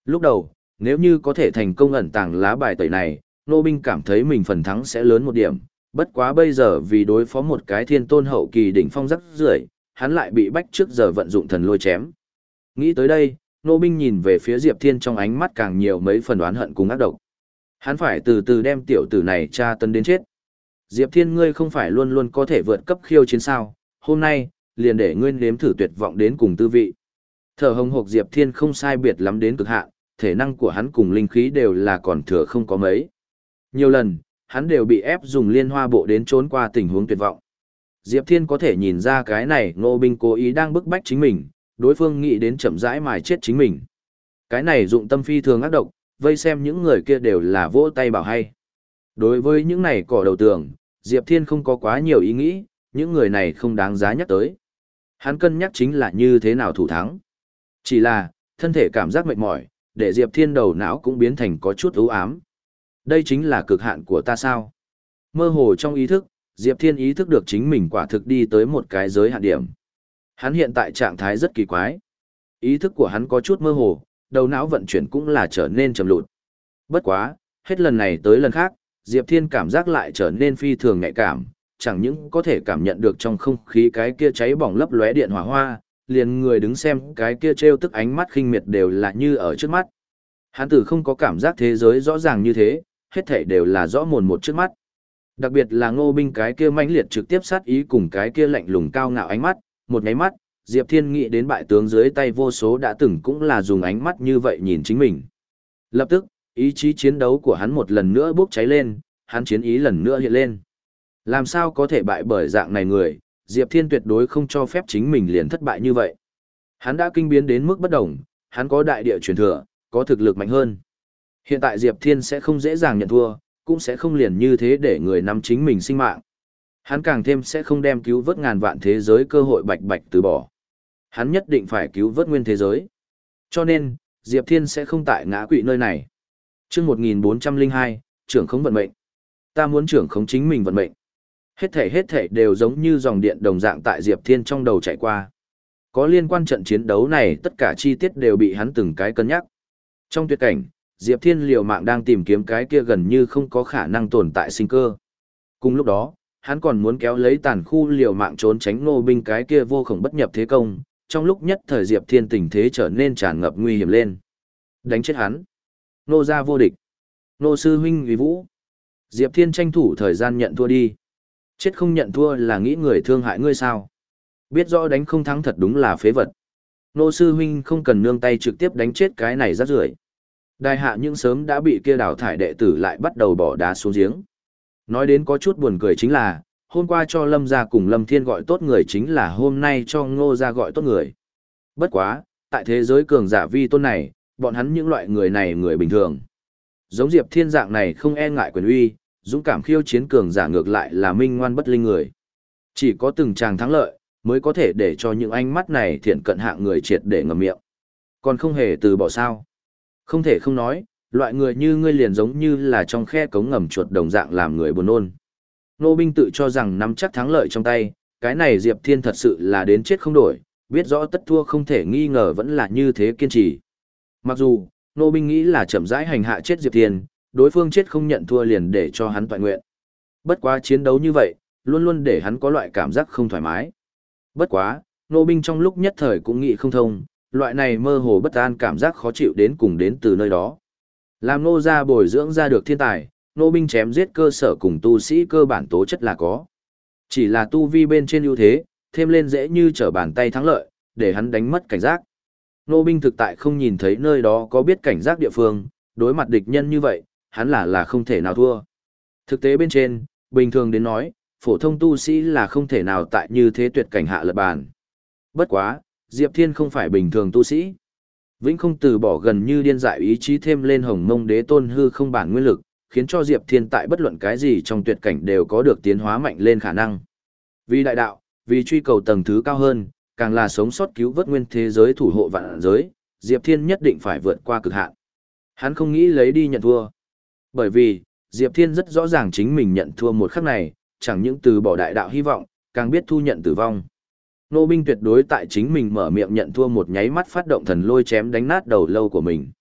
Lúc đầu, nếu như có thể thành công ẩn tàng lá bài tẩy này, Ngô Binh cảm thấy mình phần thắng sẽ lớn một điểm, bất quá bây giờ vì đối phó một cái thiên tôn hậu kỳ đỉnh phong rắc rưởi, hắn lại bị bách trước giờ vận dụng thần lôi chém. Nghĩ tới đây, Ngô Binh nhìn về phía Diệp Thiên trong ánh mắt càng nhiều mấy phần oán hận cùng ác độc. Hắn phải từ từ đem tiểu tử này tra tấn đến chết. Diệp Thiên, ngươi không phải luôn luôn có thể vượt cấp khiêu chiến sao, hôm nay, liền để ngươi nếm thử tuyệt vọng đến cùng tư vị. Thở hồng hộc Diệp Thiên không sai biệt lắm đến cực hạn, thể năng của hắn cùng linh khí đều là còn thừa không có mấy. Nhiều lần, hắn đều bị ép dùng liên hoa bộ đến trốn qua tình huống tuyệt vọng. Diệp Thiên có thể nhìn ra cái này Ngô Binh cố ý đang bức bách chính mình, đối phương nghĩ đến chậm rãi mài chết chính mình. Cái này dụng tâm phi thường ác độc, vây xem những người kia đều là vỗ tay bảo hay. Đối với những này cỏ đầu tường, Diệp Thiên không có quá nhiều ý nghĩ, những người này không đáng giá nhắc tới. Hắn cân nhắc chính là như thế nào thủ thắng. Chỉ là, thân thể cảm giác mệt mỏi, để Diệp Thiên đầu não cũng biến thành có chút u ám. Đây chính là cực hạn của ta sao? Mơ hồ trong ý thức, Diệp Thiên ý thức được chính mình quả thực đi tới một cái giới hạn điểm. Hắn hiện tại trạng thái rất kỳ quái. Ý thức của hắn có chút mơ hồ, đầu não vận chuyển cũng là trở nên chậm lụt. Bất quá, hết lần này tới lần khác, Diệp Thiên cảm giác lại trở nên phi thường nhạy cảm, chẳng những có thể cảm nhận được trong không khí cái kia cháy bỏng lấp lóe điện hỏa hoa, liền người đứng xem cái kia trêu tức ánh mắt khinh miệt đều là như ở trước mắt. Hắn tử không có cảm giác thế giới rõ ràng như thế, hết thảy đều là rõ mồn một trước mắt. Đặc biệt là Ngô Binh cái kia mãnh liệt trực tiếp sát ý cùng cái kia lạnh lùng cao ngạo ánh mắt, một nháy mắt, Diệp Thiên nghĩ đến bại tướng dưới tay vô số đã từng cũng là dùng ánh mắt như vậy nhìn chính mình. Lập tức, ý chí chiến đấu của hắn một lần nữa bốc cháy lên, hắn chiến ý lần nữa hiện lên. Làm sao có thể bại bởi dạng này người, Diệp Thiên tuyệt đối không cho phép chính mình liền thất bại như vậy. Hắn đã kinh biến đến mức bất đồng, hắn có đại địa truyền thừa, có thực lực mạnh hơn. Hiện tại Diệp Thiên sẽ không dễ dàng nhận thua, cũng sẽ không liền như thế để người nắm chính mình sinh mạng. Hắn càng thêm sẽ không đem cứu vớt ngàn vạn thế giới cơ hội bạch bạch từ bỏ. Hắn nhất định phải cứu vớt nguyên thế giới. Cho nên, Diệp Thiên sẽ không tại ngã quỵ nơi này. Chương một nghìn bốn trăm lẻ hai, trưởng khống vận mệnh. Ta muốn trưởng khống chính mình vận mệnh. Hết thể hết thể đều giống như dòng điện đồng dạng tại Diệp Thiên trong đầu chạy qua. Có liên quan trận chiến đấu này, tất cả chi tiết đều bị hắn từng cái cân nhắc. Trong tuyệt cảnh, Diệp Thiên liều mạng đang tìm kiếm cái kia gần như không có khả năng tồn tại sinh cơ. Cùng lúc đó, hắn còn muốn kéo lấy tàn khu liều mạng trốn tránh Ngô Binh cái kia vô khổng bất nhập thế công, trong lúc nhất thời Diệp Thiên tình thế trở nên tràn ngập nguy hiểm lên. Đánh chết hắn. Nô gia vô địch. Nô sư huynh uy vũ. Diệp Thiên tranh thủ thời gian nhận thua đi. Chết không nhận thua là nghĩ người thương hại ngươi sao? Biết rõ đánh không thắng thật đúng là phế vật. Nô sư huynh không cần nương tay trực tiếp đánh chết cái này rác rưởi. Đại hạ những sớm đã bị kia đào thải đệ tử lại bắt đầu bỏ đá xuống giếng. Nói đến có chút buồn cười chính là, hôm qua cho Lâm gia cùng Lâm Thiên gọi tốt người chính là hôm nay cho Ngô gia gọi tốt người. Bất quá, tại thế giới cường giả vi tôn này, bọn hắn những loại người này người bình thường. Giống Diệp Thiên dạng này không e ngại quyền uy, dũng cảm khiêu chiến cường giả ngược lại là minh ngoan bất linh người. Chỉ có từng tràng thắng lợi, mới có thể để cho những ánh mắt này thiện cận hạng người triệt để ngậm miệng. Còn không hề từ bỏ sao. Không thể không nói, loại người như ngươi liền giống như là trong khe cống ngầm chuột đồng dạng làm người buồn nôn. Nô Binh tự cho rằng nắm chắc thắng lợi trong tay, cái này Diệp Thiên thật sự là đến chết không đổi, biết rõ tất thua không thể nghi ngờ vẫn là như thế kiên trì. Mặc dù, Nô Binh nghĩ là chậm rãi hành hạ chết Diệp Thiên, đối phương chết không nhận thua liền để cho hắn toại nguyện. Bất quá chiến đấu như vậy, luôn luôn để hắn có loại cảm giác không thoải mái. Bất quá, Nô Binh trong lúc nhất thời cũng nghĩ không thông, loại này mơ hồ bất an cảm giác khó chịu đến cùng đến từ nơi đó. Làm Nô gia bồi dưỡng ra được thiên tài, Nô Binh chém giết cơ sở cùng tu sĩ cơ bản tố chất là có. Chỉ là tu vi bên trên ưu thế, thêm lên dễ như trở bàn tay thắng lợi, để hắn đánh mất cảnh giác. Nô Binh thực tại không nhìn thấy nơi đó có biết cảnh giác địa phương, đối mặt địch nhân như vậy, hắn là là không thể nào thua. Thực tế bên trên, bình thường đến nói, phổ thông tu sĩ là không thể nào tại như thế tuyệt cảnh hạ lật bàn. Bất quá, Diệp Thiên không phải bình thường tu sĩ. Vĩnh không từ bỏ gần như điên dại ý chí thêm lên hồng mông đế tôn hư không bản nguyên lực, khiến cho Diệp Thiên tại bất luận cái gì trong tuyệt cảnh đều có được tiến hóa mạnh lên khả năng. Vì đại đạo, vì truy cầu tầng thứ cao hơn, càng là sống sót cứu vớt nguyên thế giới thủ hộ vạn giới, Diệp Thiên nhất định phải vượt qua cực hạn. Hắn không nghĩ lấy đi nhận thua. Bởi vì, Diệp Thiên rất rõ ràng chính mình nhận thua một khắc này, chẳng những từ bỏ đại đạo hy vọng, càng biết thu nhận tử vong. Nô Binh tuyệt đối tại chính mình mở miệng nhận thua một nháy mắt phát động thần lôi chém đánh nát đầu lâu của mình.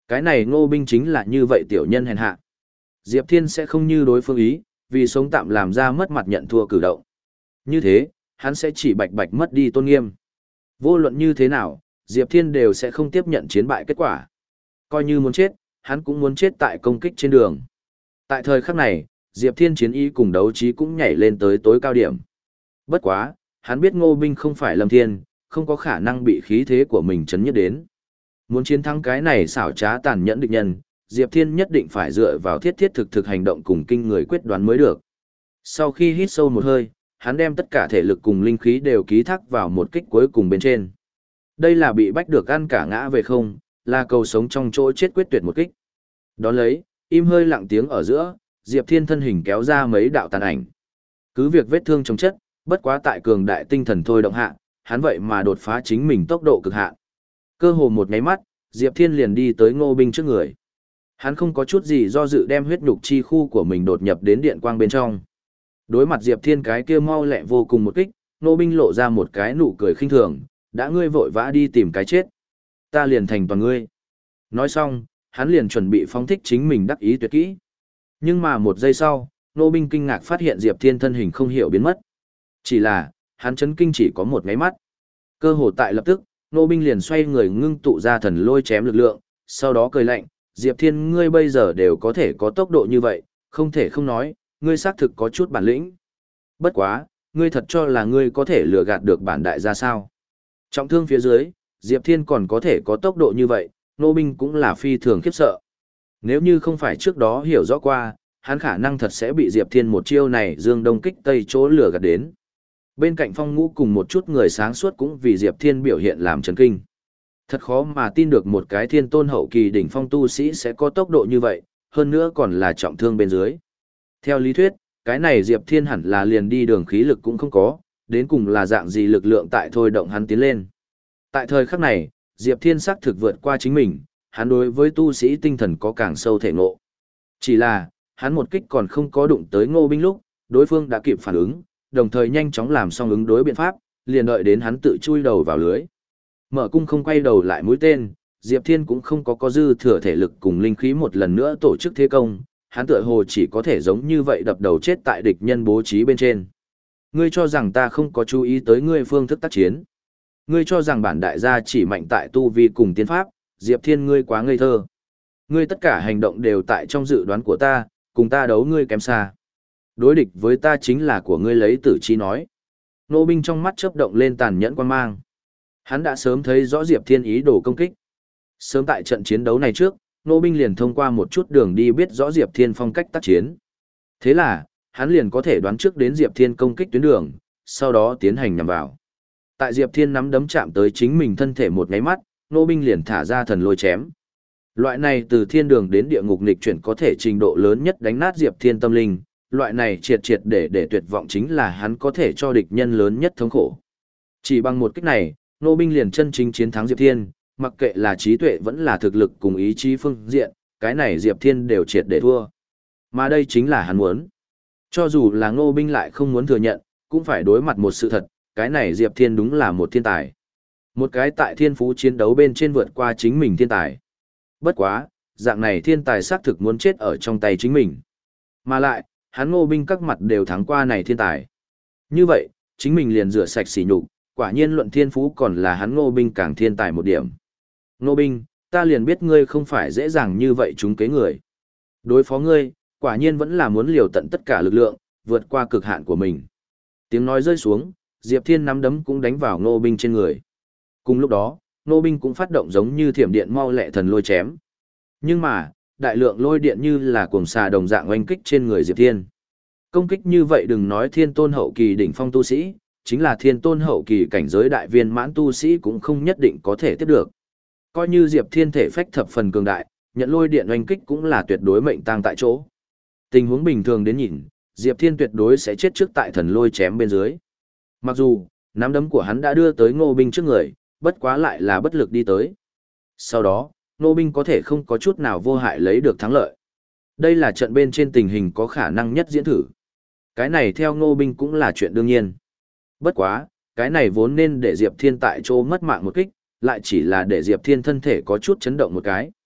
Cái này Ngô Binh chính là như vậy tiểu nhân hèn hạ. Diệp Thiên sẽ không như đối phương ý, vì sống tạm làm ra mất mặt nhận thua cử động. Như thế, hắn sẽ chỉ bạch bạch mất đi tôn nghiêm. Vô luận như thế nào, Diệp Thiên đều sẽ không tiếp nhận chiến bại kết quả. Coi như muốn chết, hắn cũng muốn chết tại công kích trên đường. Tại thời khắc này, Diệp Thiên chiến ý cùng đấu trí cũng nhảy lên tới tối cao điểm. Bất quá, hắn biết Ngô Binh không phải Lâm Thiên, không có khả năng bị khí thế của mình chấn nhất đến. Muốn chiến thắng cái này xảo trá tàn nhẫn địch nhân, Diệp Thiên nhất định phải dựa vào thiết thiết thực thực hành động cùng kinh người quyết đoán mới được. Sau khi hít sâu một hơi, hắn đem tất cả thể lực cùng linh khí đều ký thác vào một kích cuối cùng bên trên. Đây là bị bách được ăn cả ngã về không, là cầu sống trong chỗ chết quyết tuyệt một kích. Đón lấy, im hơi lặng tiếng ở giữa, Diệp Thiên thân hình kéo ra mấy đạo tàn ảnh. Cứ việc vết thương trong chất, bất quá tại cường đại tinh thần thôi động hạ, hắn vậy mà đột phá chính mình tốc độ cực hạn. Cơ hồ một nháy mắt, Diệp Thiên liền đi tới Ngô Binh trước người. Hắn không có chút gì do dự đem huyết nhục chi khu của mình đột nhập đến điện quang bên trong. Đối mặt Diệp Thiên cái kia mau lẹ vô cùng một kích, Ngô Binh lộ ra một cái nụ cười khinh thường, đã ngươi vội vã đi tìm cái chết, ta liền thành toàn ngươi. Nói xong, hắn liền chuẩn bị phóng thích chính mình đắc ý tuyệt kỹ. Nhưng mà một giây sau, Ngô Binh kinh ngạc phát hiện Diệp Thiên thân hình không hiểu biến mất. Chỉ là, hắn chấn kinh chỉ có một ngáy mắt. Cơ hồ tại lập tức, Ngô Binh liền xoay người ngưng tụ ra thần lôi chém lực lượng, sau đó cười lạnh, Diệp Thiên ngươi bây giờ đều có thể có tốc độ như vậy, không thể không nói, ngươi xác thực có chút bản lĩnh. Bất quá, ngươi thật cho là ngươi có thể lừa gạt được bản đại gia sao? Trọng thương phía dưới, Diệp Thiên còn có thể có tốc độ như vậy, Ngô Binh cũng là phi thường khiếp sợ. Nếu như không phải trước đó hiểu rõ qua, hắn khả năng thật sẽ bị Diệp Thiên một chiêu này dương đông kích tây chỗ lừa gạt đến. Bên cạnh Phong Ngũ cùng một chút người sáng suốt cũng vì Diệp Thiên biểu hiện làm chấn kinh. Thật khó mà tin được một cái thiên tôn hậu kỳ đỉnh phong tu sĩ sẽ có tốc độ như vậy, hơn nữa còn là trọng thương bên dưới. Theo lý thuyết, cái này Diệp Thiên hẳn là liền đi đường khí lực cũng không có, đến cùng là dạng gì lực lượng tại thôi động hắn tiến lên. Tại thời khắc này, Diệp Thiên xác thực vượt qua chính mình, hắn đối với tu sĩ tinh thần có càng sâu thể ngộ. Chỉ là, hắn một kích còn không có đụng tới Ngô Binh lúc, đối phương đã kịp phản ứng, đồng thời nhanh chóng làm xong ứng đối biện pháp, liền đợi đến hắn tự chui đầu vào lưới. Mở cung không quay đầu lại mũi tên, Diệp Thiên cũng không có có dư thừa thể lực cùng linh khí một lần nữa tổ chức thế công, hắn tựa hồ chỉ có thể giống như vậy đập đầu chết tại địch nhân bố trí bên trên. Ngươi cho rằng ta không có chú ý tới ngươi phương thức tác chiến. Ngươi cho rằng bản đại gia chỉ mạnh tại tu vi cùng tiến pháp, Diệp Thiên ngươi quá ngây thơ. Ngươi tất cả hành động đều tại trong dự đoán của ta, cùng ta đấu ngươi kém xa. Đối địch với ta chính là của ngươi lấy tử chi nói. Ngô Binh trong mắt chớp động lên tàn nhẫn quan mang. Hắn đã sớm thấy rõ Diệp Thiên ý đồ công kích. Sớm tại trận chiến đấu này trước, Ngô Binh liền thông qua một chút đường đi biết rõ Diệp Thiên phong cách tác chiến. Thế là, hắn liền có thể đoán trước đến Diệp Thiên công kích tuyến đường, sau đó tiến hành nhằm vào. Tại Diệp Thiên nắm đấm chạm tới chính mình thân thể một nháy mắt, Ngô Binh liền thả ra thần lôi chém. Loại này từ thiên đường đến địa ngục nghịch chuyển có thể trình độ lớn nhất đánh nát Diệp Thiên tâm linh, loại này triệt triệt để để tuyệt vọng chính là hắn có thể cho địch nhân lớn nhất thống khổ. Chỉ bằng một kích này, Ngô Binh liền chân chính chiến thắng Diệp Thiên, mặc kệ là trí tuệ vẫn là thực lực cùng ý chí phương diện, cái này Diệp Thiên đều triệt để thua. Mà đây chính là hắn muốn. Cho dù là Ngô Binh lại không muốn thừa nhận, cũng phải đối mặt một sự thật, cái này Diệp Thiên đúng là một thiên tài. Một cái tại thiên phú chiến đấu bên trên vượt qua chính mình thiên tài. Bất quá, dạng này thiên tài xác thực muốn chết ở trong tay chính mình. Mà lại, hắn Ngô Binh các mặt đều thắng qua này thiên tài. Như vậy, chính mình liền rửa sạch sỉ nhục, quả nhiên luận thiên phú còn là hắn Ngô Binh càng thiên tài một điểm. Ngô Binh, ta liền biết ngươi không phải dễ dàng như vậy trúng kế người. Đối phó ngươi, quả nhiên vẫn là muốn liều tận tất cả lực lượng, vượt qua cực hạn của mình. Tiếng nói rơi xuống, Diệp Thiên nắm đấm cũng đánh vào Ngô Binh trên người. Cùng lúc đó, Ngô Binh cũng phát động giống như thiểm điện mau lẹ thần lôi chém. Nhưng mà, đại lượng lôi điện như là cuồng xà đồng dạng oanh kích trên người Diệp Thiên. Công kích như vậy đừng nói thiên tôn hậu kỳ đỉnh phong tu sĩ, chính là thiên tôn hậu kỳ cảnh giới đại viên mãn tu sĩ cũng không nhất định có thể tiếp được. Coi như Diệp Thiên thể phách thập phần cường đại, nhận lôi điện oanh kích cũng là tuyệt đối mệnh tang tại chỗ. Tình huống bình thường đến nhìn, Diệp Thiên tuyệt đối sẽ chết trước tại thần lôi chém bên dưới. Mặc dù, nắm đấm của hắn đã đưa tới Ngô Binh trước người, bất quá lại là bất lực đi tới. Sau đó, Ngô Binh có thể không có chút nào vô hại lấy được thắng lợi. Đây là trận bên trên tình hình có khả năng nhất diễn thử. Cái này theo Ngô Binh cũng là chuyện đương nhiên. Bất quá, cái này vốn nên để Diệp Thiên tại chỗ mất mạng một kích, lại chỉ là để Diệp Thiên thân thể có chút chấn động một cái.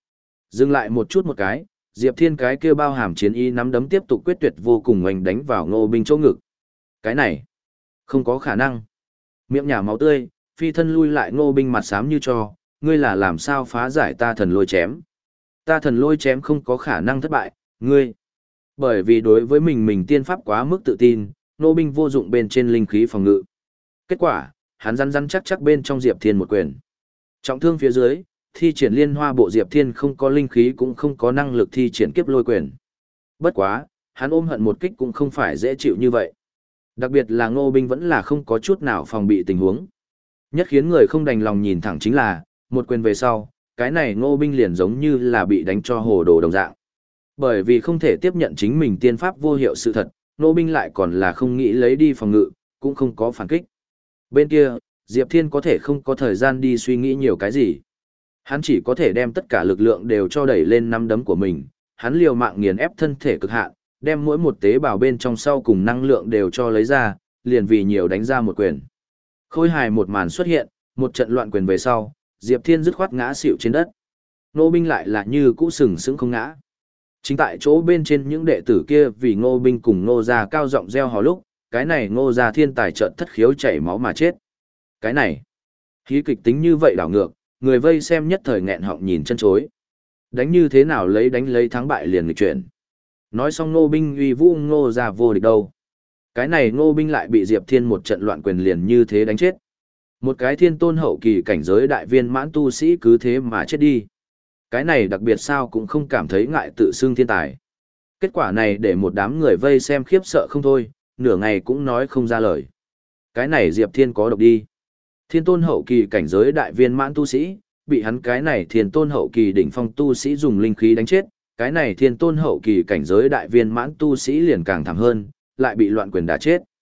Dừng lại một chút một cái, Diệp Thiên cái kia bao hàm chiến ý nắm đấm tiếp tục quyết tuyệt vô cùng oanh đánh vào Ngô Binh chỗ ngực. Cái này, không có khả năng. Miệng nhả máu tươi, phi thân lui lại Ngô Binh mặt xám như cho, ngươi là làm sao phá giải ta thần lôi chém. Ta thần lôi chém không có khả năng thất bại, ngươi. Bởi vì đối với mình mình tiên pháp quá mức tự tin, Ngô Binh vô dụng bên trên linh khí phòng ngự. Kết quả, hắn rắn rắn chắc chắc bên trong Diệp Thiên một quyền. Trọng thương phía dưới, thi triển liên hoa bộ Diệp Thiên không có linh khí cũng không có năng lực thi triển kiếp lôi quyền. Bất quá, hắn ôm hận một kích cũng không phải dễ chịu như vậy. Đặc biệt là Ngô Binh vẫn là không có chút nào phòng bị tình huống. Nhất khiến người không đành lòng nhìn thẳng chính là, một quyền về sau, cái này Ngô Binh liền giống như là bị đánh cho hồ đồ đồng dạng. Bởi vì không thể tiếp nhận chính mình tiên pháp vô hiệu sự thật, Ngô Binh lại còn là không nghĩ lấy đi phòng ngự, cũng không có phản kích. Bên kia, Diệp Thiên có thể không có thời gian đi suy nghĩ nhiều cái gì. Hắn chỉ có thể đem tất cả lực lượng đều cho đẩy lên nắm đấm của mình, hắn liều mạng nghiền ép thân thể cực hạn, đem mỗi một tế bào bên trong sau cùng năng lượng đều cho lấy ra, liền vì nhiều đánh ra một quyền. Khôi hài một màn xuất hiện, một trận loạn quyền về sau, Diệp Thiên dứt khoát ngã xỉu trên đất. Ngô Binh lại là như cũ sừng sững không ngã. Chính tại chỗ bên trên những đệ tử kia vì Ngô Binh cùng Ngô gia cao giọng reo hò lúc, cái này Ngô gia thiên tài trận thất khiếu chảy máu mà chết. Cái này, khí kịch tính như vậy đảo ngược, người vây xem nhất thời nghẹn họng nhìn chân chối. Đánh như thế nào lấy đánh lấy thắng bại liền nghịch chuyển. Nói xong Ngô Binh uy vũ Ngô gia vô địch đâu. Cái này Ngô Binh lại bị Diệp Thiên một trận loạn quyền liền như thế đánh chết. Một cái thiên tôn hậu kỳ cảnh giới đại viên mãn tu sĩ cứ thế mà chết đi. Cái này đặc biệt sao cũng không cảm thấy ngại tự xưng thiên tài. Kết quả này để một đám người vây xem khiếp sợ không thôi, nửa ngày cũng nói không ra lời. Cái này Diệp Thiên có độc đi. Thiên tôn hậu kỳ cảnh giới đại viên mãn tu sĩ, bị hắn cái này thiên tôn hậu kỳ đỉnh phong tu sĩ dùng linh khí đánh chết, cái này thiên tôn hậu kỳ cảnh giới đại viên mãn tu sĩ liền càng thảm hơn, lại bị loạn quyền đả chết.